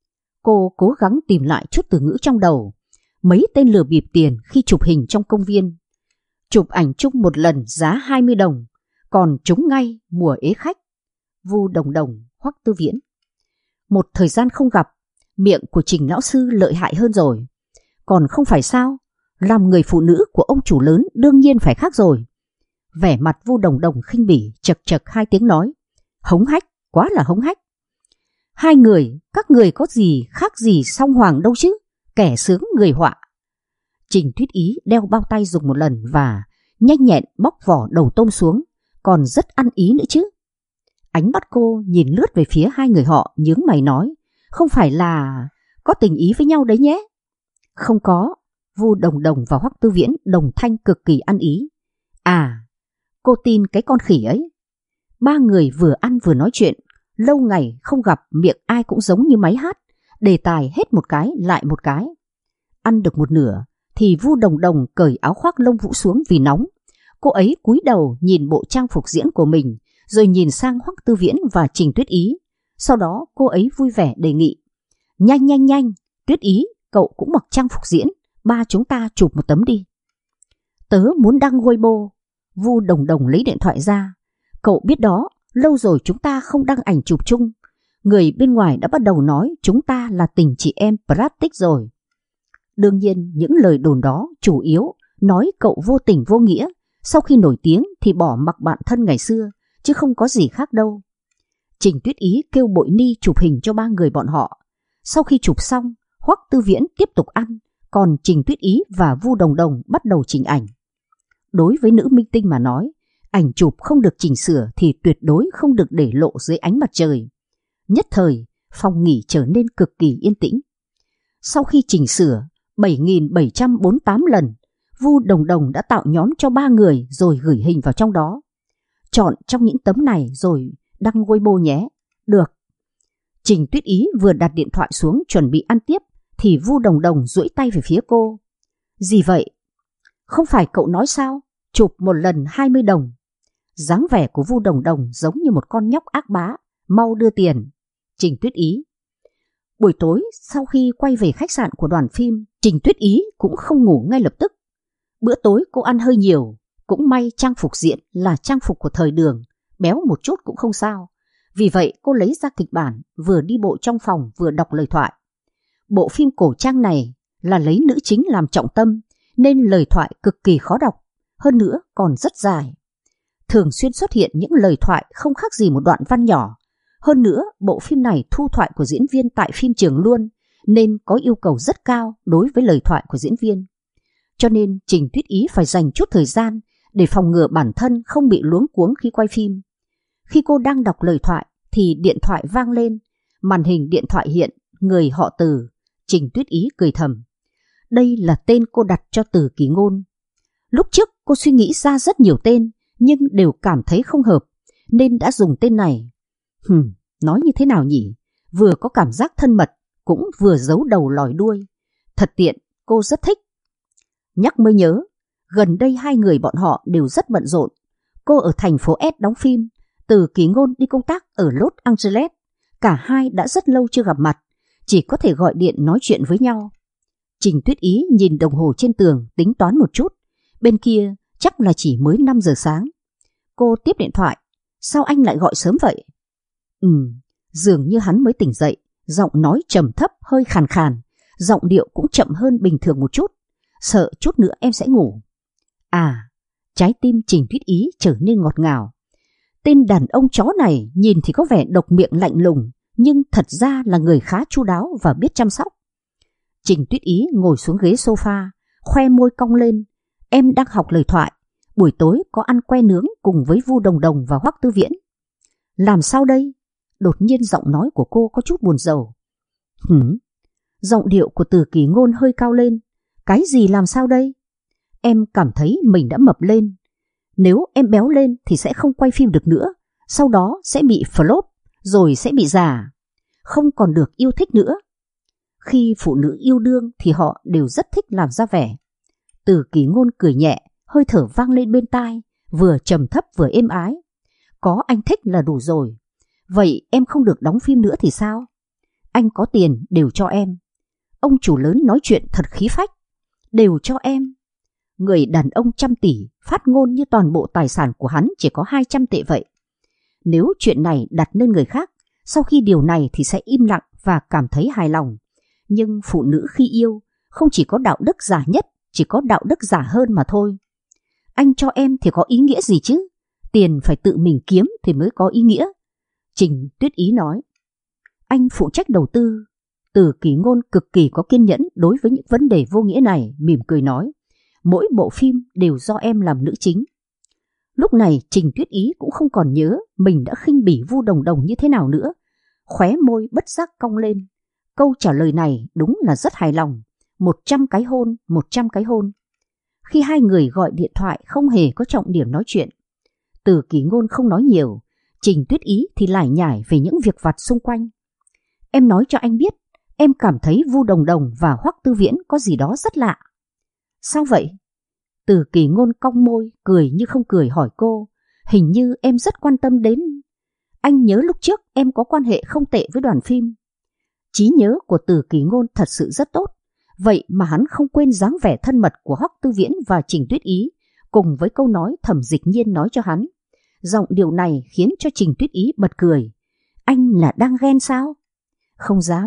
Cô cố gắng tìm lại chút từ ngữ trong đầu. Mấy tên lừa bịp tiền khi chụp hình trong công viên. Chụp ảnh chung một lần giá 20 đồng, còn trúng ngay mùa ế khách. Vu Đồng Đồng, Hoắc Tư Viễn. Một thời gian không gặp, miệng của Trình lão sư lợi hại hơn rồi. Còn không phải sao, làm người phụ nữ của ông chủ lớn đương nhiên phải khác rồi. Vẻ mặt Vu Đồng Đồng khinh bỉ, chật chật hai tiếng nói. Hống hách, quá là hống hách. Hai người, các người có gì khác gì song hoàng đâu chứ, kẻ sướng người họa. Trình Tuyết Ý đeo bao tay dùng một lần và nhanh nhẹn bóc vỏ đầu tôm xuống, còn rất ăn ý nữa chứ. Ánh mắt cô nhìn lướt về phía hai người họ, nhướng mày nói, không phải là có tình ý với nhau đấy nhé. Không có. Vu Đồng Đồng và Hoắc Tư Viễn đồng thanh cực kỳ ăn ý. À, cô tin cái con khỉ ấy. Ba người vừa ăn vừa nói chuyện, lâu ngày không gặp miệng ai cũng giống như máy hát, đề tài hết một cái lại một cái. Ăn được một nửa thì Vu Đồng Đồng cởi áo khoác lông vũ xuống vì nóng. Cô ấy cúi đầu nhìn bộ trang phục diễn của mình, rồi nhìn sang Hoắc Tư Viễn và Trình Tuyết Ý. Sau đó cô ấy vui vẻ đề nghị. Nhanh, Tuyết Ý, cậu cũng mặc trang phục diễn, ba chúng ta chụp một tấm đi. Tớ muốn đăng Weibo. Vu Đồng Đồng lấy điện thoại ra. Cậu biết đó, lâu rồi chúng ta không đăng ảnh chụp chung. Người bên ngoài đã bắt đầu nói chúng ta là tình chị em Pratic rồi. Đương nhiên những lời đồn đó chủ yếu nói cậu vô tình vô nghĩa, sau khi nổi tiếng thì bỏ mặc bạn thân ngày xưa, chứ không có gì khác đâu. Trình Tuyết Ý kêu Bội Ni chụp hình cho ba người bọn họ. Sau khi chụp xong, Hoắc Tư Viễn tiếp tục ăn, còn Trình Tuyết Ý và Vu Đồng Đồng bắt đầu chỉnh ảnh. Đối với nữ minh tinh mà nói, ảnh chụp không được chỉnh sửa thì tuyệt đối không được để lộ dưới ánh mặt trời. Nhất thời, phòng nghỉ trở nên cực kỳ yên tĩnh. Sau khi chỉnh sửa 7.748 lần, Vu Đồng Đồng đã tạo nhóm cho ba người rồi gửi hình vào trong đó. Chọn trong những tấm này rồi đăng Weibo nhé. Được. Trình Tuyết Ý vừa đặt điện thoại xuống chuẩn bị ăn tiếp thì Vu Đồng Đồng duỗi tay về phía cô. Gì vậy? Không phải cậu nói sao? Chụp một lần 20 đồng. Dáng vẻ của Vu Đồng Đồng giống như một con nhóc ác bá. Mau đưa tiền. Trình Tuyết Ý. Buổi tối sau khi quay về khách sạn của đoàn phim, Trình Tuyết Ý cũng không ngủ ngay lập tức. Bữa tối cô ăn hơi nhiều. Cũng may trang phục diễn là trang phục của thời Đường, béo một chút cũng không sao. Vì vậy cô lấy ra kịch bản, vừa đi bộ trong phòng vừa đọc lời thoại. Bộ phim cổ trang này là lấy nữ chính làm trọng tâm, nên lời thoại cực kỳ khó đọc, hơn nữa còn rất dài. Thường xuyên xuất hiện những lời thoại không khác gì một đoạn văn nhỏ. Hơn nữa, bộ phim này thu thoại của diễn viên tại phim trường luôn, nên có yêu cầu rất cao đối với lời thoại của diễn viên. Cho nên Trình Tuyết Ý phải dành chút thời gian để phòng ngừa bản thân không bị luống cuống khi quay phim. Khi cô đang đọc lời thoại thì điện thoại vang lên, màn hình điện thoại hiện người họ Từ. Trình Tuyết Ý cười thầm. Đây là tên cô đặt cho Từ Kỳ Ngôn. Lúc trước cô suy nghĩ ra rất nhiều tên nhưng đều cảm thấy không hợp nên đã dùng tên này. Nói như thế nào nhỉ? Vừa có cảm giác thân mật cũng vừa giấu đầu lòi đuôi. Thật tiện, cô rất thích. Nhắc mới nhớ, gần đây hai người bọn họ đều rất bận rộn. Cô ở thành phố S đóng phim, Từ Kỳ Ngôn đi công tác ở Los Angeles. Cả hai đã rất lâu chưa gặp mặt, chỉ có thể gọi điện nói chuyện với nhau. Trình Tuyết Ý nhìn đồng hồ trên tường tính toán một chút. Bên kia, chắc là chỉ mới 5 giờ sáng. Cô tiếp điện thoại. Sao anh lại gọi sớm vậy? Dường như hắn mới tỉnh dậy, giọng nói trầm thấp hơi khàn khàn, giọng điệu cũng chậm hơn bình thường một chút. Sợ chút nữa em sẽ ngủ. Trái tim Trình Tuyết Ý trở nên ngọt ngào. Tên đàn ông chó này nhìn thì có vẻ độc miệng lạnh lùng, nhưng thật ra là người khá chu đáo và biết chăm sóc. Trình Tuyết Ý ngồi xuống ghế sofa, khoe môi cong lên. Em đang học lời thoại, buổi tối có ăn que nướng cùng với Vu Đồng Đồng và Hoắc Tư Viễn. Làm sao đây? Đột nhiên giọng nói của cô có chút buồn rầu. Giọng điệu của Từ Kỳ Ngôn hơi cao lên. Cái gì làm sao đây? Em cảm thấy mình đã mập lên. Nếu em béo lên thì sẽ không quay phim được nữa, sau đó sẽ bị flop, rồi sẽ bị già, không còn được yêu thích nữa. Khi phụ nữ yêu đương thì họ đều rất thích làm ra vẻ. Từ Kỳ Ngôn cười nhẹ, hơi thở vang lên bên tai, vừa trầm thấp vừa êm ái. Có anh thích là đủ rồi. Vậy em không được đóng phim nữa thì sao? Anh có tiền đều cho em. Ông chủ lớn nói chuyện thật khí phách. Đều cho em. Người đàn ông trăm tỷ phát ngôn như toàn bộ tài sản của hắn chỉ có 200 tệ vậy. Nếu chuyện này đặt lên người khác, sau khi điều này thì sẽ im lặng và cảm thấy hài lòng. Nhưng phụ nữ khi yêu không chỉ có đạo đức giả nhất, chỉ có đạo đức giả hơn mà thôi. Anh cho em thì có ý nghĩa gì chứ? Tiền phải tự mình kiếm thì mới có ý nghĩa. Trình Tuyết Ý nói. Anh phụ trách đầu tư. Từ Kỳ Ngôn cực kỳ có kiên nhẫn đối với những vấn đề vô nghĩa này, mỉm cười nói. Mỗi bộ phim đều do em làm nữ chính. Lúc này Trình Tuyết Ý cũng không còn nhớ mình đã khinh bỉ Vu Đồng Đồng như thế nào nữa. Khóe môi bất giác cong lên. Câu trả lời này đúng là rất hài lòng. 100 cái hôn, 100 cái hôn. Khi hai người gọi điện thoại không hề có trọng điểm nói chuyện. Từ Kỳ Ngôn không nói nhiều, Trình Tuyết Ý thì lải nhải về những việc vặt xung quanh. Em nói cho anh biết, em cảm thấy Vu Đồng Đồng và Hoắc Tư Viễn có gì đó rất lạ. Sao vậy? Từ Kỳ Ngôn cong môi, cười như không cười hỏi cô. Hình như em rất quan tâm đến. Anh nhớ lúc trước em có quan hệ không tệ với đoàn phim. Trí nhớ của Từ Kỳ Ngôn thật sự rất tốt. Vậy mà hắn không quên dáng vẻ thân mật của Hoắc Tư Viễn và Trình Tuyết Ý, cùng với câu nói Thẩm Dịch Nhiên nói cho hắn. Giọng điệu này khiến cho Trình Tuyết Ý bật cười. Anh là đang ghen sao? Không dám.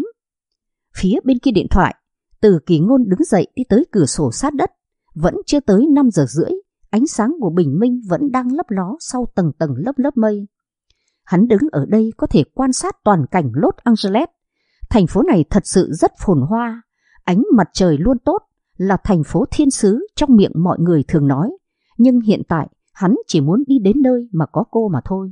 Phía bên kia điện thoại, Từ Kỳ Ngôn đứng dậy đi tới cửa sổ sát đất. Vẫn chưa tới 5 giờ rưỡi, ánh sáng của bình minh vẫn đang lấp ló sau tầng tầng lớp mây. Hắn đứng ở đây có thể quan sát toàn cảnh Los Angeles. Thành phố này thật sự rất phồn hoa. Ánh mặt trời luôn tốt, là thành phố thiên sứ trong miệng mọi người thường nói. Nhưng hiện tại hắn chỉ muốn đi đến nơi mà có cô mà thôi.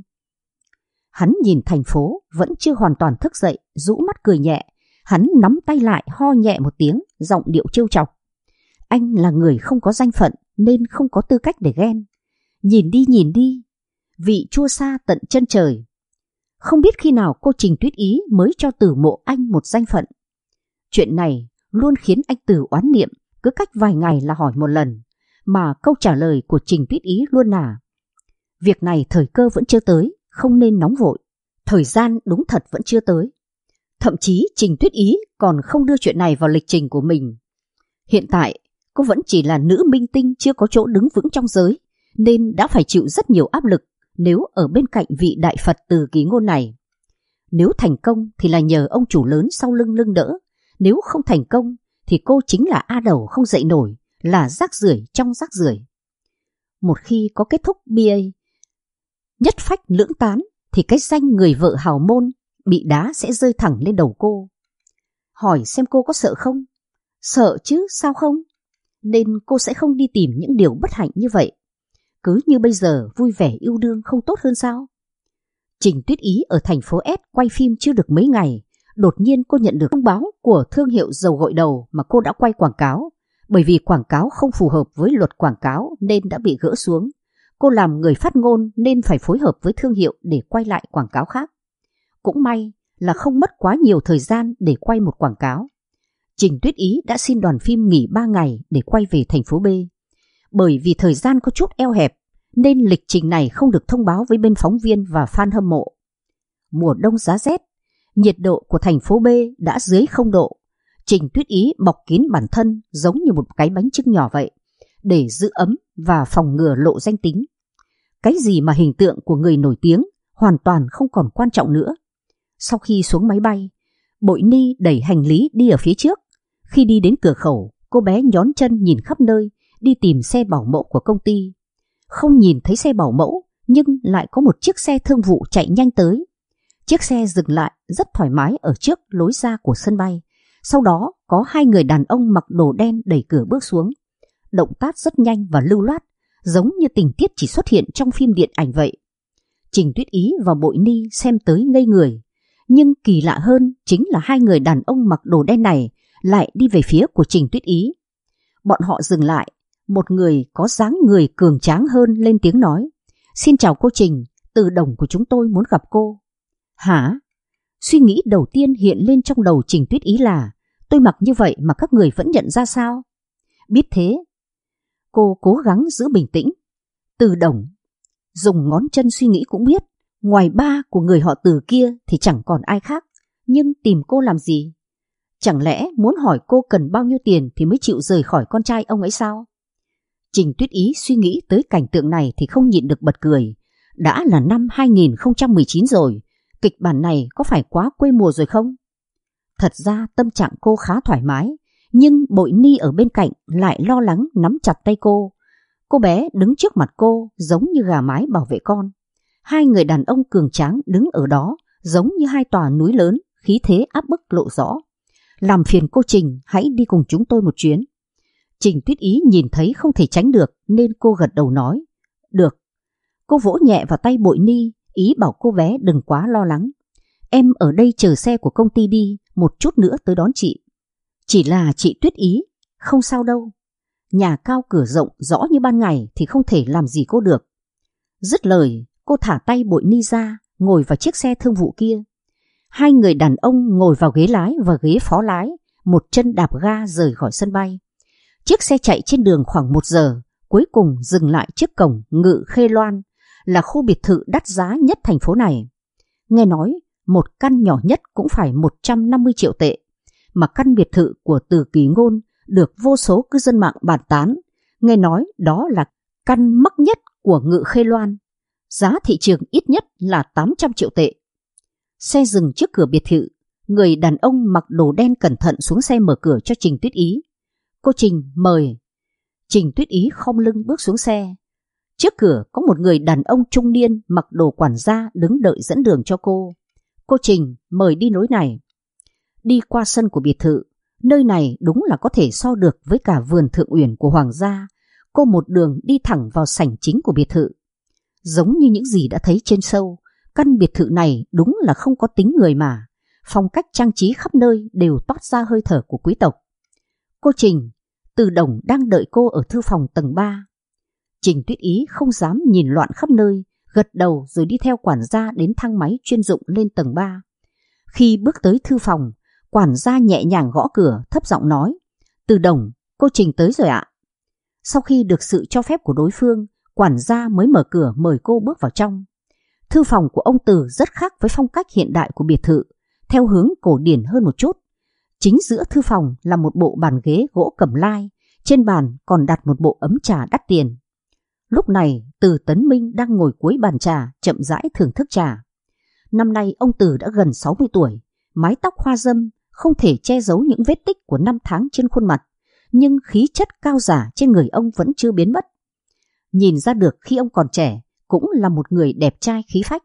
Hắn nhìn thành phố vẫn chưa hoàn toàn thức dậy, rũ mắt cười nhẹ. Hắn nắm tay lại ho nhẹ một tiếng, giọng điệu trêu chọc. Anh là người không có danh phận nên không có tư cách để ghen. Nhìn đi, vị chua xa tận chân trời. Không biết khi nào cô Trình Tuyết Ý mới cho Từ Mộ Anh một danh phận. Chuyện này luôn khiến anh Từ oán niệm, cứ cách vài ngày là hỏi một lần. Mà câu trả lời của Trình Tuyết Ý luôn là việc này thời cơ vẫn chưa tới, không nên nóng vội. Thời gian đúng thật vẫn chưa tới. Thậm chí Trình Tuyết Ý còn không đưa chuyện này vào lịch trình của mình. Hiện tại cô vẫn chỉ là nữ minh tinh chưa có chỗ đứng vững trong giới, nên đã phải chịu rất nhiều áp lực nếu ở bên cạnh vị đại Phật Từ Kỳ Ngôn này. Nếu thành công thì là nhờ ông chủ lớn sau lưng đỡ. Nếu không thành công thì cô chính là A đầu không dậy nổi, là rác rưởi trong rác rưởi. Một khi có kết thúc BA nhất phách lưỡng tán thì cái danh người vợ hào môn bị đá sẽ rơi thẳng lên đầu cô. Hỏi xem cô có sợ không? Sợ chứ, sao không? Nên cô sẽ không đi tìm những điều bất hạnh như vậy. Cứ như bây giờ vui vẻ yêu đương không tốt hơn sao? Trình Tuyết Ý ở thành phố S quay phim chưa được mấy ngày, đột nhiên cô nhận được thông báo của thương hiệu dầu gội đầu mà cô đã quay quảng cáo. Bởi vì quảng cáo không phù hợp với luật quảng cáo nên đã bị gỡ xuống. Cô làm người phát ngôn nên phải phối hợp với thương hiệu để quay lại quảng cáo khác. Cũng may là không mất quá nhiều thời gian để quay một quảng cáo. Trình Tuyết Ý đã xin đoàn phim nghỉ 3 ngày để quay về thành phố B. Bởi vì thời gian có chút eo hẹp nên lịch trình này không được thông báo với bên phóng viên và fan hâm mộ. Mùa đông giá rét, nhiệt độ của thành phố B đã dưới 0 độ. Trình Tuyết Ý bọc kín bản thân giống như một cái bánh chưng nhỏ vậy. để giữ ấm và phòng ngừa lộ danh tính. Cái gì mà hình tượng của người nổi tiếng hoàn toàn không còn quan trọng nữa. Sau khi xuống máy bay, Bội Ni đẩy hành lý đi ở phía trước. Khi đi đến cửa khẩu, cô bé nhón chân nhìn khắp nơi, đi tìm xe bảo mẫu của công ty. Không nhìn thấy xe bảo mẫu, nhưng lại có một chiếc xe thương vụ chạy nhanh tới. Chiếc xe dừng lại rất thoải mái ở trước lối ra của sân bay. Sau đó có hai người đàn ông mặc đồ đen đẩy cửa bước xuống. Động tác rất nhanh và lưu loát, giống như tình tiết chỉ xuất hiện trong phim điện ảnh vậy. Trình Tuyết Ý và Bội Ni xem tới ngây người. Nhưng kỳ lạ hơn chính là hai người đàn ông mặc đồ đen này lại đi về phía của Trình Tuyết Ý. Bọn họ dừng lại, một người có dáng người cường tráng hơn lên tiếng nói: "Xin chào cô Trình, Từ Đồng của chúng tôi muốn gặp cô." Hả? Suy nghĩ đầu tiên hiện lên trong đầu Trình Tuyết Ý là tôi mặc như vậy mà các người vẫn nhận ra sao? Biết thế, cô cố gắng giữ bình tĩnh. Từ Đồng, dùng ngón chân suy nghĩ cũng biết, ngoài ba của người họ Từ kia thì chẳng còn ai khác. Nhưng tìm cô làm gì? Chẳng lẽ muốn hỏi cô cần bao nhiêu tiền thì mới chịu rời khỏi con trai ông ấy sao? Trình Tuyết Ý suy nghĩ tới cảnh tượng này thì không nhịn được bật cười. Đã là năm 2019 rồi, kịch bản này có phải quá quê mùa rồi không? Thật ra tâm trạng cô khá thoải mái, nhưng Bội Ni ở bên cạnh lại lo lắng nắm chặt tay cô. Cô bé đứng trước mặt cô giống như gà mái bảo vệ con. Hai người đàn ông cường tráng đứng ở đó giống như hai tòa núi lớn, khí thế áp bức lộ rõ. Làm phiền cô Trình, hãy đi cùng chúng tôi một chuyến. Trình Tuyết Ý nhìn thấy không thể tránh được nên cô gật đầu nói: Được. Cô vỗ nhẹ vào tay Bội Ni, ý bảo cô bé đừng quá lo lắng. Em ở đây chờ xe của công ty đi, một chút nữa tới đón chị. Chỉ là chị Tuyết Ý, không sao đâu. Nhà cao cửa rộng rõ như ban ngày thì không thể làm gì cô được. Dứt lời, cô thả tay Bội Ni ra, ngồi vào chiếc xe thương vụ kia. Hai người đàn ông ngồi vào ghế lái và ghế phó lái, một chân đạp ga rời khỏi sân bay. Chiếc xe chạy trên đường khoảng 1 giờ, cuối cùng dừng lại trước cổng Ngự Khê Loan, là khu biệt thự đắt giá nhất thành phố này. Nghe nói, một căn nhỏ nhất cũng phải 150 triệu tệ, mà căn biệt thự của Từ Kỳ Ngôn được vô số cư dân mạng bàn tán. Nghe nói đó là căn mắc nhất của Ngự Khê Loan, giá thị trường ít nhất là 800 triệu tệ. Xe dừng trước cửa biệt thự, người đàn ông mặc đồ đen cẩn thận xuống xe mở cửa cho Trình Tuyết Ý. Cô Trình, mời. Trình Tuyết Ý khom lưng bước xuống xe. Trước cửa có một người đàn ông trung niên mặc đồ quản gia đứng đợi dẫn đường cho cô. Cô Trình, mời đi lối này. Đi qua sân của biệt thự, nơi này đúng là có thể so được với cả vườn thượng uyển của hoàng gia. Cô một đường đi thẳng vào sảnh chính của biệt thự. Giống như những gì đã thấy trên show, căn biệt thự này đúng là không có tính người mà. Phong cách trang trí khắp nơi đều toát ra hơi thở của quý tộc. Cô Trình, Từ Đồng đang đợi cô ở thư phòng tầng 3. Trình Tuyết Ý không dám nhìn loạn khắp nơi, gật đầu rồi đi theo quản gia đến thang máy chuyên dụng lên tầng 3. Khi bước tới thư phòng, quản gia nhẹ nhàng gõ cửa, thấp giọng nói: Từ Đồng, cô Trình tới rồi ạ. Sau khi được sự cho phép của đối phương, quản gia mới mở cửa mời cô bước vào trong. Thư phòng của ông Từ rất khác với phong cách hiện đại của biệt thự, theo hướng cổ điển hơn một chút. Chính giữa thư phòng là một bộ bàn ghế gỗ cẩm lai, trên bàn còn đặt một bộ ấm trà đắt tiền. Lúc này Từ Tấn Minh đang ngồi cuối bàn trà chậm rãi thưởng thức trà. Năm nay ông Từ đã gần 60 tuổi, mái tóc hoa râm không thể che giấu những vết tích của năm tháng trên khuôn mặt, nhưng khí chất cao giả trên người ông vẫn chưa biến mất. Nhìn ra được khi ông còn trẻ cũng là một người đẹp trai khí phách.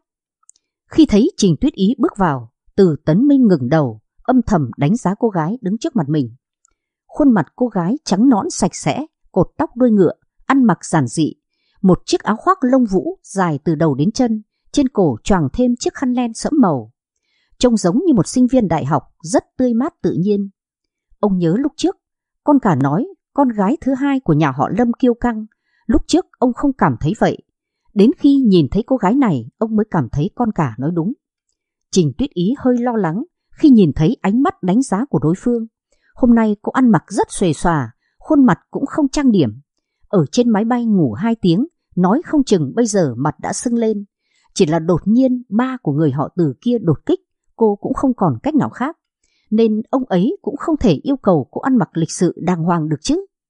Khi thấy Trình Tuyết Ý bước vào, Từ Tấn Minh ngẩng đầu, âm thầm đánh giá cô gái đứng trước mặt mình. Khuôn mặt cô gái trắng nõn sạch sẽ, cột tóc đuôi ngựa, ăn mặc giản dị, một chiếc áo khoác lông vũ dài từ đầu đến chân, trên cổ choàng thêm chiếc khăn len sẫm màu. Trông giống như một sinh viên đại học, rất tươi mát tự nhiên. Ông nhớ lúc trước, con cả nói con gái thứ hai của nhà họ Lâm kiêu căng. Lúc trước ông không cảm thấy vậy. Đến khi nhìn thấy cô gái này, ông mới cảm thấy con cả nói đúng. Trình Tuyết Ý hơi lo lắng khi nhìn thấy ánh mắt đánh giá của đối phương. Hôm nay cô ăn mặc rất xuề xòa, khuôn mặt cũng không trang điểm. Ở trên máy bay ngủ 2 tiếng, nói không chừng bây giờ mặt đã sưng lên. Chỉ là đột nhiên ba của người họ Từ kia đột kích, cô cũng không còn cách nào khác. Nên ông ấy cũng không thể yêu cầu cô ăn mặc lịch sự đàng hoàng được chứ.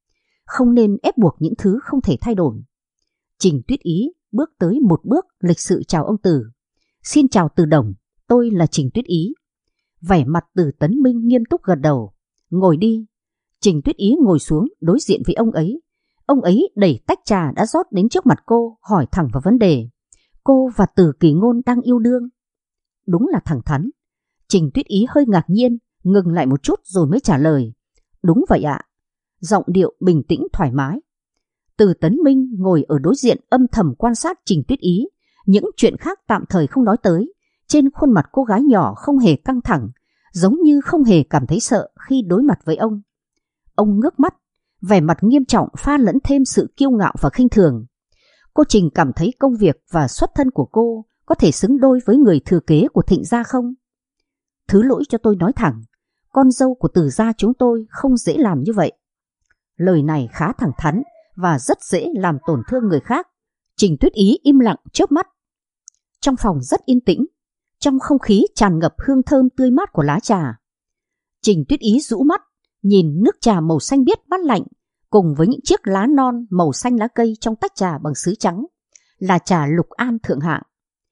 không nên ép buộc những thứ không thể thay đổi. Trình Tuyết Ý bước tới một bước lịch sự chào ông Từ. Xin chào Từ Đồng, tôi là Trình Tuyết Ý. Vẻ mặt Từ Tấn Minh nghiêm túc gật đầu. Ngồi đi. Trình Tuyết Ý ngồi xuống đối diện với ông ấy. Ông ấy đẩy tách trà đã rót đến trước mặt cô, hỏi thẳng vào vấn đề. Cô và Từ Kỳ Ngôn đang yêu đương? Đúng là thẳng thắn. Trình Tuyết Ý hơi ngạc nhiên, ngừng lại một chút rồi mới trả lời. Đúng vậy ạ. Giọng điệu bình tĩnh thoải mái. Từ Tấn Minh ngồi ở đối diện âm thầm quan sát Trình Tuyết Ý. Những chuyện khác tạm thời không nói tới. Trên khuôn mặt cô gái nhỏ không hề căng thẳng, giống như không hề cảm thấy sợ khi đối mặt với ông. Ông ngước mắt, vẻ mặt nghiêm trọng pha lẫn thêm sự kiêu ngạo và khinh thường. Cô Trình cảm thấy công việc và xuất thân của cô có thể xứng đôi với người thừa kế của Thịnh gia không? Thứ lỗi cho tôi nói thẳng, con dâu của Từ gia chúng tôi không dễ làm như vậy. Lời này khá thẳng thắn và rất dễ làm tổn thương người khác. Trình Tuyết Ý im lặng chớp mắt. Trong phòng rất yên tĩnh, trong không khí tràn ngập hương thơm tươi mát của lá trà. Trình Tuyết Ý rũ mắt, nhìn nước trà màu xanh biếc mát lạnh, cùng với những chiếc lá non màu xanh lá cây trong tách trà bằng sứ trắng, là trà Lục An thượng hạng.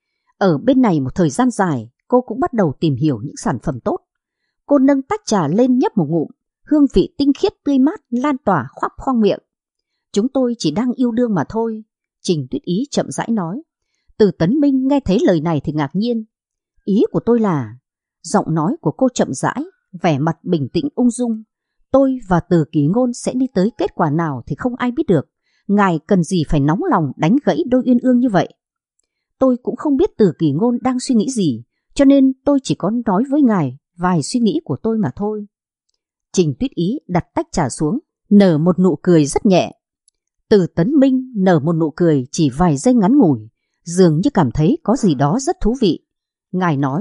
Ở bên này một thời gian dài, cô cũng bắt đầu tìm hiểu những sản phẩm tốt. Cô nâng tách trà lên nhấp một ngụm, hương vị tinh khiết tươi mát lan tỏa khắp khoang miệng. Chúng tôi chỉ đang yêu đương mà thôi, Trình Tuyết Ý chậm rãi nói. Từ Tấn Minh nghe thấy lời này thì ngạc nhiên. Ý của tôi là, giọng nói của cô chậm rãi, vẻ mặt bình tĩnh ung dung. Tôi và Từ Kỳ Ngôn sẽ đi tới kết quả nào thì không ai biết được. Ngài cần gì phải nóng lòng đánh gãy đôi uyên ương như vậy? Tôi cũng không biết Từ Kỳ Ngôn đang suy nghĩ gì, cho nên tôi chỉ có nói với ngài vài suy nghĩ của tôi mà thôi. Trình Tuyết Ý đặt tách trà xuống, nở một nụ cười rất nhẹ. Từ Tấn Minh nở một nụ cười chỉ vài giây ngắn ngủi, dường như cảm thấy có gì đó rất thú vị. Ngài nói.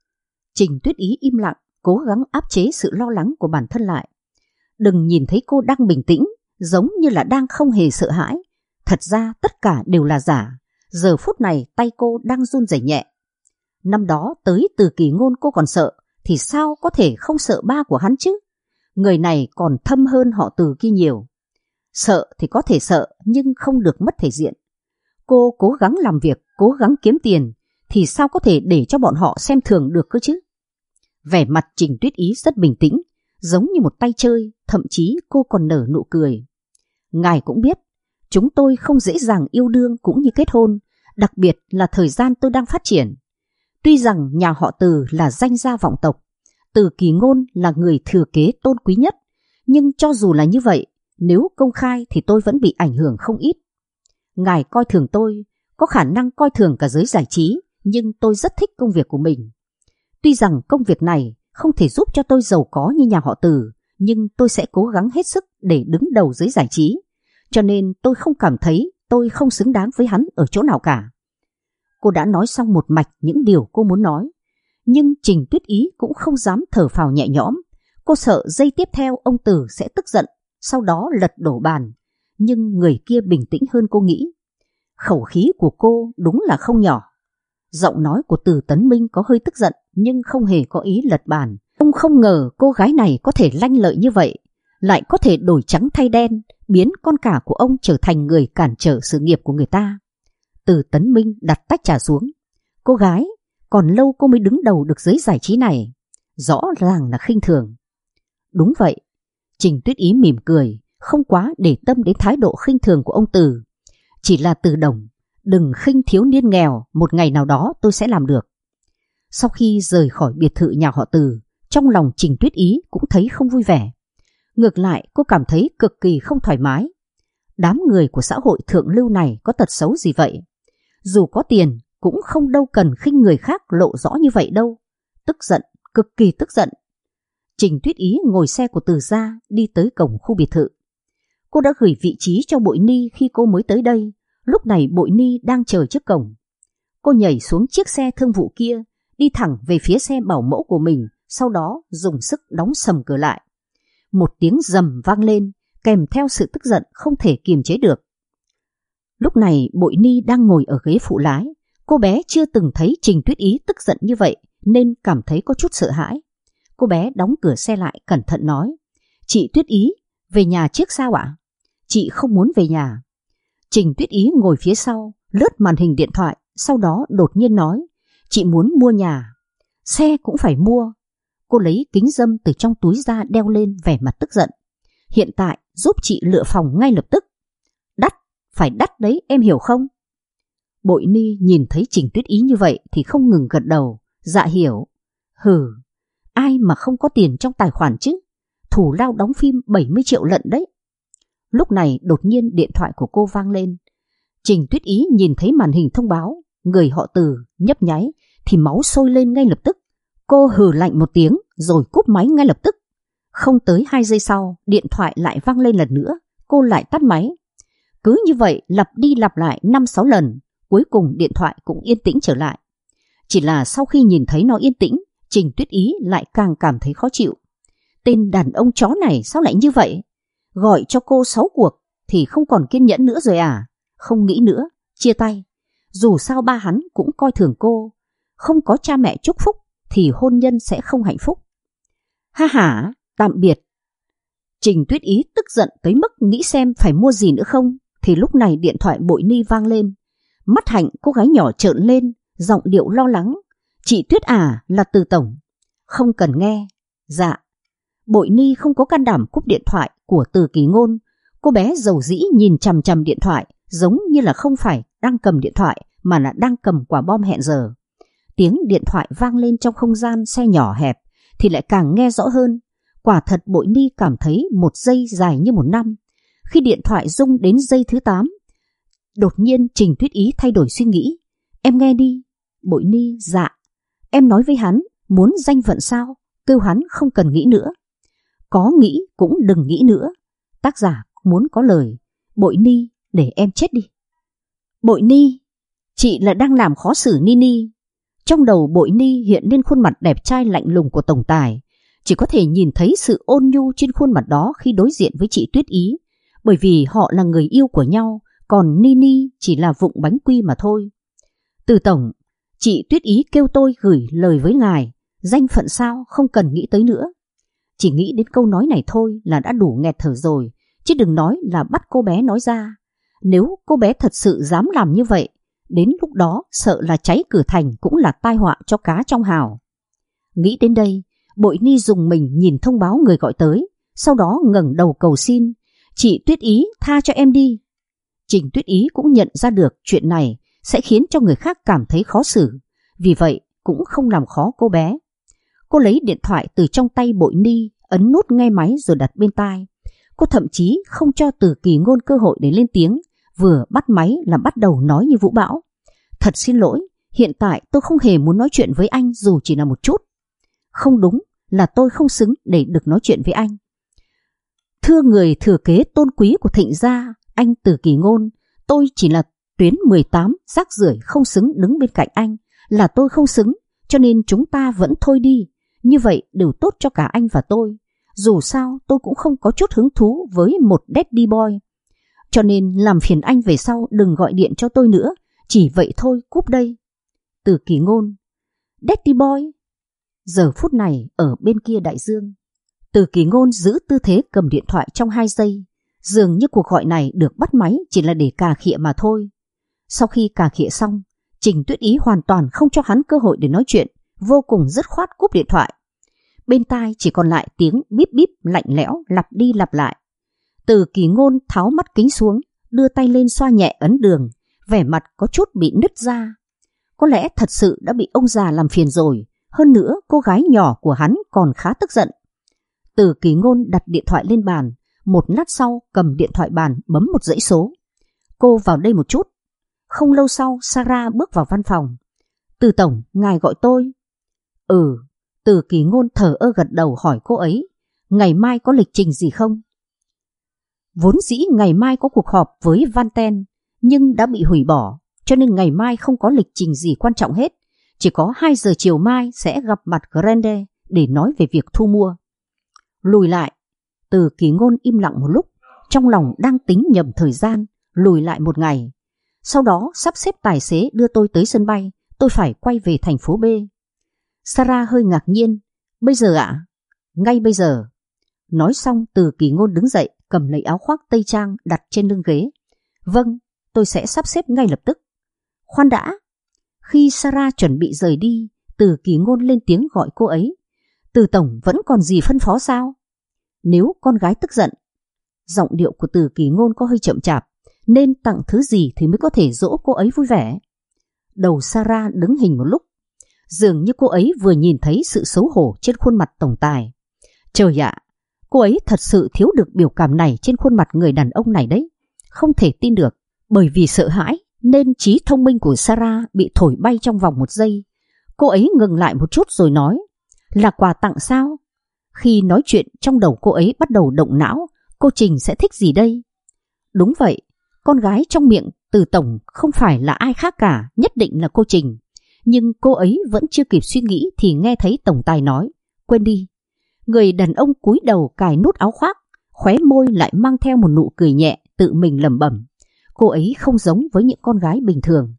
Trình Tuyết Ý im lặng, cố gắng áp chế sự lo lắng của bản thân lại. Đừng nhìn thấy cô đang bình tĩnh, giống như là đang không hề sợ hãi. Thật ra tất cả đều là giả. Giờ phút này tay cô đang run rẩy nhẹ. Năm đó tới Từ Kỳ Ngôn cô còn sợ, thì sao có thể không sợ ba của hắn chứ? Người này còn thâm hơn họ Từ kia nhiều. Sợ thì có thể sợ, nhưng không được mất thể diện. Cô cố gắng làm việc, cố gắng kiếm tiền, thì sao có thể để cho bọn họ xem thường được cơ chứ? Vẻ mặt Trình Tuyết Ý rất bình tĩnh, giống như một tay chơi, thậm chí cô còn nở nụ cười. Ngài cũng biết, chúng tôi không dễ dàng yêu đương cũng như kết hôn, đặc biệt là thời gian tôi đang phát triển. Tuy rằng nhà họ Từ là danh gia vọng tộc, Từ Kỳ Ngôn là người thừa kế tôn quý nhất, nhưng cho dù là như vậy, nếu công khai thì tôi vẫn bị ảnh hưởng không ít. Ngài coi thường tôi, có khả năng coi thường cả giới giải trí, nhưng tôi rất thích công việc của mình. Tuy rằng công việc này không thể giúp cho tôi giàu có như nhà họ Từ, nhưng tôi sẽ cố gắng hết sức để đứng đầu giới giải trí. Cho nên tôi không cảm thấy tôi không xứng đáng với hắn ở chỗ nào cả. Cô đã nói xong một mạch những điều cô muốn nói, nhưng Trình Tuyết Ý cũng không dám thở phào nhẹ nhõm. Cô sợ giây tiếp theo ông Từ sẽ tức giận, sau đó lật đổ bàn. Nhưng người kia bình tĩnh hơn cô nghĩ. Khẩu khí của cô đúng là không nhỏ. Giọng nói của Từ Tấn Minh có hơi tức giận, nhưng không hề có ý lật bàn. Ông không ngờ cô gái này có thể lanh lợi như vậy, lại có thể đổi trắng thay đen, biến con cả của ông trở thành người cản trở sự nghiệp của người ta. Từ Tấn Minh đặt tách trà xuống. Cô gái, còn lâu cô mới đứng đầu được giới giải trí này. Rõ ràng là khinh thường. Đúng vậy. Trình Tuyết Ý mỉm cười, không quá để tâm đến thái độ khinh thường của ông Từ. Chỉ là Từ Đồng, đừng khinh thiếu niên nghèo, một ngày nào đó tôi sẽ làm được. Sau khi rời khỏi biệt thự nhà họ Từ, trong lòng Trình Tuyết Ý cũng thấy không vui vẻ. Ngược lại cô cảm thấy cực kỳ không thoải mái. Đám người của xã hội thượng lưu này có tật xấu gì vậy? Dù có tiền cũng không đâu cần khinh người khác lộ rõ như vậy đâu. Tức giận, cực kỳ tức giận. Trình Tuyết Ý ngồi xe của Từ gia đi tới cổng khu biệt thự. Cô đã gửi vị trí cho Bội Ni khi cô mới tới đây. Lúc này Bội Ni đang chờ trước cổng. Cô nhảy xuống chiếc xe thương vụ kia, đi thẳng về phía xe bảo mẫu của mình, sau đó dùng sức đóng sầm cửa lại. Một tiếng rầm vang lên, kèm theo sự tức giận không thể kiềm chế được. Lúc này Bội Ni đang ngồi ở ghế phụ lái. Cô bé chưa từng thấy Trình Tuyết Ý tức giận như vậy nên cảm thấy có chút sợ hãi. Cô bé đóng cửa xe lại cẩn thận nói: Chị Tuyết Ý, về nhà trước sao ạ? chị không muốn về nhà. Trình Tuyết Ý ngồi phía sau, lướt màn hình điện thoại, sau đó đột nhiên nói, chị muốn mua nhà. Xe cũng phải mua. Cô lấy kính râm từ trong túi ra đeo lên, vẻ mặt tức giận. Hiện tại giúp chị lựa phòng ngay lập tức. Đắt, phải đắt đấy, em hiểu không? Bội Ni nhìn thấy Trình Tuyết Ý như vậy thì không ngừng gật đầu. Dạ hiểu. Hừ, ai mà không có tiền trong tài khoản chứ? Thủ lao đóng phim 70 triệu lận đấy. Lúc này đột nhiên điện thoại của cô vang lên. Trình Tuyết Ý nhìn thấy màn hình thông báo người họ Từ nhấp nháy thì máu sôi lên ngay lập tức. Cô hừ lạnh một tiếng rồi cúp máy ngay lập tức. Không tới 2 giây sau, điện thoại lại vang lên lần nữa. Cô lại tắt máy. Cứ như vậy lặp đi lặp lại 5-6 lần. Cuối cùng điện thoại cũng yên tĩnh trở lại. Chỉ là sau khi nhìn thấy nó yên tĩnh, Trình Tuyết Ý lại càng cảm thấy khó chịu. Tên đàn ông chó này sao lại như vậy? Gọi cho cô 6 cuộc thì không còn kiên nhẫn nữa rồi à? Không nghĩ nữa, chia tay. Dù sao ba hắn cũng coi thường cô. Không có cha mẹ chúc phúc thì hôn nhân sẽ không hạnh phúc. Ha ha, tạm biệt. Trình Tuyết Ý tức giận tới mức nghĩ xem phải mua gì nữa không. Thì lúc này điện thoại Bội Ni vang lên. Mắt Hạnh cô gái nhỏ trợn lên, giọng điệu lo lắng. Chị Tuyết à, là Từ tổng. Không cần nghe. Dạ. Bội Ni không có can đảm cúp điện thoại của Từ Kỳ Ngôn. Cô bé dầu dĩ nhìn chằm chằm điện thoại, giống như là không phải đang cầm điện thoại mà là đang cầm quả bom hẹn giờ. Tiếng điện thoại vang lên trong không gian xe nhỏ hẹp thì lại càng nghe rõ hơn. Quả thật Bội Ni cảm thấy 1 giây dài như 1 năm. Khi điện thoại rung đến giây thứ 8, đột nhiên Trình Tuyết Ý thay đổi suy nghĩ. Em nghe đi. Bội Ni, dạ. Em nói với hắn, muốn danh phận sao? Kêu hắn không cần nghĩ nữa. Có nghĩ cũng đừng nghĩ nữa. Tác giả muốn có lời. Bội Ni, để em chết đi. Bội Ni, chị là đang làm khó xử Nini. Trong đầu Bội Ni hiện lên khuôn mặt đẹp trai lạnh lùng của tổng tài. Chỉ có thể nhìn thấy sự ôn nhu trên khuôn mặt đó khi đối diện với chị Tuyết Ý. Bởi vì họ là người yêu của nhau, còn Nini chỉ là vụng bánh quy mà thôi. Từ tổng, chị Tuyết Ý kêu tôi gửi lời với ngài. Danh phận sao không cần nghĩ tới nữa. Chỉ nghĩ đến câu nói này thôi là đã đủ nghẹt thở rồi, chứ đừng nói là bắt cô bé nói ra. Nếu cô bé thật sự dám làm như vậy, đến lúc đó sợ là cháy cửa thành cũng là tai họa cho cá trong hào. Nghĩ đến đây, Bội Ni dùng mình nhìn thông báo người gọi tới, sau đó ngẩng đầu cầu xin. Chị Tuyết Ý tha cho em đi. Trình Tuyết Ý cũng nhận ra được chuyện này sẽ khiến cho người khác cảm thấy khó xử, vì vậy cũng không làm khó cô bé. Cô lấy điện thoại từ trong tay Bội Ni, ấn nút nghe máy rồi đặt bên tai. Cô thậm chí không cho Từ Kỳ Ngôn cơ hội để lên tiếng, vừa bắt máy là bắt đầu nói như vũ bão. Thật xin lỗi, hiện tại tôi không hề muốn nói chuyện với anh dù chỉ là một chút. Không đúng, là tôi không xứng để được nói chuyện với anh. Thưa người thừa kế tôn quý của Thịnh gia, anh Từ Kỳ Ngôn, tôi chỉ là tuyến 18 rác rưởi không xứng đứng bên cạnh anh, là tôi không xứng, cho nên chúng ta vẫn thôi đi. Như vậy đều tốt cho cả anh và tôi. Dù sao tôi cũng không có chút hứng thú với một daddy boy. Cho nên làm phiền anh về sau đừng gọi điện cho tôi nữa. Chỉ vậy thôi, cúp đây. Từ Kỳ Ngôn. Daddy boy. Giờ phút này ở bên kia đại dương, Từ Kỳ Ngôn giữ tư thế cầm điện thoại trong 2 giây. Dường như cuộc gọi này được bắt máy chỉ là để cà khịa mà thôi. Sau khi cà khịa xong, Trình Tuyết Ý hoàn toàn không cho hắn cơ hội để nói chuyện, vô cùng dứt khoát cúp điện thoại. Bên tai chỉ còn lại tiếng bíp bíp lạnh lẽo lặp đi lặp lại. Từ Kỳ Ngôn tháo mắt kính xuống, đưa tay lên xoa nhẹ ấn đường, vẻ mặt có chút bị nứt ra. Có lẽ thật sự đã bị ông già làm phiền rồi, hơn nữa cô gái nhỏ của hắn còn khá tức giận. Từ Kỳ Ngôn đặt điện thoại lên bàn, một lát sau cầm điện thoại bàn bấm một dãy số. Cô vào đây một chút. Không lâu sau Sarah bước vào văn phòng. Từ tổng, ngài gọi tôi. Ừ. Từ Kỳ Ngôn thờ ơ gật đầu hỏi cô ấy, ngày mai có lịch trình gì không? Vốn dĩ ngày mai có cuộc họp với Van Ten, nhưng đã bị hủy bỏ, cho nên ngày mai không có lịch trình gì quan trọng hết. Chỉ có 2 giờ chiều mai sẽ gặp mặt Grande để nói về việc thu mua. Lùi lại. Từ Kỳ Ngôn im lặng một lúc, trong lòng đang tính nhầm thời gian, lùi lại 1 ngày. Sau đó sắp xếp tài xế đưa tôi tới sân bay, tôi phải quay về thành phố B. Sarah hơi ngạc nhiên. Bây giờ ạ? Ngay bây giờ. Nói xong Từ Kỳ Ngôn đứng dậy, cầm lấy áo khoác tây trang đặt trên lưng ghế. Vâng, tôi sẽ sắp xếp ngay lập tức. Khoan đã. Khi Sarah chuẩn bị rời đi, Từ Kỳ Ngôn lên tiếng gọi cô ấy. Từ tổng vẫn còn gì phân phó sao? Nếu con gái tức giận. Giọng điệu của Từ Kỳ Ngôn có hơi chậm chạp, nên tặng thứ gì thì mới có thể dỗ cô ấy vui vẻ. Đầu Sarah đứng hình một lúc, dường như cô ấy vừa nhìn thấy sự xấu hổ trên khuôn mặt tổng tài. Trời ạ, cô ấy thật sự thiếu được biểu cảm này trên khuôn mặt người đàn ông này đấy. Không thể tin được. Bởi vì sợ hãi nên trí thông minh của Sarah bị thổi bay trong vòng một giây. Cô ấy ngừng lại một chút rồi nói, là quà tặng sao? Khi nói chuyện trong đầu cô ấy bắt đầu động não, cô Trình sẽ thích gì đây? Đúng vậy, con gái trong miệng Từ tổng không phải là ai khác cả, nhất định là cô Trình. Nhưng cô ấy vẫn chưa kịp suy nghĩ thì nghe thấy tổng tài nói, quên đi. Người đàn ông cúi đầu cài nút áo khoác, khóe môi lại mang theo một nụ cười nhẹ, tự mình lẩm bẩm. Cô ấy không giống với những con gái bình thường.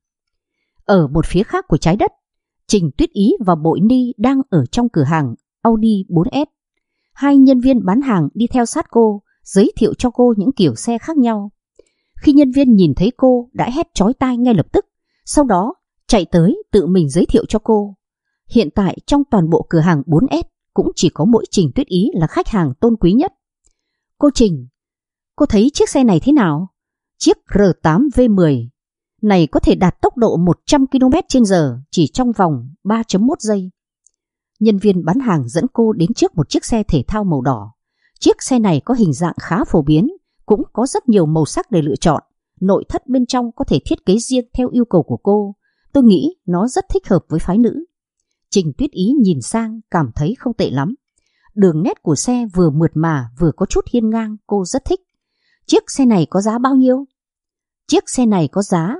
Ở một phía khác của trái đất, Trình Tuyết Ý và Bội Ni đang ở trong cửa hàng Audi 4S. Hai nhân viên bán hàng đi theo sát cô, giới thiệu cho cô những kiểu xe khác nhau. Khi nhân viên nhìn thấy cô đã hét chói tai ngay lập tức, sau đó chạy tới tự mình giới thiệu cho cô. Hiện tại trong toàn bộ cửa hàng 4S cũng chỉ có mỗi Trình Tuyết Ý là khách hàng tôn quý nhất. Cô Trình, cô thấy chiếc xe này thế nào? Chiếc R8 V10 này có thể đạt tốc độ 100 km/h chỉ trong vòng 3.1 giây. Nhân viên bán hàng dẫn cô đến trước một chiếc xe thể thao màu đỏ. Chiếc xe này có hình dạng khá phổ biến, cũng có rất nhiều màu sắc để lựa chọn. Nội thất bên trong có thể thiết kế riêng theo yêu cầu của cô. Tôi nghĩ nó rất thích hợp với phái nữ. Trình Tuyết Ý nhìn sang cảm thấy không tệ lắm. Đường nét của xe vừa mượt mà vừa có chút hiên ngang, cô rất thích. Chiếc xe này có giá bao nhiêu? Chiếc xe này có giá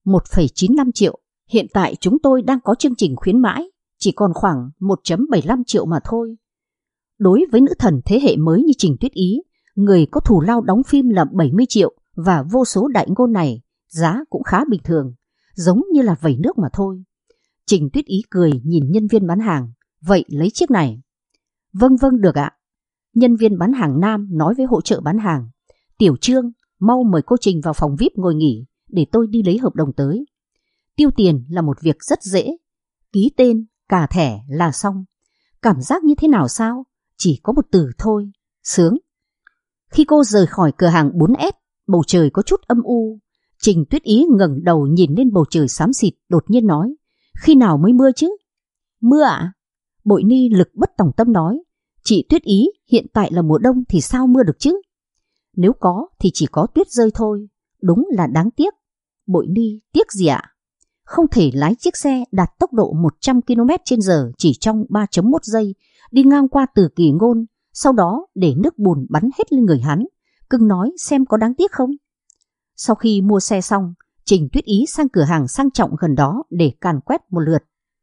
1,95 triệu. Hiện tại chúng tôi đang có chương trình khuyến mãi, chỉ còn khoảng 1,75 triệu mà thôi. Đối với nữ thần thế hệ mới như Trình Tuyết Ý, người có thù lao đóng phim là 70 triệu và vô số đại ngôn này, giá cũng khá bình thường, giống như là vẩy nước mà thôi. Trình Tuyết Ý cười nhìn nhân viên bán hàng, vậy lấy chiếc này. Vâng vâng được ạ. Nhân viên bán hàng nam nói với hỗ trợ bán hàng, Tiểu Trương, mau mời cô Trình vào phòng VIP ngồi nghỉ để tôi đi lấy hợp đồng tới. Tiêu tiền là một việc rất dễ, ký tên, cà thẻ là xong. Cảm giác như thế nào sao? Chỉ có một từ thôi, sướng. Khi cô rời khỏi cửa hàng 4S, bầu trời có chút âm u. Trình Tuyết Ý ngẩng đầu nhìn lên bầu trời xám xịt, đột nhiên nói, khi nào mới mưa chứ? Mưa ạ? Bội Ni lực bất tòng tâm nói, chị Tuyết Ý, hiện tại là mùa đông thì sao mưa được chứ? Nếu có thì chỉ có tuyết rơi thôi, đúng là đáng tiếc. Bội Ni, tiếc gì ạ? Không thể lái chiếc xe đạt tốc độ 100 km/h chỉ trong 3.1 giây, đi ngang qua Từ Kỳ Ngôn, sau đó để nước bùn bắn hết lên người hắn. Cưng nói xem có đáng tiếc không? Sau khi mua xe xong, Trình Tuyết Ý sang cửa hàng sang trọng gần đó để càn quét một lượt.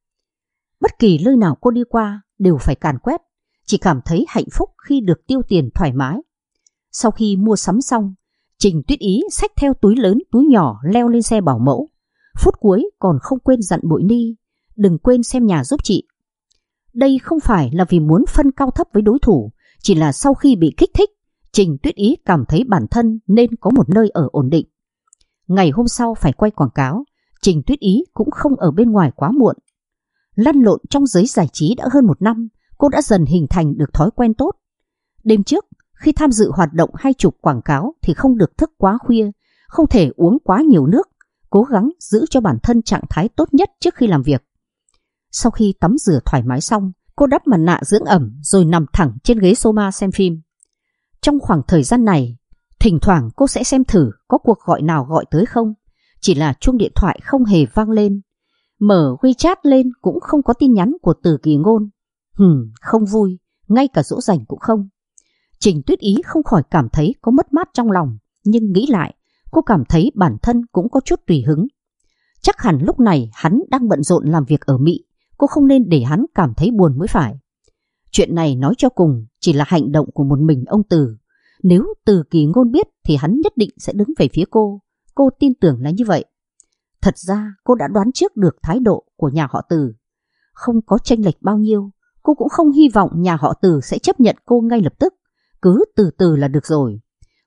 Bất kỳ nơi nào cô đi qua đều phải càn quét, chỉ cảm thấy hạnh phúc khi được tiêu tiền thoải mái. Sau khi mua sắm xong, Trình Tuyết Ý xách theo túi lớn túi nhỏ leo lên xe bảo mẫu. Phút cuối còn không quên dặn Bội Ni, đừng quên xem nhà giúp chị. Đây không phải là vì muốn phân cao thấp với đối thủ, chỉ là sau khi bị kích thích, Trình Tuyết Ý cảm thấy bản thân nên có một nơi ở ổn định. Ngày hôm sau phải quay quảng cáo, Trình Tuyết Ý cũng không ở bên ngoài quá muộn. Lăn lộn trong giới giải trí đã hơn 1 năm, cô đã dần hình thành được thói quen tốt. Đêm trước, khi tham dự hoạt động hay chụp quảng cáo thì không được thức quá khuya, không thể uống quá nhiều nước, cố gắng giữ cho bản thân trạng thái tốt nhất trước khi làm việc. Sau khi tắm rửa thoải mái xong, cô đắp mặt nạ dưỡng ẩm rồi nằm thẳng trên ghế sofa xem phim. Trong khoảng thời gian này, thỉnh thoảng cô sẽ xem thử có cuộc gọi nào gọi tới không, chỉ là chuông điện thoại không hề vang lên. Mở WeChat lên cũng không có tin nhắn của Từ Kỳ Ngôn. Không vui, ngay cả dỗ dành cũng không. Trình Tuyết Ý không khỏi cảm thấy có mất mát trong lòng, nhưng nghĩ lại, cô cảm thấy bản thân cũng có chút tùy hứng. Chắc hẳn lúc này hắn đang bận rộn làm việc ở Mỹ, cô không nên để hắn cảm thấy buồn mới phải. Chuyện này nói cho cùng chỉ là hành động của một mình ông Từ. Nếu Từ Kỳ Ngôn biết thì hắn nhất định sẽ đứng về phía cô tin tưởng là như vậy. Thật ra cô đã đoán trước được thái độ của nhà họ Từ. Không có chênh lệch bao nhiêu, cô cũng không hy vọng nhà họ Từ sẽ chấp nhận cô ngay lập tức, cứ từ từ là được rồi.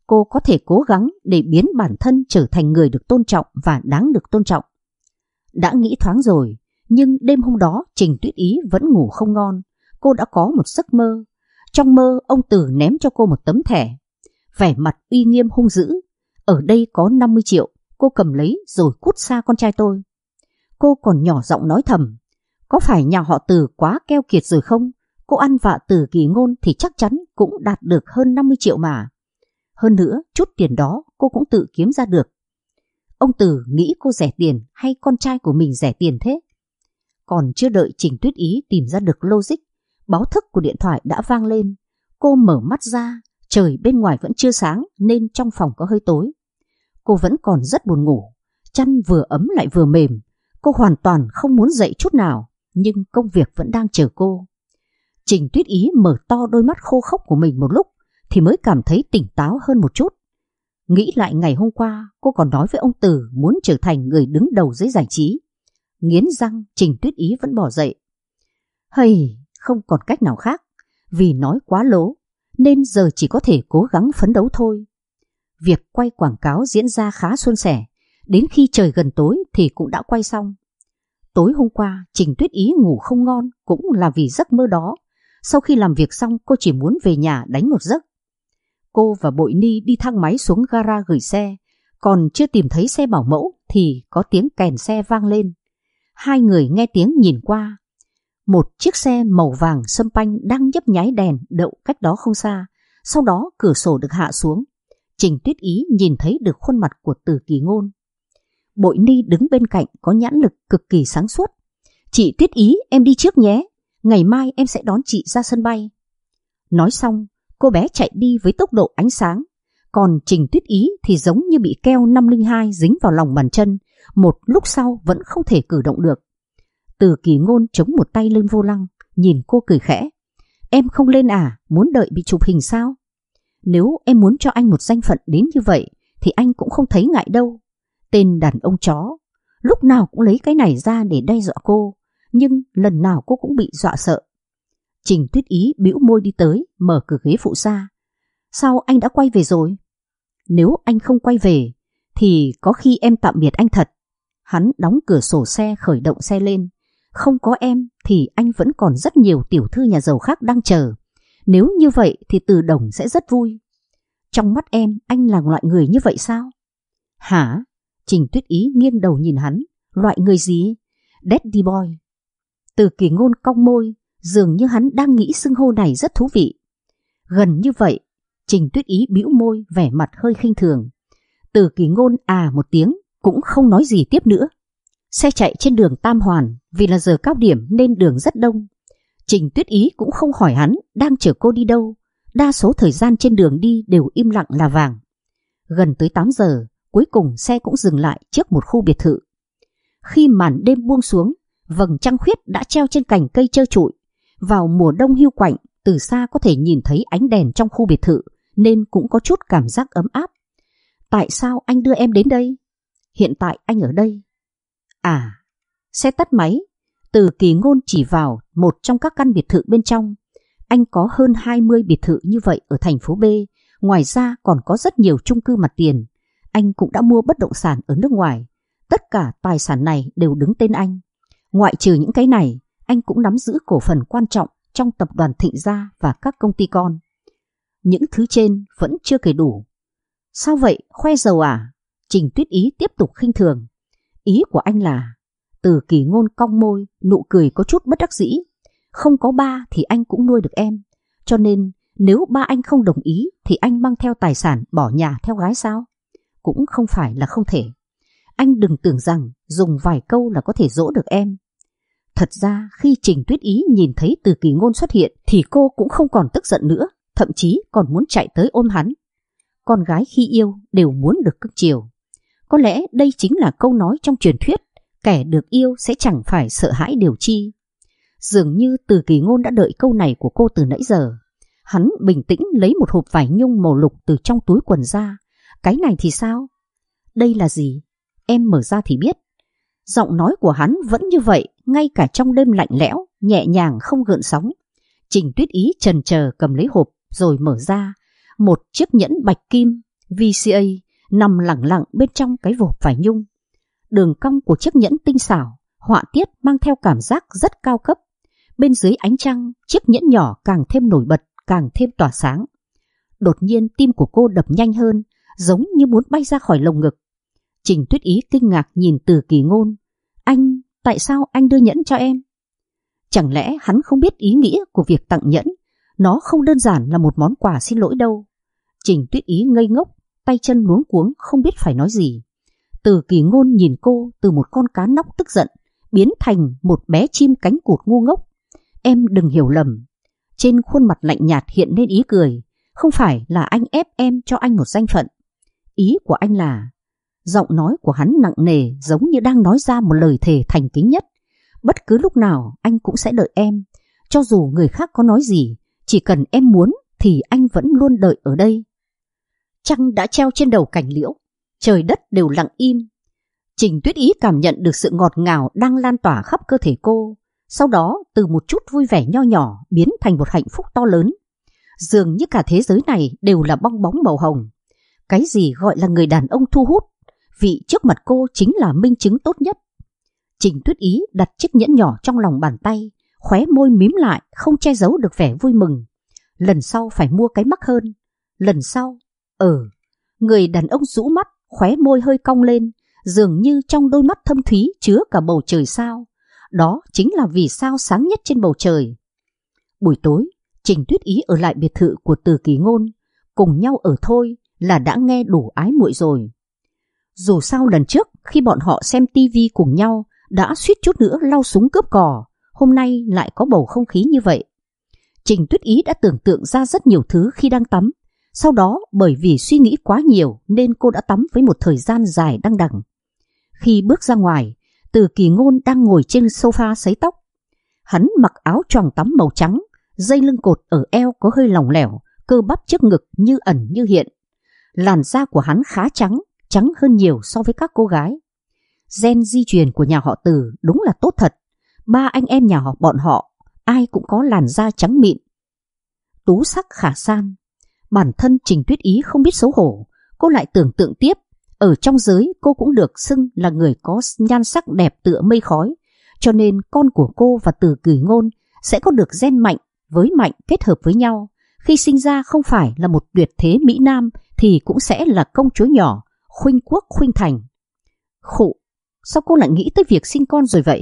cô có thể cố gắng để biến bản thân trở thành người được tôn trọng và đáng được tôn trọng. Đã nghĩ thoáng rồi, nhưng đêm hôm đó Trình Tuyết Ý vẫn ngủ không ngon. Cô đã có một giấc mơ. Trong mơ, ông Từ ném cho cô một tấm thẻ, vẻ mặt uy nghiêm hung dữ. Ở đây có 50 triệu, cô cầm lấy rồi cút xa con trai tôi. Cô còn nhỏ giọng nói thầm, có phải nhà họ Từ quá keo kiệt rồi không? Cô ăn vạ Từ Kỳ Ngôn thì chắc chắn cũng đạt được hơn 50 triệu mà. Hơn nữa, chút tiền đó cô cũng tự kiếm ra được. Ông Từ nghĩ cô rẻ tiền hay con trai của mình rẻ tiền thế? Còn chưa đợi Trình Tuyết Ý tìm ra được logic, báo thức của điện thoại đã vang lên. Cô mở mắt ra, trời bên ngoài vẫn chưa sáng nên trong phòng có hơi tối. Cô vẫn còn rất buồn ngủ, chăn vừa ấm lại vừa mềm. Cô hoàn toàn không muốn dậy chút nào, nhưng công việc vẫn đang chờ cô. Trình Tuyết Ý mở to đôi mắt khô khốc của mình một lúc thì mới cảm thấy tỉnh táo hơn một chút. Nghĩ lại ngày hôm qua, cô còn nói với ông Từ muốn trở thành người đứng đầu giới giải trí. Nghiến răng, Trình Tuyết Ý vẫn bỏ dậy. Hây, không còn cách nào khác, vì nói quá lố nên giờ chỉ có thể cố gắng phấn đấu thôi. Việc quay quảng cáo diễn ra khá suôn sẻ, đến khi trời gần tối thì cũng đã quay xong. Tối hôm qua Trình Tuyết Ý ngủ không ngon cũng là vì giấc mơ đó. Sau khi làm việc xong cô chỉ muốn về nhà đánh một giấc. Cô và Bội Ni đi thang máy xuống gara gửi xe, còn chưa tìm thấy xe bảo mẫu thì có tiếng kèn xe vang lên. Hai người nghe tiếng nhìn qua. Một chiếc xe màu vàng sâm panh đang nhấp nháy đèn đậu cách đó không xa. Sau đó cửa sổ được hạ xuống. Trình Tuyết Ý nhìn thấy được khuôn mặt của Từ Kỳ Ngôn. Bội Ni đứng bên cạnh có nhãn lực cực kỳ sáng suốt. Chị Tuyết Ý, em đi trước nhé, ngày mai em sẽ đón chị ra sân bay. Nói xong, cô bé chạy đi với tốc độ ánh sáng. Còn Trình Tuyết Ý thì giống như bị keo 502 dính vào lòng bàn chân, một lúc sau vẫn không thể cử động được. Từ Kỳ Ngôn chống một tay lên vô lăng, nhìn cô cười khẽ. Em không lên à, muốn đợi bị chụp hình sao? Nếu em muốn cho anh một danh phận đến như vậy thì anh cũng không thấy ngại đâu. Tên đàn ông chó, lúc nào cũng lấy cái này ra để đe dọa cô, nhưng lần nào cô cũng bị dọa sợ. Trình Tuyết Ý bĩu môi đi tới, mở cửa ghế phụ ra. Sao anh đã quay về rồi? Nếu anh không quay về thì có khi em tạm biệt anh thật. Hắn đóng cửa sổ xe, khởi động xe lên. Không có em thì anh vẫn còn rất nhiều tiểu thư nhà giàu khác đang chờ. Nếu như vậy thì Từ Đồng sẽ rất vui. Trong mắt em, anh là loại người như vậy sao? Hả? Trình Tuyết Ý nghiêng đầu nhìn hắn. Loại người gì? Daddy boy. Từ Kỳ Ngôn cong môi, dường như hắn đang nghĩ xưng hô này rất thú vị. Gần như vậy, Trình Tuyết Ý bĩu môi, vẻ mặt hơi khinh thường. Từ Kỳ Ngôn à một tiếng, cũng không nói gì tiếp nữa. Xe chạy trên đường Tam Hoàn, vì là giờ cao điểm nên đường rất đông. Trình Tuyết Ý cũng không hỏi hắn đang chở cô đi đâu. Đa số thời gian trên đường đi đều im lặng là vàng. Gần tới 8 giờ, cuối cùng xe cũng dừng lại trước một khu biệt thự. Khi màn đêm buông xuống, vầng trăng khuyết đã treo trên cành cây trơ trụi. Vào mùa đông hiu quạnh, từ xa có thể nhìn thấy ánh đèn trong khu biệt thự nên cũng có chút cảm giác ấm áp. Tại sao anh đưa em đến đây? Hiện tại anh ở đây. À, xe tắt máy. Từ Kỳ Ngôn chỉ vào một trong các căn biệt thự bên trong. Anh có hơn 20 biệt thự như vậy ở thành phố B. Ngoài ra còn có rất nhiều chung cư mặt tiền. Anh cũng đã mua bất động sản ở nước ngoài. Tất cả tài sản này đều đứng tên anh. Ngoại trừ những cái này, anh cũng nắm giữ cổ phần quan trọng trong tập đoàn Thịnh Gia và các công ty con. Những thứ trên vẫn chưa kể đủ. Sao vậy, khoe giàu à? Trình Tuyết Ý tiếp tục khinh thường. Ý của anh là... Từ Kỳ Ngôn cong môi, nụ cười có chút bất đắc dĩ. Không có ba thì anh cũng nuôi được em. Cho nên nếu ba anh không đồng ý thì anh mang theo tài sản bỏ nhà theo gái sao? Cũng không phải là không thể. Anh đừng tưởng rằng dùng vài câu là có thể dỗ được em. Thật ra khi Trình Tuyết Ý nhìn thấy Từ Kỳ Ngôn xuất hiện thì cô cũng không còn tức giận nữa, thậm chí còn muốn chạy tới ôm hắn. Con gái khi yêu đều muốn được cưng chiều. Có lẽ đây chính là câu nói trong truyền thuyết, kẻ được yêu sẽ chẳng phải sợ hãi điều chi. Dường như Từ Kỳ Ngôn đã đợi câu này của cô từ nãy giờ. Hắn bình tĩnh lấy một hộp vải nhung màu lục từ trong túi quần ra. Cái này thì sao? Đây là gì? Em mở ra thì biết. Giọng nói của hắn vẫn như vậy, ngay cả trong đêm lạnh lẽo, nhẹ nhàng không gợn sóng. Trình Tuyết Ý chần chờ cầm lấy hộp rồi mở ra. Một chiếc nhẫn bạch kim, VCA nằm lẳng lặng bên trong cái hộp vải nhung. Đường cong của chiếc nhẫn tinh xảo, họa tiết mang theo cảm giác rất cao cấp. Bên dưới ánh trăng, chiếc nhẫn nhỏ càng thêm nổi bật, càng thêm tỏa sáng. Đột nhiên tim của cô đập nhanh hơn, giống như muốn bay ra khỏi lồng ngực. Trình Tuyết Ý kinh ngạc nhìn Từ Kỳ Ngôn. Tại sao anh đưa nhẫn cho em? Chẳng lẽ hắn không biết ý nghĩa của việc tặng nhẫn? Nó không đơn giản là một món quà xin lỗi đâu. Trình Tuyết Ý ngây ngốc, tay chân luống cuống không biết phải nói gì. Từ Kỳ Ngôn nhìn cô từ một con cá nóc tức giận biến thành một bé chim cánh cụt ngu ngốc. Em đừng hiểu lầm. Trên khuôn mặt lạnh nhạt hiện lên ý cười. Không phải là anh ép em cho anh một danh phận. Ý của anh là... Giọng nói của hắn nặng nề, giống như đang nói ra một lời thề thành kính nhất. Bất cứ lúc nào anh cũng sẽ đợi em. Cho dù người khác có nói gì, chỉ cần em muốn thì anh vẫn luôn đợi ở đây. Trăng đã treo trên đầu cành liễu, trời đất đều lặng im. Trình Tuyết Ý cảm nhận được sự ngọt ngào đang lan tỏa khắp cơ thể cô. Sau đó từ một chút vui vẻ nho nhỏ biến thành một hạnh phúc to lớn. Dường như cả thế giới này đều là bong bóng màu hồng. Cái gì gọi là người đàn ông thu hút, vị trước mặt cô chính là minh chứng tốt nhất. Trình Tuyết Ý đặt chiếc nhẫn nhỏ trong lòng bàn tay, khóe môi mím lại không che giấu được vẻ vui mừng. Lần sau phải mua cái mắc hơn. Lần sau, người đàn ông rũ mắt, khóe môi hơi cong lên, dường như trong đôi mắt thâm thúy chứa cả bầu trời sao. Đó chính là vì sao sáng nhất trên bầu trời. Buổi tối, Trình Tuyết Ý ở lại biệt thự của Từ Kỳ Ngôn. Cùng nhau ở thôi là đã nghe đủ ái muội rồi. Dù sao lần trước khi bọn họ xem tivi cùng nhau đã suýt chút nữa lau súng cướp cò, hôm nay lại có bầu không khí như vậy. Trình Tuyết Ý đã tưởng tượng ra rất nhiều thứ khi đang tắm. Sau đó bởi vì suy nghĩ quá nhiều nên cô đã tắm với một thời gian dài đăng đẳng. Khi bước ra ngoài, Từ Kỳ Ngôn đang ngồi trên sofa sấy tóc. Hắn mặc áo choàng tắm màu trắng, dây lưng cột ở eo có hơi lỏng lẻo, cơ bắp trước ngực như ẩn như hiện. Làn da của hắn khá trắng, trắng hơn nhiều so với các cô gái. Gen di truyền của nhà họ Từ đúng là tốt thật. 3 anh em nhà bọn họ ai cũng có làn da trắng mịn, tú sắc khả san. Bản thân Trình Tuyết Ý không biết xấu hổ, cô lại tưởng tượng tiếp, ở trong giới cô cũng được xưng là người có nhan sắc đẹp tựa mây khói, cho nên con của cô và Từ Kỳ Ngôn sẽ có được gen mạnh với mạnh kết hợp với nhau. Khi sinh ra không phải là một tuyệt thế mỹ nam thì cũng sẽ là công chúa nhỏ, khuynh quốc khuynh thành. Khụ, sao cô lại nghĩ tới việc sinh con rồi vậy?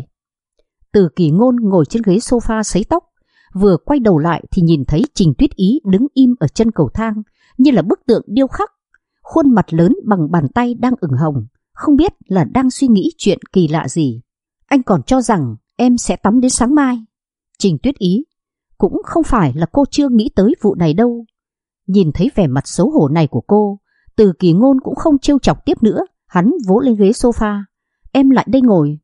Từ Kỳ Ngôn ngồi trên ghế sofa sấy tóc, vừa quay đầu lại thì nhìn thấy Trình Tuyết Ý đứng im ở chân cầu thang như là bức tượng điêu khắc, khuôn mặt lớn bằng bàn tay đang ửng hồng, không biết là đang suy nghĩ chuyện kỳ lạ gì. Anh còn cho rằng em sẽ tắm đến sáng mai. Trình Tuyết Ý, cũng không phải là cô chưa nghĩ tới vụ này đâu. Nhìn thấy vẻ mặt xấu hổ này của cô, Từ Kỳ Ngôn cũng không trêu chọc tiếp nữa, hắn vỗ lên ghế sofa. Em lại đây ngồi.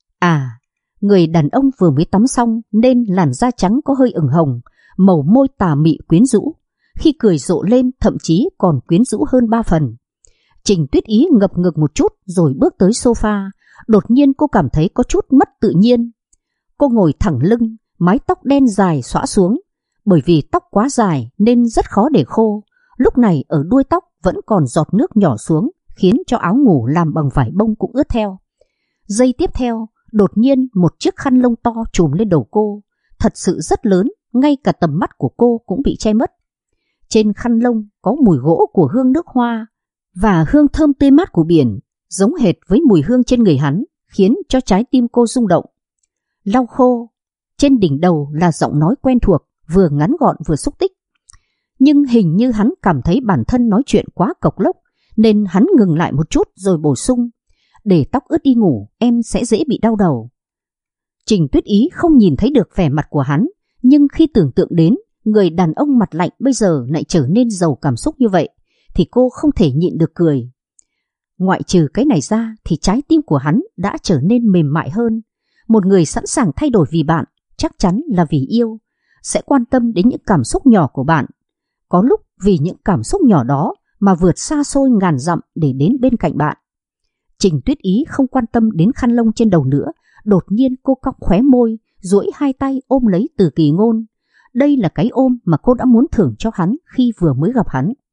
À, người đàn ông vừa mới tắm xong nên làn da trắng có hơi ửng hồng, màu môi tà mị quyến rũ. Khi cười rộ lên thậm chí còn quyến rũ hơn 3 phần. Trình Tuyết Ý ngập ngực một chút rồi bước tới sofa. Đột nhiên cô cảm thấy có chút mất tự nhiên. Cô ngồi thẳng lưng, mái tóc đen dài xõa xuống. Bởi vì tóc quá dài nên rất khó để khô. Lúc này ở đuôi tóc vẫn còn giọt nước nhỏ xuống, khiến cho áo ngủ làm bằng vải bông cũng ướt theo. Giây tiếp theo, đột nhiên một chiếc khăn lông to trùm lên đầu cô. Thật sự rất lớn, ngay cả tầm mắt của cô cũng bị che mất. Trên khăn lông có mùi gỗ của hương nước hoa và hương thơm tươi mát của biển, giống hệt với mùi hương trên người hắn, khiến cho trái tim cô rung động. Lau khô. Trên đỉnh đầu là giọng nói quen thuộc, vừa ngắn gọn vừa xúc tích. Nhưng hình như hắn cảm thấy bản thân nói chuyện quá cộc lốc, nên hắn ngừng lại một chút rồi bổ sung. Để tóc ướt đi ngủ, em sẽ dễ bị đau đầu. Trình Tuyết Ý không nhìn thấy được vẻ mặt của hắn, nhưng khi tưởng tượng đến người đàn ông mặt lạnh bây giờ lại trở nên giàu cảm xúc như vậy, thì cô không thể nhịn được cười. Ngoại trừ cái này ra thì trái tim của hắn đã trở nên mềm mại hơn. Một người sẵn sàng thay đổi vì bạn, chắc chắn là vì yêu, sẽ quan tâm đến những cảm xúc nhỏ của bạn. Có lúc vì những cảm xúc nhỏ đó mà vượt xa xôi ngàn dặm để đến bên cạnh bạn. Trình Tuyết Ý không quan tâm đến khăn lông trên đầu nữa. Đột nhiên cô cong khóe môi, duỗi hai tay ôm lấy Từ Kỳ Ngôn. Đây là cái ôm mà cô đã muốn thưởng cho hắn khi vừa mới gặp hắn.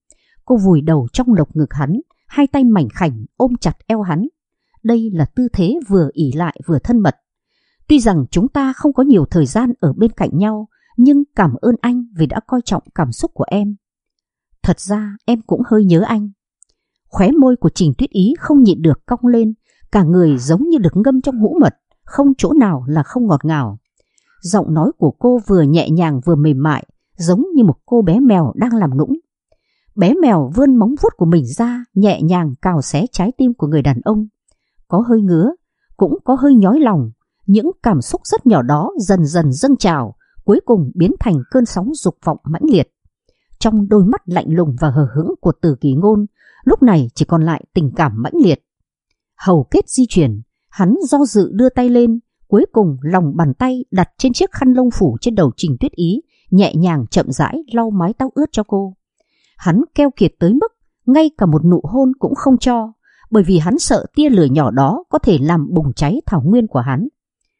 Cô vùi đầu trong lồng ngực hắn, hai tay mảnh khảnh ôm chặt eo hắn. Đây là tư thế vừa ỷ lại vừa thân mật. Tuy rằng chúng ta không có nhiều thời gian ở bên cạnh nhau, nhưng cảm ơn anh vì đã coi trọng cảm xúc của em. Thật ra em cũng hơi nhớ anh. Khóe môi của Trình Tuyết Ý không nhịn được cong lên, cả người giống như được ngâm trong hũ mật, không chỗ nào là không ngọt ngào. Giọng nói của cô vừa nhẹ nhàng vừa mềm mại, giống như một cô bé mèo đang làm nũng. Bé mèo vươn móng vuốt của mình ra, nhẹ nhàng cào xé trái tim của người đàn ông. Có hơi ngứa, cũng có hơi nhói lòng. Những cảm xúc rất nhỏ đó dần dần dâng trào, cuối cùng biến thành cơn sóng dục vọng mãnh liệt. Trong đôi mắt lạnh lùng và hờ hững của Từ Kỳ Ngôn, lúc này chỉ còn lại tình cảm mãnh liệt. Hầu kết di chuyển, hắn do dự đưa tay lên, cuối cùng lòng bàn tay đặt trên chiếc khăn lông phủ trên đầu Trình Tuyết Ý, nhẹ nhàng chậm rãi lau mái tóc ướt cho cô. Hắn keo kiệt tới mức ngay cả một nụ hôn cũng không cho, bởi vì hắn sợ tia lửa nhỏ đó có thể làm bùng cháy thảo nguyên của hắn.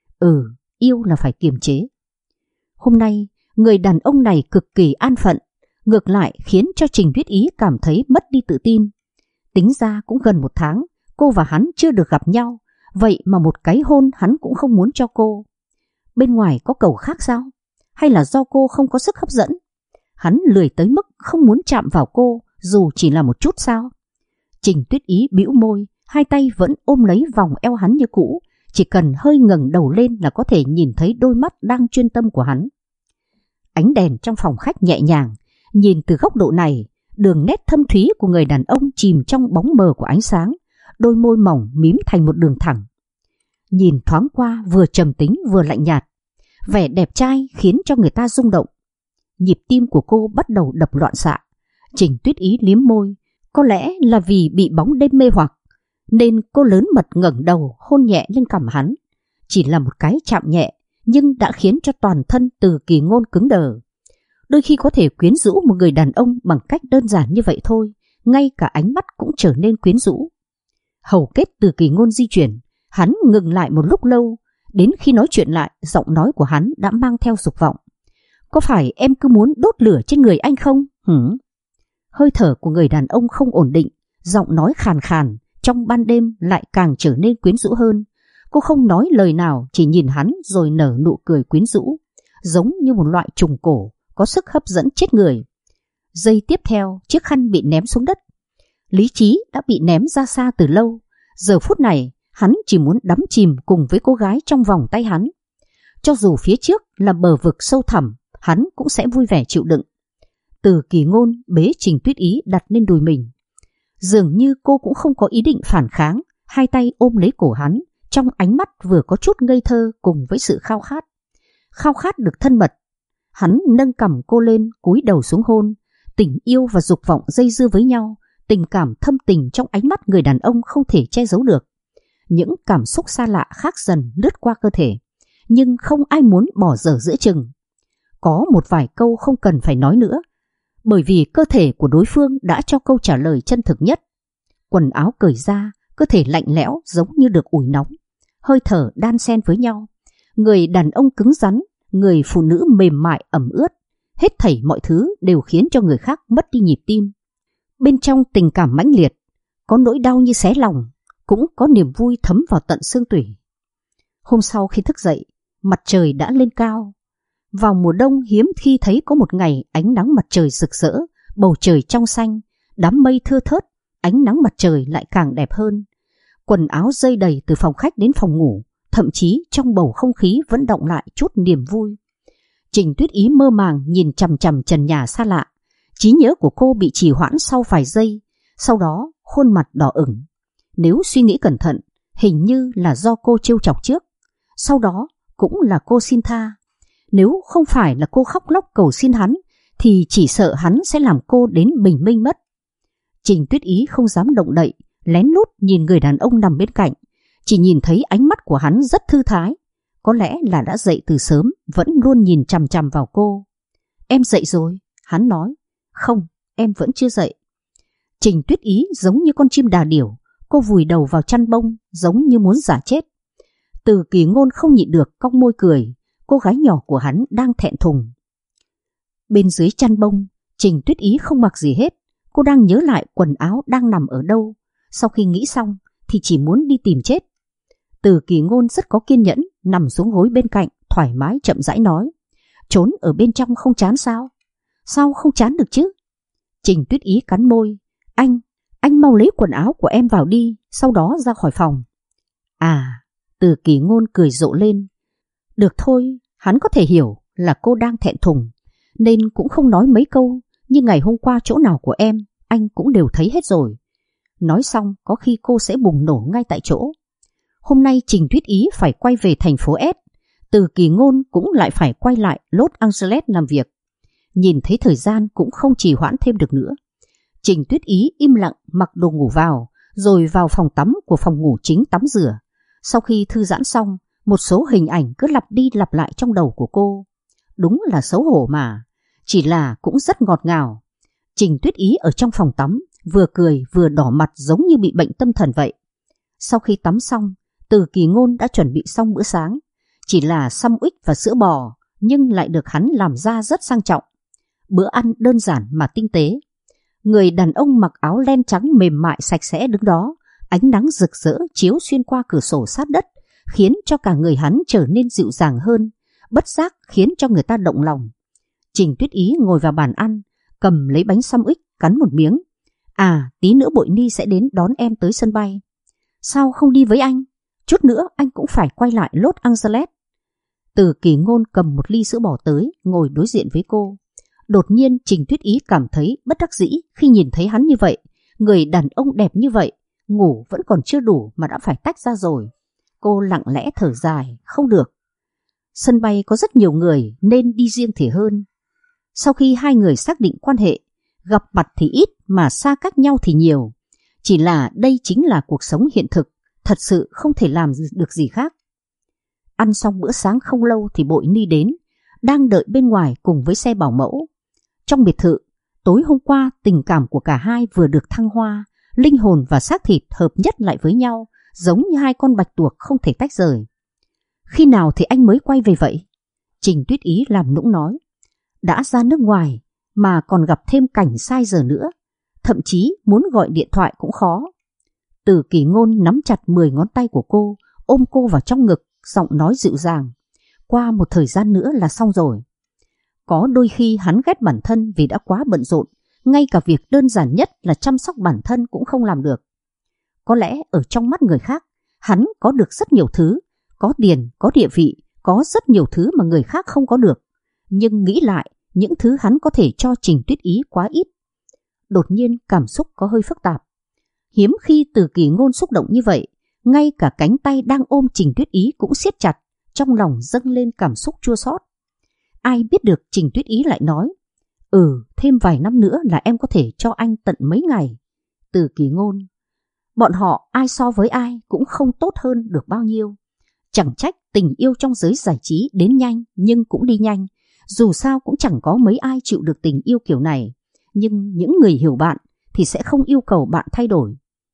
Yêu là phải kiềm chế. Hôm nay, người đàn ông này cực kỳ an phận, ngược lại khiến cho Trình Tuyết Ý cảm thấy mất đi tự tin. Tính ra cũng gần 1 tháng, cô và hắn chưa được gặp nhau, vậy mà một cái hôn hắn cũng không muốn cho cô. Bên ngoài có cầu khác sao? Hay là do cô không có sức hấp dẫn? Hắn lười tới mức không muốn chạm vào cô, dù chỉ là một chút sao? Trình Tuyết Ý bĩu môi, hai tay vẫn ôm lấy vòng eo hắn như cũ, chỉ cần hơi ngẩng đầu lên là có thể nhìn thấy đôi mắt đang chuyên tâm của hắn. Ánh đèn trong phòng khách nhẹ nhàng, nhìn từ góc độ này, đường nét thâm thúy của người đàn ông chìm trong bóng mờ của ánh sáng, đôi môi mỏng mím thành một đường thẳng. Nhìn thoáng qua vừa trầm tính vừa lạnh nhạt, vẻ đẹp trai khiến cho người ta rung động. Nhịp tim của cô bắt đầu đập loạn xạ. Trình Tuyết Ý liếm môi, có lẽ là vì bị bóng đêm mê hoặc, nên cô lớn mật ngẩng đầu hôn nhẹ lên cằm hắn. Chỉ là một cái chạm nhẹ, nhưng đã khiến cho toàn thân Từ Kỳ Ngôn cứng đờ. Đôi khi có thể quyến rũ một người đàn ông bằng cách đơn giản như vậy thôi, ngay cả ánh mắt cũng trở nên quyến rũ. Hầu kết Từ Kỳ Ngôn di chuyển, hắn ngừng lại một lúc lâu, đến khi nói chuyện lại, giọng nói của hắn đã mang theo dục vọng. Có phải em cứ muốn đốt lửa trên người anh không? Hơi thở của người đàn ông không ổn định, giọng nói khàn khàn, trong ban đêm lại càng trở nên quyến rũ hơn. Cô không nói lời nào, chỉ nhìn hắn rồi nở nụ cười quyến rũ, giống như một loại trùng cổ, có sức hấp dẫn chết người. Giây tiếp theo, chiếc khăn bị ném xuống đất. Lý trí đã bị ném ra xa từ lâu. Giờ phút này, hắn chỉ muốn đắm chìm cùng với cô gái trong vòng tay hắn. Cho dù phía trước là bờ vực sâu thẳm, hắn cũng sẽ vui vẻ chịu đựng. Từ Kỳ Ngôn bế Trình Tuyết Ý đặt lên đùi mình. Dường như cô cũng không có ý định phản kháng, hai tay ôm lấy cổ hắn, trong ánh mắt vừa có chút ngây thơ cùng với sự khao khát. Khao khát được thân mật. Hắn nâng cằm cô lên, cúi đầu xuống hôn. Tình yêu và dục vọng dây dưa với nhau, tình cảm thâm tình trong ánh mắt người đàn ông không thể che giấu được. Những cảm xúc xa lạ khác dần lướt qua cơ thể, nhưng không ai muốn bỏ dở giữa chừng. Có một vài câu không cần phải nói nữa, bởi vì cơ thể của đối phương đã cho câu trả lời chân thực nhất. Quần áo cởi ra, cơ thể lạnh lẽo giống như được ủi nóng, hơi thở đan xen với nhau. Người đàn ông cứng rắn, người phụ nữ mềm mại ẩm ướt, hết thảy mọi thứ đều khiến cho người khác mất đi nhịp tim. Bên trong tình cảm mãnh liệt, có nỗi đau như xé lòng, cũng có niềm vui thấm vào tận xương tủy. Hôm sau khi thức dậy, mặt trời đã lên cao. Vào mùa đông hiếm khi thấy có một ngày ánh nắng mặt trời rực rỡ, bầu trời trong xanh, đám mây thưa thớt, ánh nắng mặt trời lại càng đẹp hơn. Quần áo dây đầy từ phòng khách đến phòng ngủ, thậm chí trong bầu không khí vẫn đọng lại chút niềm vui. Trình Tuyết Ý mơ màng nhìn chằm chằm trần nhà xa lạ. Trí nhớ của cô bị trì hoãn sau vài giây, sau đó khuôn mặt đỏ ửng. Nếu suy nghĩ cẩn thận, hình như là do cô trêu chọc trước, sau đó cũng là cô xin tha. Nếu không phải là cô khóc lóc cầu xin hắn, thì chỉ sợ hắn sẽ làm cô đến bình minh mất. Trình Tuyết Ý không dám động đậy, lén lút nhìn người đàn ông nằm bên cạnh, chỉ nhìn thấy ánh mắt của hắn rất thư thái. Có lẽ là đã dậy từ sớm, vẫn luôn nhìn chằm chằm vào cô. Em dậy rồi, hắn nói. Không, em vẫn chưa dậy. Trình Tuyết Ý giống như con chim đà điểu, cô vùi đầu vào chăn bông, giống như muốn giả chết. Từ Kỳ Ngôn không nhịn được cong môi cười, cô gái nhỏ của hắn đang thẹn thùng. Bên dưới chăn bông, Trình Tuyết Ý không mặc gì hết, cô đang nhớ lại quần áo đang nằm ở đâu. Sau khi nghĩ xong thì chỉ muốn đi tìm chết. Từ Kỳ Ngôn rất có kiên nhẫn, nằm xuống gối bên cạnh, thoải mái chậm rãi nói: trốn ở bên trong không chán sao? Sao không chán được chứ? Trình Tuyết Ý cắn môi: anh mau lấy quần áo của em vào đi, sau đó ra khỏi phòng. À, Từ Kỳ Ngôn cười rộ lên. Được thôi, hắn có thể hiểu là cô đang thẹn thùng, nên cũng không nói mấy câu, như ngày hôm qua chỗ nào của em, anh cũng đều thấy hết rồi. Nói xong có khi cô sẽ bùng nổ ngay tại chỗ. Hôm nay Trình Tuyết Ý phải quay về thành phố S, Từ Kỳ Ngôn cũng lại phải quay lại Los Angeles làm việc. Nhìn thấy thời gian cũng không trì hoãn thêm được nữa. Trình Tuyết Ý im lặng mặc đồ ngủ vào, rồi vào phòng tắm của phòng ngủ chính tắm rửa. Sau khi thư giãn xong, một số hình ảnh cứ lặp đi lặp lại trong đầu của cô. Đúng là xấu hổ mà, chỉ là cũng rất ngọt ngào. Trình Tuyết Ý ở trong phòng tắm, vừa cười vừa đỏ mặt giống như bị bệnh tâm thần vậy. Sau khi tắm xong, Từ Kỳ Ngôn đã chuẩn bị xong bữa sáng. Chỉ là sandwich và sữa bò, nhưng lại được hắn làm ra rất sang trọng. Bữa ăn đơn giản mà tinh tế. Người đàn ông mặc áo len trắng mềm mại sạch sẽ đứng đó, ánh nắng rực rỡ chiếu xuyên qua cửa sổ sát đất, khiến cho cả người hắn trở nên dịu dàng hơn, bất giác khiến cho người ta động lòng. Trình Tuyết Ý ngồi vào bàn ăn, cầm lấy bánh sandwich cắn một miếng. À, tí nữa Bội Ni sẽ đến đón em tới sân bay. Sao không đi với anh? Chút nữa anh cũng phải quay lại Los Angeles. Từ Kỳ Ngôn cầm một ly sữa bò tới, ngồi đối diện với cô. Đột nhiên Trình Tuyết Ý cảm thấy bất đắc dĩ khi nhìn thấy hắn như vậy. Người đàn ông đẹp như vậy, ngủ vẫn còn chưa đủ mà đã phải tách ra rồi. Cô lặng lẽ thở dài, không được. Sân bay có rất nhiều người nên đi riêng thì hơn. Sau khi hai người xác định quan hệ, gặp mặt thì ít mà xa cách nhau thì nhiều. Chỉ là đây chính là cuộc sống hiện thực, thật sự không thể làm được gì khác. Ăn xong bữa sáng không lâu thì Bội Ni đến, đang đợi bên ngoài cùng với xe bảo mẫu. Trong biệt thự, tối hôm qua tình cảm của cả hai vừa được thăng hoa, linh hồn và xác thịt hợp nhất lại với nhau, giống như hai con bạch tuộc không thể tách rời. Khi nào thì anh mới quay về vậy? Trình Tuyết Ý làm nũng nói. Đã ra nước ngoài mà còn gặp thêm cảnh sai giờ nữa, thậm chí muốn gọi điện thoại cũng khó. Từ Kỳ Ngôn nắm chặt 10 ngón tay của cô, ôm cô vào trong ngực, giọng nói dịu dàng. Qua một thời gian nữa là xong rồi. Có đôi khi hắn ghét bản thân vì đã quá bận rộn, ngay cả việc đơn giản nhất là chăm sóc bản thân cũng không làm được. Có lẽ ở trong mắt người khác, hắn có được rất nhiều thứ, có tiền, có địa vị, có rất nhiều thứ mà người khác không có được. Nhưng nghĩ lại, những thứ hắn có thể cho Trình Tuyết Ý quá ít. Đột nhiên cảm xúc có hơi phức tạp. Hiếm khi Từ Kỳ Ngôn xúc động như vậy, ngay cả cánh tay đang ôm Trình Tuyết Ý cũng siết chặt, trong lòng dâng lên cảm xúc chua xót. Ai biết được Trình Tuyết Ý lại nói, thêm vài năm nữa là em có thể cho anh tận mấy ngày. Từ Kỳ Ngôn, bọn họ ai so với ai cũng không tốt hơn được bao nhiêu. Chẳng trách tình yêu trong giới giải trí đến nhanh nhưng cũng đi nhanh. Dù sao cũng chẳng có mấy ai chịu được tình yêu kiểu này. Nhưng những người hiểu bạn thì sẽ không yêu cầu bạn thay đổi.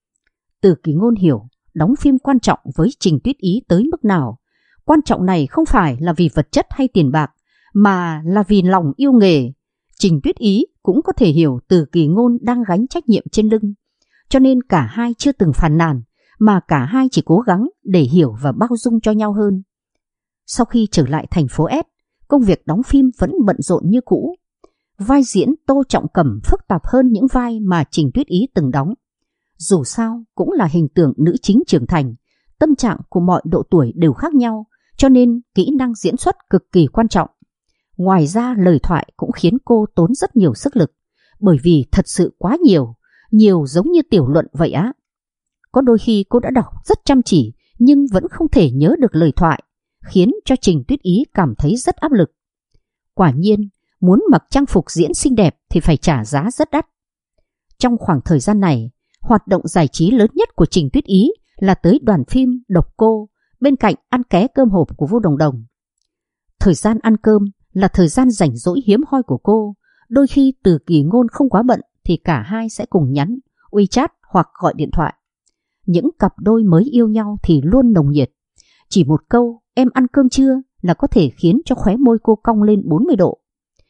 Từ Kỳ Ngôn hiểu đóng phim quan trọng với Trình Tuyết Ý tới mức nào. Quan trọng này không phải là vì vật chất hay tiền bạc, mà là vì lòng yêu nghề. Trình Tuyết Ý cũng có thể hiểu Từ Kỳ Ngôn đang gánh trách nhiệm trên lưng. Cho nên cả hai chưa từng phàn nàn, mà cả hai chỉ cố gắng để hiểu và bao dung cho nhau hơn. Sau khi trở lại thành phố S, công việc đóng phim vẫn bận rộn như cũ. Vai diễn Tô Trọng Cẩm phức tạp hơn những vai mà Trình Tuyết Ý từng đóng. Dù sao cũng là hình tượng nữ chính trưởng thành, tâm trạng của mọi độ tuổi đều khác nhau, cho nên kỹ năng diễn xuất cực kỳ quan trọng. Ngoài ra lời thoại cũng khiến cô tốn rất nhiều sức lực, bởi vì thật sự quá nhiều giống như tiểu luận vậy á. Có đôi khi cô đã đọc rất chăm chỉ nhưng vẫn không thể nhớ được lời thoại, khiến cho Trình Tuyết Ý cảm thấy rất áp lực. Quả nhiên, muốn mặc trang phục diễn xinh đẹp thì phải trả giá rất đắt. Trong khoảng thời gian này, hoạt động giải trí lớn nhất của Trình Tuyết Ý là tới đoàn phim Độc Cô, bên cạnh ăn ké cơm hộp của Vô Đồng Đồng. Thời gian ăn cơm là thời gian rảnh rỗi hiếm hoi của cô. Đôi khi Từ Kỳ Ngôn không quá bận thì cả hai sẽ cùng nhắn WeChat hoặc gọi điện thoại. Những cặp đôi mới yêu nhau thì luôn nồng nhiệt. Chỉ một câu em ăn cơm chưa là có thể khiến cho khóe môi cô cong lên 40 độ.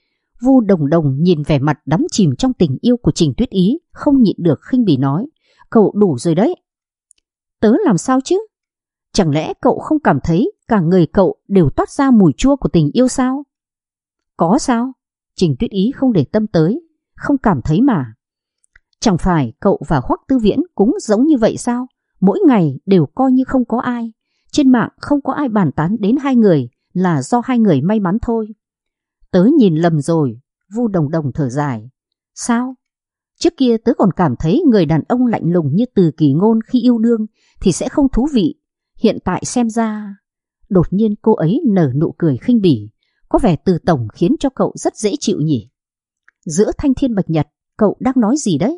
Vu Đồng Đồng nhìn vẻ mặt đắm chìm trong tình yêu của Trình Tuyết Ý, không nhịn được khinh bỉ nói, cậu đủ rồi đấy. Tớ làm sao chứ? Chẳng lẽ cậu không cảm thấy cả người cậu đều toát ra mùi chua của tình yêu sao? Có sao? Trình Tuyết Ý không để tâm tới, không cảm thấy mà. Chẳng phải cậu và Hoắc Tư Viễn cũng giống như vậy sao? Mỗi ngày đều coi như không có ai. Trên mạng không có ai bàn tán đến hai người, là do hai người may mắn thôi. Tớ nhìn lầm rồi. Vu Đồng Đồng thở dài. Sao? Trước kia tớ còn cảm thấy người đàn ông lạnh lùng như Từ Kỳ Ngôn khi yêu đương thì sẽ không thú vị. Hiện tại xem ra... Đột nhiên cô ấy nở nụ cười khinh bỉ, có vẻ Từ tổng khiến cho cậu rất dễ chịu nhỉ. Giữa thanh thiên bạch nhật, cậu đang nói gì đấy?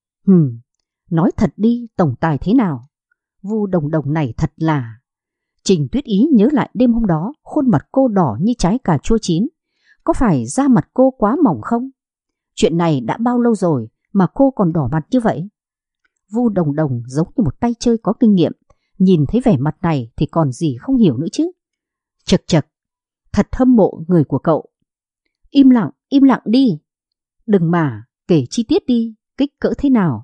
Nói thật đi, tổng tài thế nào? Vu Đồng Đồng này thật là... Trình Tuyết Ý nhớ lại đêm hôm đó, khuôn mặt cô đỏ như trái cà chua chín. Có phải da mặt cô quá mỏng không? Chuyện này đã bao lâu rồi mà cô còn đỏ mặt như vậy? Vu Đồng Đồng giống như một tay chơi có kinh nghiệm, nhìn thấy vẻ mặt này thì còn gì không hiểu nữa chứ. Chật chật, thật hâm mộ người của cậu. Im lặng đi. Đừng mà, kể chi tiết đi, kích cỡ thế nào?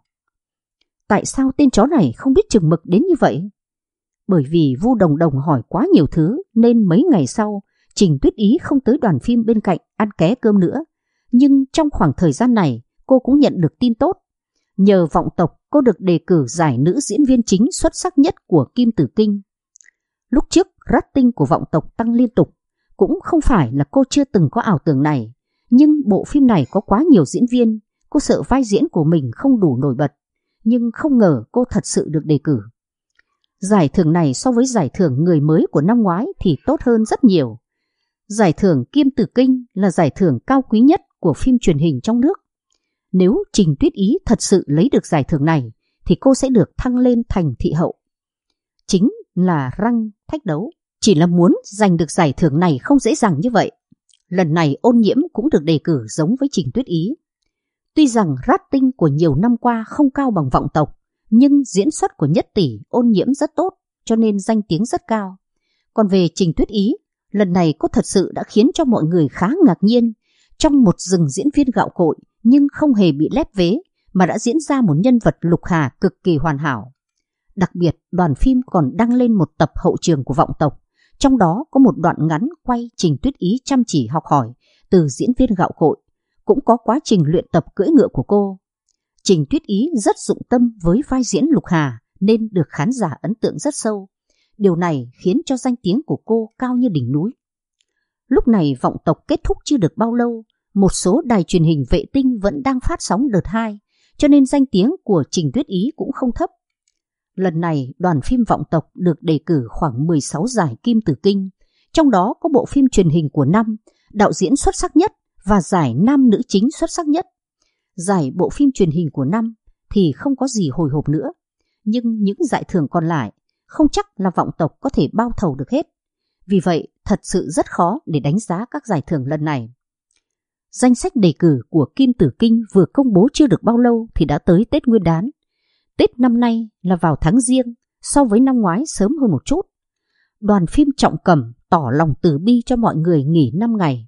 Tại sao tên chó này không biết chừng mực đến như vậy? Bởi vì Vu Đồng Đồng hỏi quá nhiều thứ nên mấy ngày sau Trình Tuyết Ý không tới đoàn phim bên cạnh ăn ké cơm nữa. Nhưng trong khoảng thời gian này cô cũng nhận được tin tốt. Nhờ vọng tộc cô được đề cử giải nữ diễn viên chính xuất sắc nhất của Kim Tử Kinh. Lúc trước rating của vọng tộc tăng liên tục. Cũng không phải là cô chưa từng có ảo tưởng này. Nhưng bộ phim này có quá nhiều diễn viên, cô sợ vai diễn của mình không đủ nổi bật. Nhưng không ngờ cô thật sự được đề cử. Giải thưởng này so với giải thưởng người mới của năm ngoái thì tốt hơn rất nhiều. Giải thưởng Kim Tử Kinh là giải thưởng cao quý nhất của phim truyền hình trong nước. Nếu Trình Tuyết Ý thật sự lấy được giải thưởng này thì cô sẽ được thăng lên thành thị hậu. Chính là răng thách đấu. Chỉ là muốn giành được giải thưởng này không dễ dàng như vậy. Lần này Ôn Nhiễm cũng được đề cử giống với Trình Tuyết Ý. Tuy rằng rating của nhiều năm qua không cao bằng vọng tộc, nhưng diễn xuất của Nhất Tỷ Ôn Nhiễm rất tốt, cho nên danh tiếng rất cao. Còn về Trình Tuyết Ý, lần này cô thật sự đã khiến cho mọi người khá ngạc nhiên. Trong một rừng diễn viên gạo cội nhưng không hề bị lép vế, mà đã diễn ra một nhân vật Lục Hà cực kỳ hoàn hảo. Đặc biệt, đoàn phim còn đăng lên một tập hậu trường của vọng tộc. Trong đó có một đoạn ngắn quay Trình Tuyết Ý chăm chỉ học hỏi từ diễn viên gạo cội, cũng có quá trình luyện tập cưỡi ngựa của cô. Trình Tuyết Ý rất dụng tâm với vai diễn Lục Hà nên được khán giả ấn tượng rất sâu. Điều này khiến cho danh tiếng của cô cao như đỉnh núi. Lúc này vọng tộc kết thúc chưa được bao lâu, một số đài truyền hình vệ tinh vẫn đang phát sóng đợt 2, cho nên danh tiếng của Trình Tuyết Ý cũng không thấp. Lần này đoàn phim vọng tộc được đề cử khoảng 16 giải Kim Tử Kinh, trong đó có bộ phim truyền hình của năm, đạo diễn xuất sắc nhất và giải nam nữ chính xuất sắc nhất. Giải bộ phim truyền hình của năm thì không có gì hồi hộp nữa, nhưng những giải thưởng còn lại không chắc là vọng tộc có thể bao thầu được hết. Vì vậy thật sự rất khó để đánh giá các giải thưởng lần này. Danh sách đề cử của Kim Tử Kinh vừa công bố chưa được bao lâu thì đã tới Tết Nguyên đán. Tết năm nay là vào tháng Giêng, so với năm ngoái sớm hơn một chút. Đoàn phim Trọng Cẩm tỏ lòng từ bi cho mọi người nghỉ 5 ngày.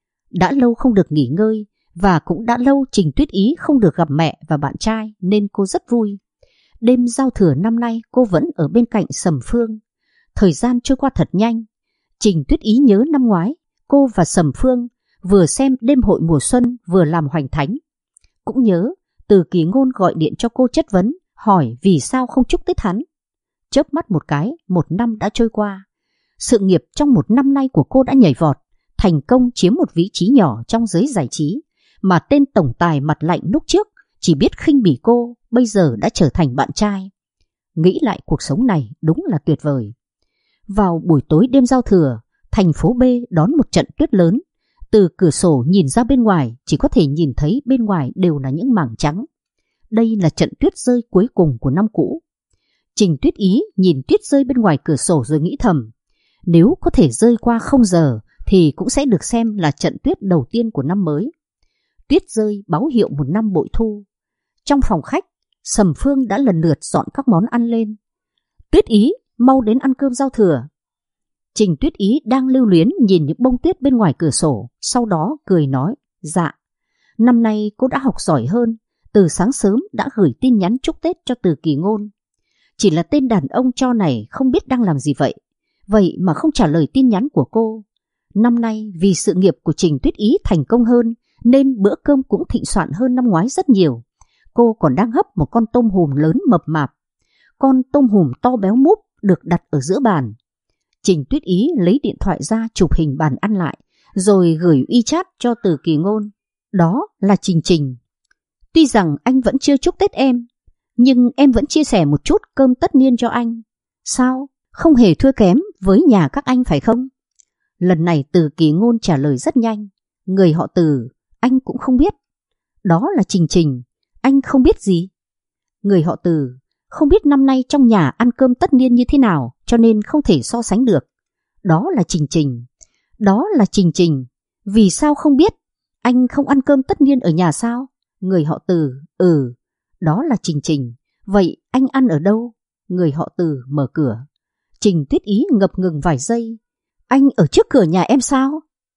Đã lâu không được nghỉ ngơi và cũng đã lâu Trình Tuyết Ý không được gặp mẹ và bạn trai nên cô rất vui. Đêm giao thừa năm nay cô vẫn ở bên cạnh Sầm Phương. Thời gian trôi qua thật nhanh. Trình Tuyết Ý nhớ năm ngoái cô và Sầm Phương vừa xem đêm hội mùa xuân vừa làm hoành thánh. Cũng nhớ Từ Kỳ Ngôn gọi điện cho cô chất vấn, hỏi vì sao không chúc Tết hắn. Chớp mắt một cái, một năm đã trôi qua. Sự nghiệp trong một năm nay của cô đã nhảy vọt, thành công chiếm một vị trí nhỏ trong giới giải trí, mà tên tổng tài mặt lạnh lúc trước chỉ biết khinh bỉ cô, bây giờ đã trở thành bạn trai. Nghĩ lại cuộc sống này đúng là tuyệt vời. Vào buổi tối đêm giao thừa, thành phố B đón một trận tuyết lớn. Từ cửa sổ nhìn ra bên ngoài chỉ có thể nhìn thấy bên ngoài đều là những mảng trắng. Đây là trận tuyết rơi cuối cùng của năm cũ. Trình Tuyết Ý nhìn tuyết rơi bên ngoài cửa sổ rồi nghĩ thầm, nếu có thể rơi qua 0 giờ thì cũng sẽ được xem là trận tuyết đầu tiên của năm mới. Tuyết rơi báo hiệu một năm bội thu. Trong phòng khách, Sầm Phương đã lần lượt dọn các món ăn lên. Tuyết Ý, mau đến ăn cơm giao thừa. Trình Tuyết Ý đang lưu luyến nhìn những bông tuyết bên ngoài cửa sổ, sau đó cười nói, Dạ, năm nay cô đã học giỏi hơn, từ sáng sớm đã gửi tin nhắn chúc Tết cho Từ Kỳ Ngôn. Chỉ là tên đàn ông cho này không biết đang làm gì vậy, vậy mà không trả lời tin nhắn của cô. Năm nay vì sự nghiệp của Trình Tuyết Ý thành công hơn nên bữa cơm cũng thịnh soạn hơn năm ngoái rất nhiều. Cô còn đang hấp một con tôm hùm lớn mập mạp. Con tôm hùm to béo múp được đặt ở giữa bàn. Trình Tuyết Ý lấy điện thoại ra chụp hình bàn ăn lại, rồi gửi WeChat cho Từ Kỳ Ngôn. Đó là Trình. Tuy rằng anh vẫn chưa chúc Tết em, nhưng em vẫn chia sẻ một chút cơm tất niên cho anh. Sao? Không hề thua kém với nhà các anh phải không? Lần này Từ Kỳ Ngôn trả lời rất nhanh. Người họ Từ, anh cũng không biết. Đó là Trình, anh không biết gì? Người họ Từ, không biết năm nay trong nhà ăn cơm tất niên như thế nào, cho nên không thể so sánh được. Đó là Trình. Đó là Trình. Vì sao không biết? Anh không ăn cơm tất niên ở nhà sao? Người họ Từ, đó là Trình. Vậy anh ăn ở đâu? Người họ Từ mở cửa. Trình Tuyết Ý ngập ngừng vài giây. Anh ở trước cửa nhà em sao?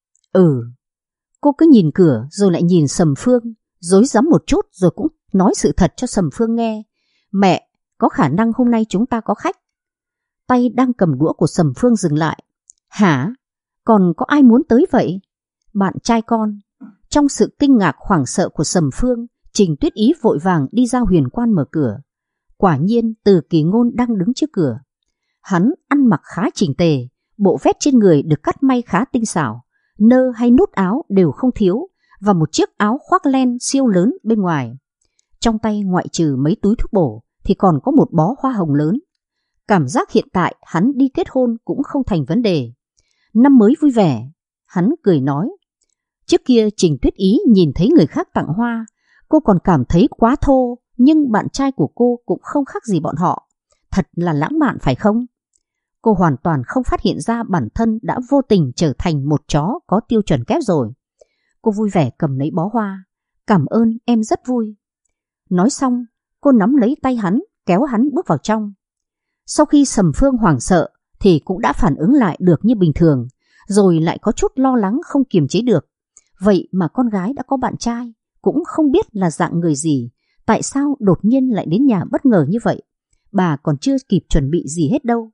Cô cứ nhìn cửa rồi lại nhìn Sầm Phương, rối rắm một chút rồi cũng nói sự thật cho Sầm Phương nghe. Mẹ, có khả năng hôm nay chúng ta có khách. Tay đang cầm đũa của Sầm Phương dừng lại. Hả? Còn có ai muốn tới vậy? Bạn trai con. Trong sự kinh ngạc hoảng sợ của Sầm Phương, Trình Tuyết Ý vội vàng đi ra huyền quan mở cửa. Quả nhiên Từ Kỳ Ngôn đang đứng trước cửa. Hắn ăn mặc khá chỉnh tề, bộ vest trên người được cắt may khá tinh xảo, nơ hay nút áo đều không thiếu, và một chiếc áo khoác len siêu lớn bên ngoài. Trong tay ngoại trừ mấy túi thuốc bổ thì còn có một bó hoa hồng lớn. Cảm giác hiện tại hắn đi kết hôn cũng không thành vấn đề. Năm mới vui vẻ, hắn cười nói. Trước kia Trình Tuyết Ý nhìn thấy người khác tặng hoa, cô còn cảm thấy quá thô, nhưng bạn trai của cô cũng không khác gì bọn họ. Thật là lãng mạn phải không? Cô hoàn toàn không phát hiện ra bản thân đã vô tình trở thành một chó có tiêu chuẩn kép rồi. Cô vui vẻ cầm lấy bó hoa. Cảm ơn, em rất vui. Nói xong, cô nắm lấy tay hắn, kéo hắn bước vào trong. Sau khi Sầm Phương hoảng sợ thì cũng đã phản ứng lại được như bình thường, rồi lại có chút lo lắng không kiềm chế được. Vậy mà con gái đã có bạn trai, cũng không biết là dạng người gì, tại sao đột nhiên lại đến nhà bất ngờ như vậy. Bà còn chưa kịp chuẩn bị gì hết đâu.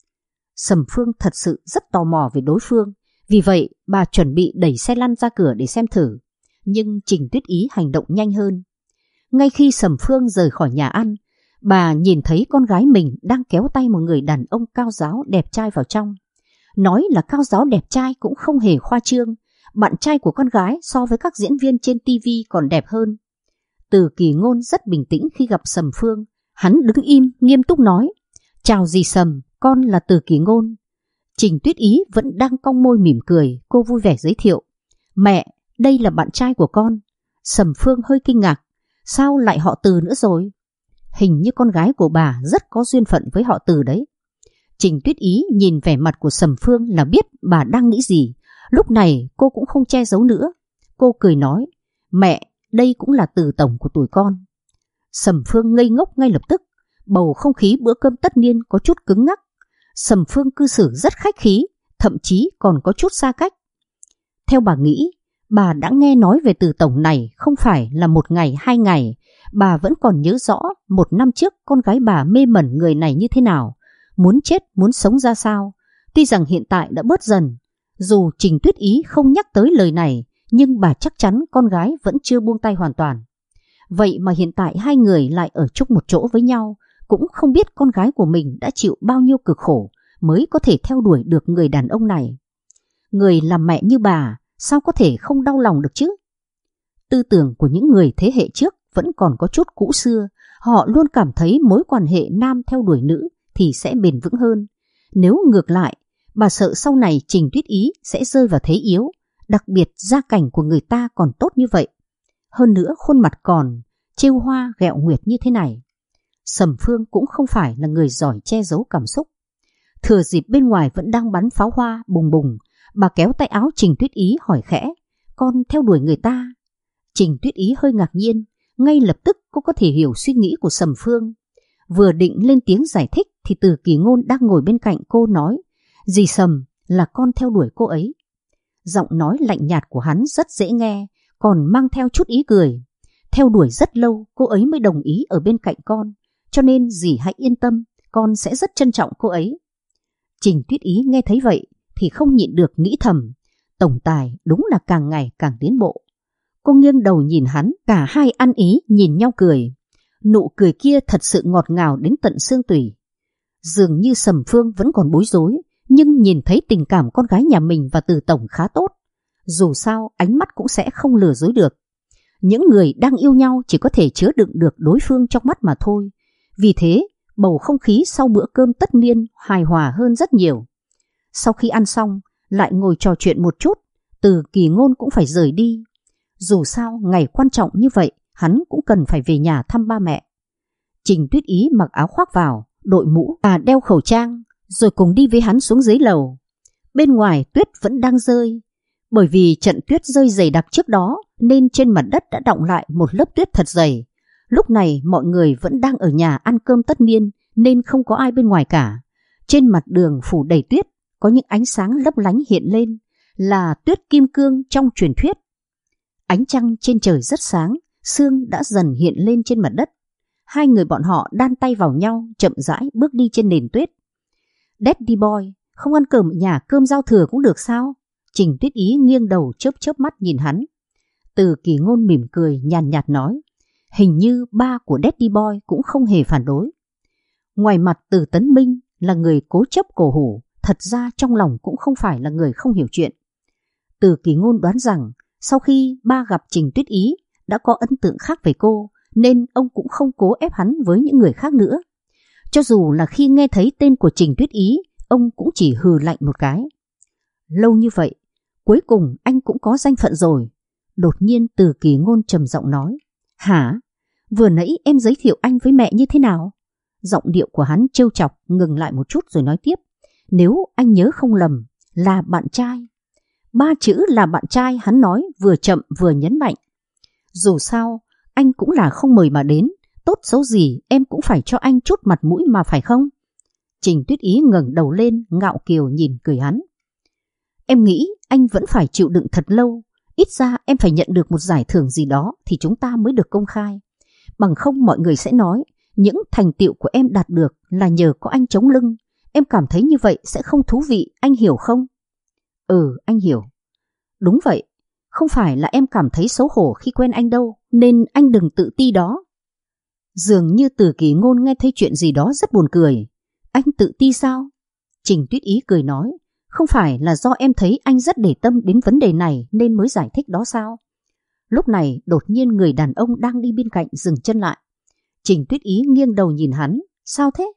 Sầm Phương thật sự rất tò mò về đối phương, vì vậy bà chuẩn bị đẩy xe lăn ra cửa để xem thử. Nhưng Trình Tuyết Ý hành động nhanh hơn. Ngay khi Sầm Phương rời khỏi nhà ăn, bà nhìn thấy con gái mình đang kéo tay một người đàn ông cao ráo đẹp trai vào trong. Nói là cao ráo đẹp trai cũng không hề khoa trương, bạn trai của con gái so với các diễn viên trên TV còn đẹp hơn. Từ Kỳ Ngôn rất bình tĩnh khi gặp Sầm Phương. Hắn đứng im nghiêm túc nói. Chào dì Sầm, con là Từ Kỳ Ngôn. Trình Tuyết Ý vẫn đang cong môi mỉm cười, cô vui vẻ giới thiệu. Mẹ, đây là bạn trai của con. Sầm Phương hơi kinh ngạc. Sao lại họ Từ nữa rồi? Hình như con gái của bà rất có duyên phận với họ Từ đấy. Trình Tuyết Ý nhìn vẻ mặt của Sầm Phương là biết bà đang nghĩ gì. Lúc này cô cũng không che giấu nữa. Cô cười nói. Mẹ, đây cũng là Từ tổng của tụi con. Sầm Phương ngây ngốc ngay lập tức. Bầu không khí bữa cơm tất niên có chút cứng ngắc. Sầm Phương cư xử rất khách khí, thậm chí còn có chút xa cách. Theo bà nghĩ, bà đã nghe nói về Từ tổng này không phải là một ngày hai ngày. Bà vẫn còn nhớ rõ một năm trước con gái bà mê mẩn người này như thế nào, muốn chết muốn sống ra sao. Tuy rằng hiện tại đã bớt dần. Dù Trình Tuyết Ý không nhắc tới lời này, nhưng bà chắc chắn con gái vẫn chưa buông tay hoàn toàn. Vậy mà hiện tại hai người lại ở chung một chỗ với nhau, cũng không biết con gái của mình đã chịu bao nhiêu cực khổ mới có thể theo đuổi được người đàn ông này. Người làm mẹ như bà sao có thể không đau lòng được chứ? Tư tưởng của những người thế hệ trước vẫn còn có chút cũ xưa. Họ luôn cảm thấy mối quan hệ nam theo đuổi nữ thì sẽ bền vững hơn. Nếu ngược lại, bà sợ sau này Trình Tuyết Ý sẽ rơi vào thế yếu, đặc biệt gia cảnh của người ta còn tốt như vậy. Hơn nữa khuôn mặt còn trêu hoa ghẹo nguyệt như thế này. Sầm Phương cũng không phải là người giỏi che giấu cảm xúc. Thừa dịp bên ngoài vẫn đang bắn pháo hoa bùng bùng, bà kéo tay áo Trình Tuyết Ý hỏi khẽ. Con theo đuổi người ta? Trình Tuyết Ý hơi ngạc nhiên. Ngay lập tức cô có thể hiểu suy nghĩ của Sầm Phương. Vừa định lên tiếng giải thích thì Từ Kỳ Ngôn đang ngồi bên cạnh cô nói. Dì Sầm, là con theo đuổi cô ấy. Giọng nói lạnh nhạt của hắn rất dễ nghe, còn mang theo chút ý cười. Theo đuổi rất lâu cô ấy mới đồng ý ở bên cạnh con, cho nên dì hãy yên tâm, con sẽ rất trân trọng cô ấy. Trình Tuyết Ý nghe thấy vậy thì không nhịn được nghĩ thầm, tổng tài đúng là càng ngày càng tiến bộ. Cô nghiêng đầu nhìn hắn, cả hai ăn ý nhìn nhau cười. Nụ cười kia thật sự ngọt ngào đến tận xương tủy. Dường như Sầm Phương vẫn còn bối rối, nhưng nhìn thấy tình cảm con gái nhà mình và Từ tổng khá tốt. Dù sao ánh mắt cũng sẽ không lừa dối được. Những người đang yêu nhau chỉ có thể chứa đựng được đối phương trong mắt mà thôi. Vì thế bầu không khí sau bữa cơm tất niên hài hòa hơn rất nhiều. Sau khi ăn xong lại ngồi trò chuyện một chút, Từ Kỳ Ngôn cũng phải rời đi. Dù sao ngày quan trọng như vậy hắn cũng cần phải về nhà thăm ba mẹ. Trình Tuyết Ý mặc áo khoác vào, đội mũ và đeo khẩu trang, rồi cùng đi với hắn xuống dưới lầu. Bên ngoài tuyết vẫn đang rơi. Bởi vì trận tuyết rơi dày đặc trước đó nên trên mặt đất đã đọng lại một lớp tuyết thật dày. Lúc này mọi người vẫn đang ở nhà ăn cơm tất niên nên không có ai bên ngoài cả. Trên mặt đường phủ đầy tuyết, có những ánh sáng lấp lánh hiện lên, là tuyết kim cương trong truyền thuyết. Ánh trăng trên trời rất sáng, sương đã dần hiện lên trên mặt đất. Hai người bọn họ đan tay vào nhau, chậm rãi bước đi trên nền tuyết. Daddy boy, không ăn cơm ở nhà cơm giao thừa cũng được sao? Trình Tuyết Ý nghiêng đầu chớp chớp mắt nhìn hắn. Từ Kỳ Ngôn mỉm cười nhàn nhạt nói, hình như ba của Daddy boy cũng không hề phản đối. Ngoài mặt Từ Tấn Minh là người cố chấp cổ hủ, thật ra trong lòng cũng không phải là người không hiểu chuyện. Từ Kỳ Ngôn đoán rằng sau khi ba gặp Trình Tuyết Ý đã có ấn tượng khác về cô, nên ông cũng không cố ép hắn với những người khác nữa. Cho dù là khi nghe thấy tên của Trình Tuyết Ý, ông cũng chỉ hừ lạnh một cái. Lâu như vậy, cuối cùng anh cũng có danh phận rồi. Đột nhiên Từ Kỳ Ngôn trầm giọng nói, hả? Vừa nãy em giới thiệu anh với mẹ như thế nào? Giọng điệu của hắn trêu chọc, ngừng lại một chút rồi nói tiếp, nếu anh nhớ không lầm, là bạn trai. Ba chữ là bạn trai hắn nói vừa chậm vừa nhấn mạnh. Dù sao, anh cũng là không mời mà đến, tốt xấu gì em cũng phải cho anh chút mặt mũi mà phải không? Trình Tuyết Ý ngẩng đầu lên, ngạo kiều nhìn cười hắn. Em nghĩ anh vẫn phải chịu đựng thật lâu, ít ra em phải nhận được một giải thưởng gì đó thì chúng ta mới được công khai. Bằng không mọi người sẽ nói, những thành tựu của em đạt được là nhờ có anh chống lưng. Em cảm thấy như vậy sẽ không thú vị, anh hiểu không? Ừ, anh hiểu. Đúng vậy, không phải là em cảm thấy xấu hổ khi quen anh đâu, nên anh đừng tự ti đó. Dường như Từ Kỳ Ngôn nghe thấy chuyện gì đó rất buồn cười. Anh tự ti sao? Trình Tuyết Ý cười nói, không phải là do em thấy anh rất để tâm đến vấn đề này nên mới giải thích đó sao? Lúc này đột nhiên người đàn ông đang đi bên cạnh dừng chân lại. Trình Tuyết Ý nghiêng đầu nhìn hắn, sao thế?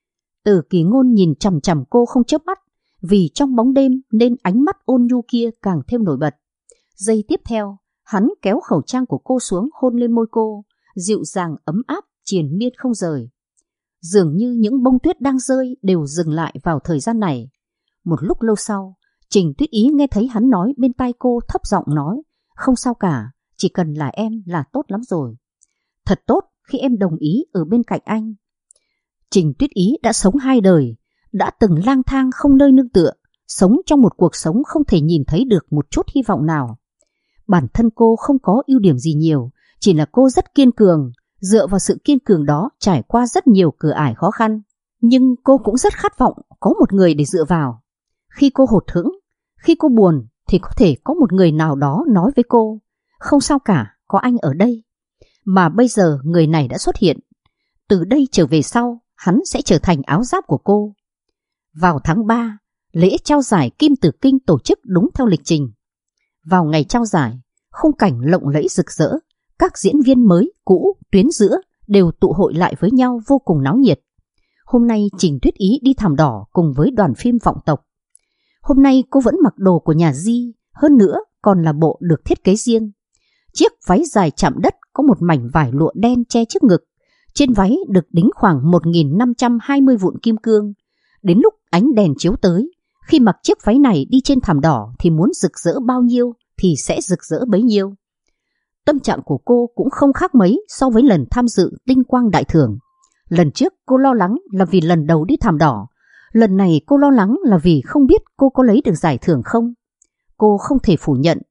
Từ Kỳ Ngôn nhìn chằm chằm cô không chớp mắt, vì trong bóng đêm nên ánh mắt ôn nhu kia càng thêm nổi bật. Giây tiếp theo, hắn kéo khẩu trang của cô xuống hôn lên môi cô, dịu dàng ấm áp triền miên không rời. Dường như những bông tuyết đang rơi đều dừng lại vào thời gian này. Một lúc lâu sau, Trình Tuyết Ý nghe thấy hắn nói bên tai cô thấp giọng nói, không sao cả, chỉ cần là em là tốt lắm rồi. Thật tốt khi em đồng ý ở bên cạnh anh. Trình Tuyết Ý đã sống 2 đời, đã từng lang thang không nơi nương tựa, sống trong một cuộc sống không thể nhìn thấy được một chút hy vọng nào. Bản thân cô không có ưu điểm gì nhiều, chỉ là cô rất kiên cường, dựa vào sự kiên cường đó trải qua rất nhiều cửa ải khó khăn. Nhưng cô cũng rất khát vọng có một người để dựa vào. Khi cô hụt hẫng, khi cô buồn thì có thể có một người nào đó nói với cô, không sao cả, có anh ở đây. Mà bây giờ người này đã xuất hiện. Từ đây trở về sau, hắn sẽ trở thành áo giáp của cô. Vào tháng 3, lễ trao giải Kim Tử Kinh tổ chức đúng theo lịch trình. Vào ngày trao giải, khung cảnh lộng lẫy rực rỡ, các diễn viên mới, cũ, tuyến giữa đều tụ hội lại với nhau vô cùng náo nhiệt. Hôm nay Trình Tuyết Ý đi thảm đỏ cùng với đoàn phim Vọng Tộc. Hôm nay cô vẫn mặc đồ của nhà Di, hơn nữa còn là bộ được thiết kế riêng. Chiếc váy dài chạm đất có một mảnh vải lụa đen che trước ngực. Trên váy được đính khoảng 1.520 vụn kim cương. Đến lúc ánh đèn chiếu tới, khi mặc chiếc váy này đi trên thảm đỏ thì muốn rực rỡ bao nhiêu thì sẽ rực rỡ bấy nhiêu. Tâm trạng của cô cũng không khác mấy so với lần tham dự Tinh Quang Đại Thưởng. Lần trước cô lo lắng là vì lần đầu đi thảm đỏ, lần này cô lo lắng là vì không biết cô có lấy được giải thưởng không. Cô không thể phủ nhận,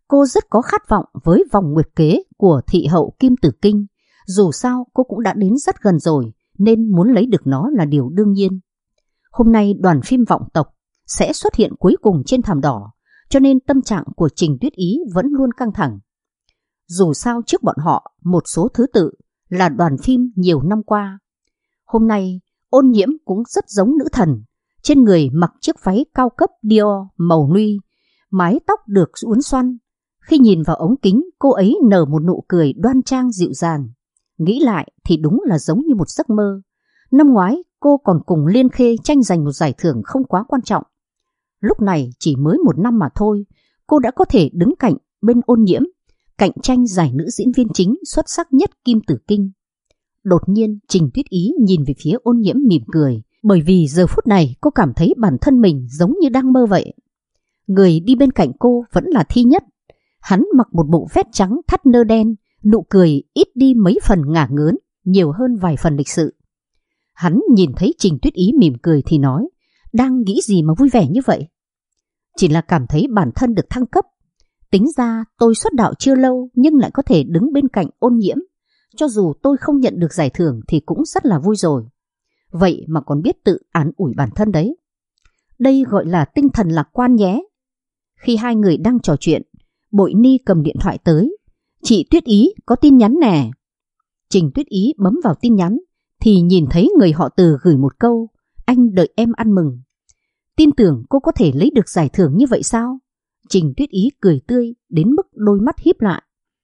cô rất có khát vọng với vòng nguyệt kế của thị hậu Kim Tử Kinh. Dù sao cô cũng đã đến rất gần rồi, nên muốn lấy được nó là điều đương nhiên. Hôm nay đoàn phim Vọng Tộc sẽ xuất hiện cuối cùng trên thảm đỏ, cho nên tâm trạng của Trình Tuyết Ý vẫn luôn căng thẳng. Dù sao trước bọn họ một số thứ tự là đoàn phim nhiều năm qua. Hôm nay Ôn Nhiễm cũng rất giống nữ thần, trên người mặc chiếc váy cao cấp Dior màu nude, mái tóc được uốn xoăn. Khi nhìn vào ống kính, cô ấy nở một nụ cười đoan trang dịu dàng. Nghĩ lại thì đúng là giống như một giấc mơ. Năm ngoái cô còn cùng Liên Khê tranh giành một giải thưởng không quá quan trọng. Lúc này chỉ mới 1 năm mà thôi, cô đã có thể đứng cạnh bên Ôn Nhiễm, cạnh tranh giải nữ diễn viên chính xuất sắc nhất Kim Tử Kinh. Đột nhiên Trình Tuyết Ý nhìn về phía Ôn Nhiễm mỉm cười, bởi vì giờ phút này cô cảm thấy bản thân mình giống như đang mơ vậy. Người đi bên cạnh cô vẫn là Thi Nhất. Hắn mặc một bộ vest trắng thắt nơ đen, nụ cười ít đi mấy phần ngả ngớn, nhiều hơn vài phần lịch sự. Hắn nhìn thấy Trình Tuyết Ý mỉm cười thì nói, đang nghĩ gì mà vui vẻ như vậy? Chỉ là cảm thấy bản thân được thăng cấp. Tính ra tôi xuất đạo chưa lâu nhưng lại có thể đứng bên cạnh Ôn Nhiễm. Cho dù tôi không nhận được giải thưởng thì cũng rất là vui rồi. Vậy mà còn biết tự an ủi bản thân đấy. Đây gọi là tinh thần lạc quan nhé. Khi hai người đang trò chuyện, Bội Ni cầm điện thoại tới. Chị Tuyết Ý có tin nhắn nè. Trình Tuyết Ý bấm vào tin nhắn thì nhìn thấy người họ Từ gửi một câu, anh đợi em ăn mừng. Tin tưởng cô có thể lấy được giải thưởng như vậy sao? Trình Tuyết Ý cười tươi đến mức đôi mắt híp lại.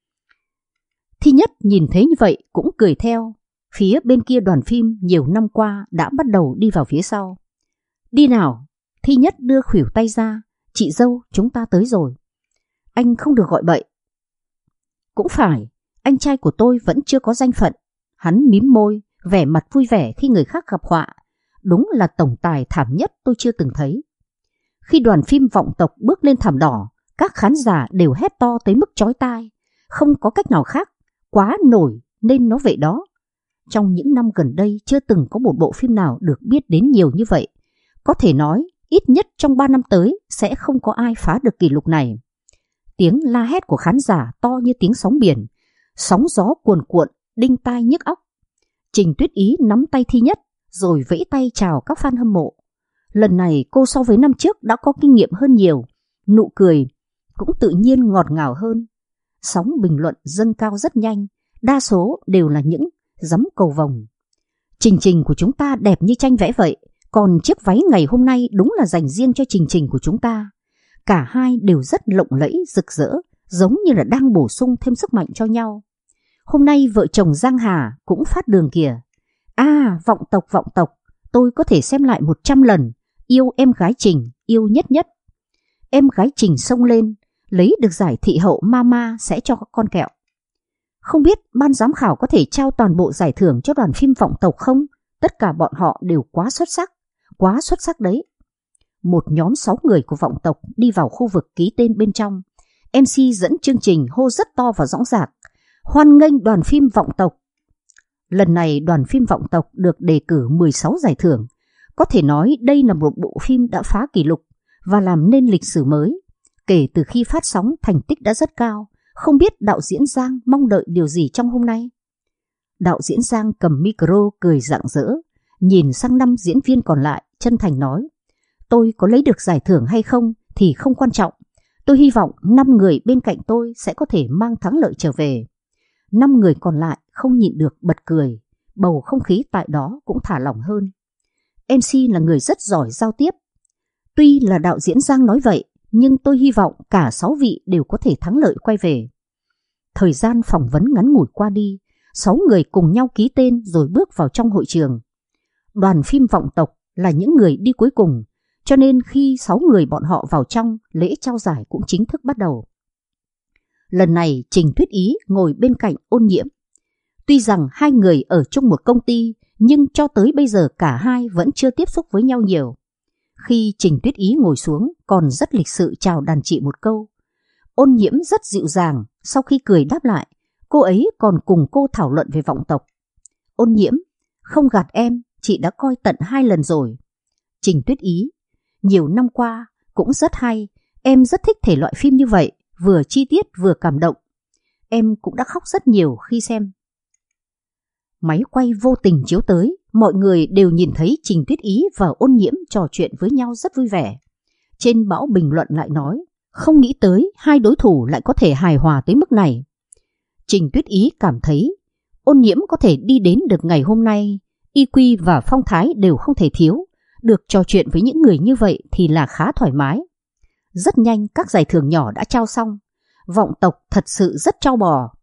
Thi Nhất nhìn thấy như vậy cũng cười theo. Phía bên kia đoàn phim nhiều năm qua đã bắt đầu đi vào phía sau. Đi nào. Thi Nhất đưa khuỷu tay ra. Chị dâu, chúng ta tới rồi. Anh không được gọi bậy. Cũng phải, anh trai của tôi vẫn chưa có danh phận. Hắn mím môi, vẻ mặt vui vẻ khi người khác gặp họa. Đúng là tổng tài thảm nhất tôi chưa từng thấy. Khi đoàn phim Vọng Tộc bước lên thảm đỏ, các khán giả đều hét to tới mức chói tai. Không có cách nào khác, quá nổi nên nó vậy đó. Trong những năm gần đây chưa từng có một bộ phim nào được biết đến nhiều như vậy. Có thể nói ít nhất trong 3 năm tới sẽ không có ai phá được kỷ lục này. Tiếng la hét của khán giả to như tiếng sóng biển, sóng gió cuồn cuộn, đinh tai nhức óc. Trình Tuyết Ý nắm tay Thi Nhất rồi vẫy tay chào các fan hâm mộ. Lần này cô so với năm trước đã có kinh nghiệm hơn nhiều, nụ cười cũng tự nhiên ngọt ngào hơn. Sóng bình luận dâng cao rất nhanh, đa số đều là những giấm cầu vồng. Trình Trình của chúng ta đẹp như tranh vẽ vậy, còn chiếc váy ngày hôm nay đúng là dành riêng cho Trình Trình của chúng ta. Cả hai đều rất lộng lẫy, rực rỡ, giống như là đang bổ sung thêm sức mạnh cho nhau. Hôm nay vợ chồng Giang Hà cũng phát đường kìa. Vọng tộc, tôi có thể xem lại 100 lần. Yêu em gái Trình, yêu nhất nhất. Em gái Trình xông lên, lấy được giải thị hậu Mama sẽ cho con kẹo. Không biết ban giám khảo có thể trao toàn bộ giải thưởng cho đoàn phim Vọng Tộc không? Tất cả bọn họ đều quá xuất sắc đấy. Một nhóm 6 người của Vọng Tộc đi vào khu vực ký tên bên trong. MC dẫn chương trình hô rất to và dõng dạc, hoan nghênh đoàn phim Vọng Tộc. Lần này đoàn phim Vọng Tộc được đề cử 16 giải thưởng. Có thể nói đây là một bộ phim đã phá kỷ lục và làm nên lịch sử mới. Kể từ khi phát sóng, thành tích đã rất cao. Không biết đạo diễn Giang mong đợi điều gì trong hôm nay? Đạo diễn Giang cầm micro cười rạng rỡ, nhìn sang 5 diễn viên còn lại, chân thành nói: tôi có lấy được giải thưởng hay không thì không quan trọng. Tôi hy vọng 5 người bên cạnh tôi sẽ có thể mang thắng lợi trở về. 5 người còn lại không nhịn được bật cười, bầu không khí tại đó cũng thả lỏng hơn. MC là người rất giỏi giao tiếp. Tuy là đạo diễn Giang nói vậy, nhưng tôi hy vọng cả 6 vị đều có thể thắng lợi quay về. Thời gian phỏng vấn ngắn ngủi qua đi, 6 người cùng nhau ký tên rồi bước vào trong hội trường. Đoàn phim Vọng Tộc là những người đi cuối cùng, cho nên khi 6 người bọn họ vào trong, lễ trao giải cũng chính thức bắt đầu. Lần này Trình Tuyết Ý ngồi bên cạnh Ôn Nhiễm. Tuy rằng hai người ở chung một công ty, nhưng cho tới bây giờ cả hai vẫn chưa tiếp xúc với nhau nhiều. Khi Trình Tuyết Ý ngồi xuống còn rất lịch sự chào đàn chị một câu. Ôn Nhiễm rất dịu dàng, sau khi cười đáp lại, cô ấy còn cùng cô thảo luận về Vọng Tộc. Ôn Nhiễm, không gạt em, chị đã coi tận 2 lần rồi. Trình Tuyết Ý, nhiều năm qua cũng rất hay, em rất thích thể loại phim như vậy, vừa chi tiết vừa cảm động. Em cũng đã khóc rất nhiều khi xem. Máy quay vô tình chiếu tới, mọi người đều nhìn thấy Trình Tuyết Ý và Ôn Nhiễm trò chuyện với nhau rất vui vẻ. Trên bão bình luận lại nói, không nghĩ tới hai đối thủ lại có thể hài hòa tới mức này. Trình Tuyết Ý cảm thấy Ôn Nhiễm có thể đi đến được ngày hôm nay, EQ và phong thái đều không thể thiếu, được trò chuyện với những người như vậy thì là khá thoải mái. Rất nhanh các giải thưởng nhỏ đã trao xong, Vọng Tộc thật sự rất trau bò.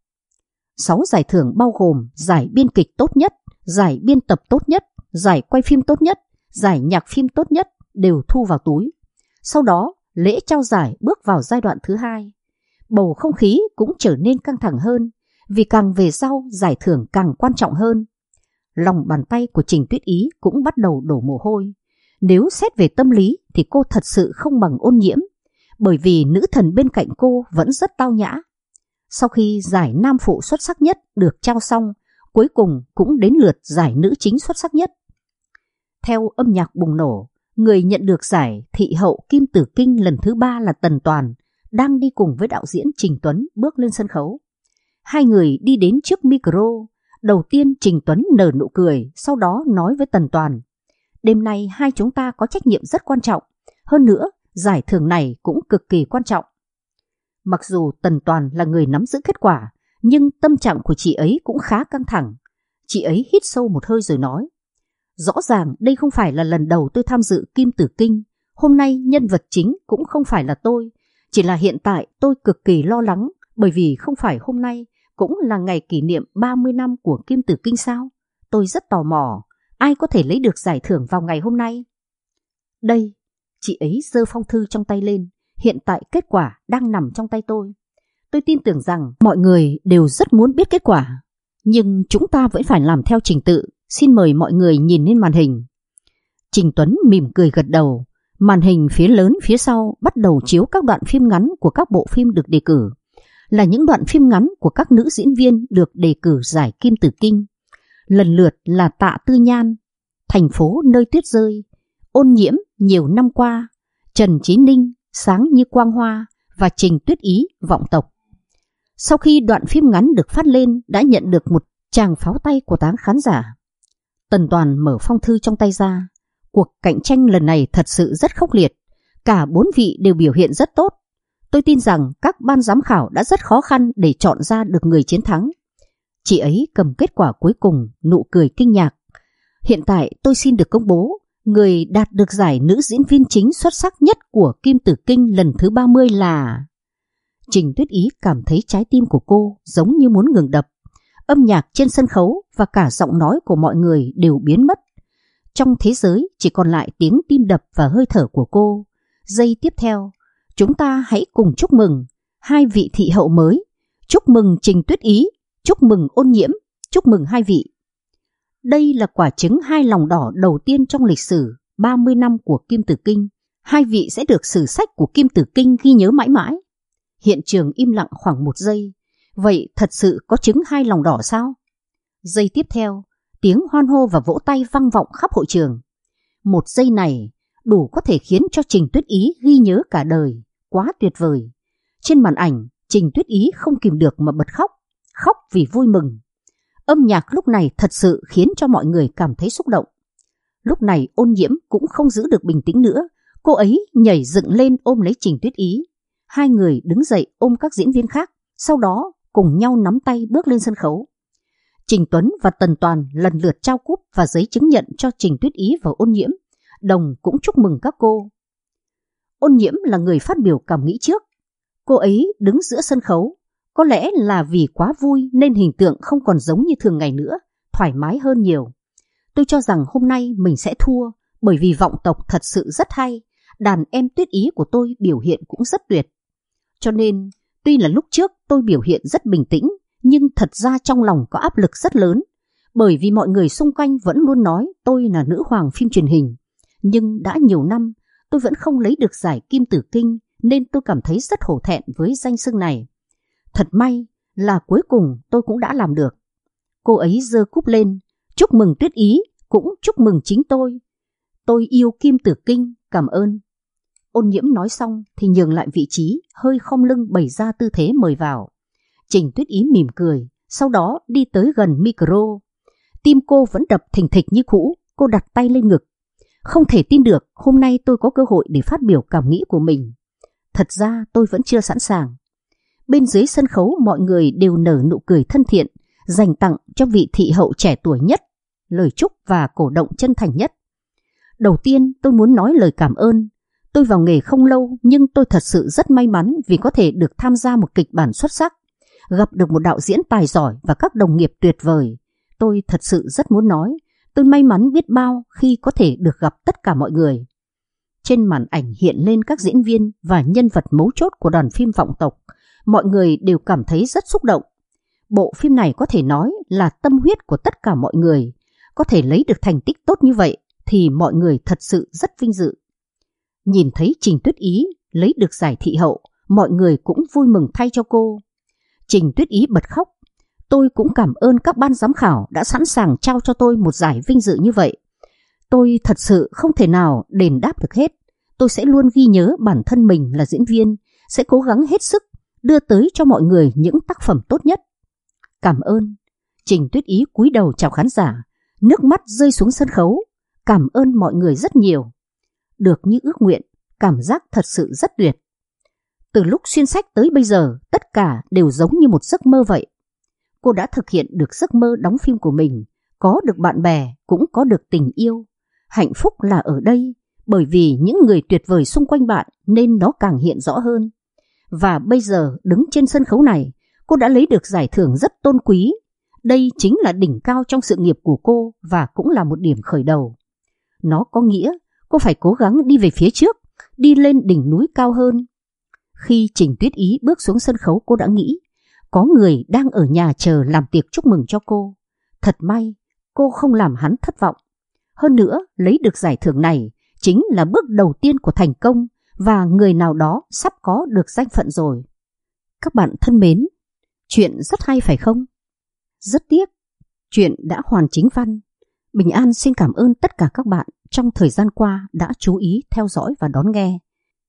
6 giải thưởng bao gồm giải biên kịch tốt nhất, giải biên tập tốt nhất, giải quay phim tốt nhất, giải nhạc phim tốt nhất đều thu vào túi. Sau đó, lễ trao giải bước vào giai đoạn thứ 2. Bầu không khí cũng trở nên căng thẳng hơn, vì càng về sau giải thưởng càng quan trọng hơn. Lòng bàn tay của Trình Tuyết Ý cũng bắt đầu đổ mồ hôi. Nếu xét về tâm lý thì cô thật sự không bằng Ôn Nhiễm, bởi vì nữ thần bên cạnh cô vẫn rất tao nhã. Sau khi giải nam phụ xuất sắc nhất được trao xong, cuối cùng cũng đến lượt giải nữ chính xuất sắc nhất. Theo âm nhạc bùng nổ, người nhận được giải thị hậu Kim Tử Kinh lần thứ 3 là Tần Toàn, đang đi cùng với đạo diễn Trình Tuấn bước lên sân khấu. Hai người đi đến trước micro. Đầu tiên Trình Tuấn nở nụ cười, sau đó nói với Tần Toàn, đêm nay hai chúng ta có trách nhiệm rất quan trọng, hơn nữa giải thưởng này cũng cực kỳ quan trọng. Mặc dù Tần Toàn là người nắm giữ kết quả, nhưng tâm trạng của chị ấy cũng khá căng thẳng. Chị ấy hít sâu một hơi rồi nói, rõ ràng đây không phải là lần đầu tôi tham dự Kim Tử Kinh, hôm nay nhân vật chính cũng không phải là tôi, chỉ là hiện tại tôi cực kỳ lo lắng, bởi vì không phải hôm nay cũng là ngày kỷ niệm 30 năm của Kim Tử Kinh sao? Tôi rất tò mò, ai có thể lấy được giải thưởng vào ngày hôm nay? Đây, chị ấy giơ phong thư trong tay lên, hiện tại kết quả đang nằm trong tay tôi. Tôi tin tưởng rằng mọi người đều rất muốn biết kết quả, nhưng chúng ta vẫn phải làm theo trình tự. Xin mời mọi người nhìn lên màn hình. Trình Tuấn mỉm cười gật đầu. Màn hình phía lớn phía sau bắt đầu chiếu các đoạn phim ngắn của các bộ phim được đề cử, là những đoạn phim ngắn của các nữ diễn viên được đề cử giải Kim Tử Kinh. Lần lượt là Tạ Tư Nhan, Thành phố nơi tuyết rơi, Ôn Nhiễm nhiều năm qua, Trần Chí Ninh, Sáng như quang hoa và Trình Tuyết Ý, Vọng Tộc. Sau khi đoạn phim ngắn được phát lên đã nhận được một tràng pháo tay của tán khán giả. Tần Toàn mở phong thư trong tay ra. Cuộc cạnh tranh lần này thật sự rất khốc liệt, cả 4 vị đều biểu hiện rất tốt. Tôi tin rằng các ban giám khảo đã rất khó khăn để chọn ra được người chiến thắng. Chị ấy cầm kết quả cuối cùng, nụ cười kinh ngạc. Hiện tại tôi xin được công bố, người đạt được giải nữ diễn viên chính xuất sắc nhất của Kim Tử Kinh lần thứ 30 là... Trình Tuyết Ý cảm thấy trái tim của cô giống như muốn ngừng đập. Âm nhạc trên sân khấu và cả giọng nói của mọi người đều biến mất. Trong thế giới chỉ còn lại tiếng tim đập và hơi thở của cô. Giây tiếp theo, chúng ta hãy cùng chúc mừng hai vị thị hậu mới. Chúc mừng Trình Tuyết Ý, chúc mừng Ôn Nhiễm, chúc mừng hai vị. Đây là quả trứng 2 lòng đỏ đầu tiên trong lịch sử 30 năm của Kim Tử Kinh. Hai vị sẽ được sử sách của Kim Tử Kinh ghi nhớ mãi mãi. Hiện trường im lặng khoảng 1 giây. Vậy thật sự có trứng 2 lòng đỏ sao? Giây tiếp theo, tiếng hoan hô và vỗ tay vang vọng khắp hội trường. 1 giây này đủ có thể khiến cho Trình Tuyết Ý ghi nhớ cả đời. Quá tuyệt vời. Trên màn ảnh, Trình Tuyết Ý không kìm được mà bật khóc. Khóc vì vui mừng. Âm nhạc lúc này thật sự khiến cho mọi người cảm thấy xúc động. Lúc này Ôn Nhiễm cũng không giữ được bình tĩnh nữa. Cô ấy nhảy dựng lên ôm lấy Trình Tuyết Ý. Hai người đứng dậy ôm các diễn viên khác, sau đó cùng nhau nắm tay bước lên sân khấu. Trình Tuấn và Tần Toàn lần lượt trao cúp và giấy chứng nhận cho Trình Tuyết Ý và Ôn Nhiễm, đồng cũng chúc mừng các cô. Ôn Nhiễm là người phát biểu cảm nghĩ trước. Cô ấy đứng giữa sân khấu, có lẽ là vì quá vui nên hình tượng không còn giống như thường ngày nữa, thoải mái hơn nhiều. Tôi cho rằng hôm nay mình sẽ thua, bởi vì Vọng Tộc thật sự rất hay, đàn em Tuyết Ý của tôi biểu hiện cũng rất tuyệt. Cho nên, tuy là lúc trước tôi biểu hiện rất bình tĩnh, nhưng thật ra trong lòng có áp lực rất lớn, bởi vì mọi người xung quanh vẫn luôn nói tôi là nữ hoàng phim truyền hình. Nhưng đã nhiều năm, tôi vẫn không lấy được giải Kim Tử Kinh, nên tôi cảm thấy rất hổ thẹn với danh xưng này. Thật may là cuối cùng tôi cũng đã làm được. Cô ấy giơ cúp lên, chúc mừng Tuyết Ý, cũng chúc mừng chính tôi. Tôi yêu Kim Tử Kinh, cảm ơn. Ôn Nhiễm nói xong thì nhường lại vị trí, hơi khom lưng bày ra tư thế mời vào. Trình Tuyết Ý mỉm cười, sau đó đi tới gần micro. Tim cô vẫn đập thình thịch như cũ, cô đặt tay lên ngực. Không thể tin được hôm nay tôi có cơ hội để phát biểu cảm nghĩ của mình. Thật ra tôi vẫn chưa sẵn sàng. Bên dưới sân khấu mọi người đều nở nụ cười thân thiện, dành tặng cho vị thị hậu trẻ tuổi nhất, lời chúc và cổ động chân thành nhất. Đầu tiên tôi muốn nói lời cảm ơn. Tôi vào nghề không lâu nhưng tôi thật sự rất may mắn vì có thể được tham gia một kịch bản xuất sắc, gặp được một đạo diễn tài giỏi và các đồng nghiệp tuyệt vời. Tôi thật sự rất muốn nói, tôi may mắn biết bao khi có thể được gặp tất cả mọi người. Trên màn ảnh hiện lên các diễn viên và nhân vật mấu chốt của đoàn phim Vọng Tộc. Mọi người đều cảm thấy rất xúc động. Bộ phim này có thể nói là tâm huyết của tất cả mọi người. Có thể lấy được thành tích tốt như vậy thì mọi người thật sự rất vinh dự. Nhìn thấy Trình Tuyết Ý lấy được giải thị hậu, mọi người cũng vui mừng thay cho cô. Trình Tuyết Ý bật khóc. Tôi cũng cảm ơn các ban giám khảo đã sẵn sàng trao cho tôi một giải vinh dự như vậy. Tôi thật sự không thể nào đền đáp được hết. Tôi sẽ luôn ghi nhớ bản thân mình là diễn viên, sẽ cố gắng hết sức đưa tới cho mọi người những tác phẩm tốt nhất. Cảm ơn. Trình Tuyết Ý cúi đầu chào khán giả, nước mắt rơi xuống sân khấu. Cảm ơn mọi người rất nhiều. Được như ước nguyện, cảm giác thật sự rất tuyệt. Từ lúc xuyên sách tới bây giờ, tất cả đều giống như một giấc mơ vậy. Cô đã thực hiện được giấc mơ đóng phim của mình, có được bạn bè, cũng có được tình yêu. Hạnh phúc là ở đây, bởi vì những người tuyệt vời xung quanh bạn nên nó càng hiện rõ hơn. Và bây giờ đứng trên sân khấu này, cô đã lấy được giải thưởng rất tôn quý. Đây chính là đỉnh cao trong sự nghiệp của cô và cũng là một điểm khởi đầu. Nó có nghĩa cô phải cố gắng đi về phía trước, đi lên đỉnh núi cao hơn. Khi Trình Tuyết Ý bước xuống sân khấu, cô đã nghĩ có người đang ở nhà chờ làm tiệc chúc mừng cho cô. Thật may cô không làm hắn thất vọng. Hơn nữa, lấy được giải thưởng này chính là bước đầu tiên của thành công và người nào đó sắp có được danh phận rồi. Các bạn thân mến, chuyện rất hay phải không? Rất tiếc, chuyện đã hoàn chính văn. Bình An xin cảm ơn tất cả các bạn trong thời gian qua đã chú ý theo dõi và đón nghe,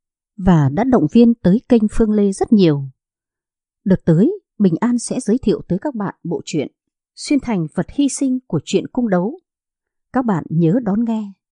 và đã động viên tới kênh Phương Lê rất nhiều. Đợt tới, Bình An sẽ giới thiệu tới các bạn bộ truyện Xuyên Thành Vật Hy Sinh của truyện Cung Đấu. Các bạn nhớ đón nghe.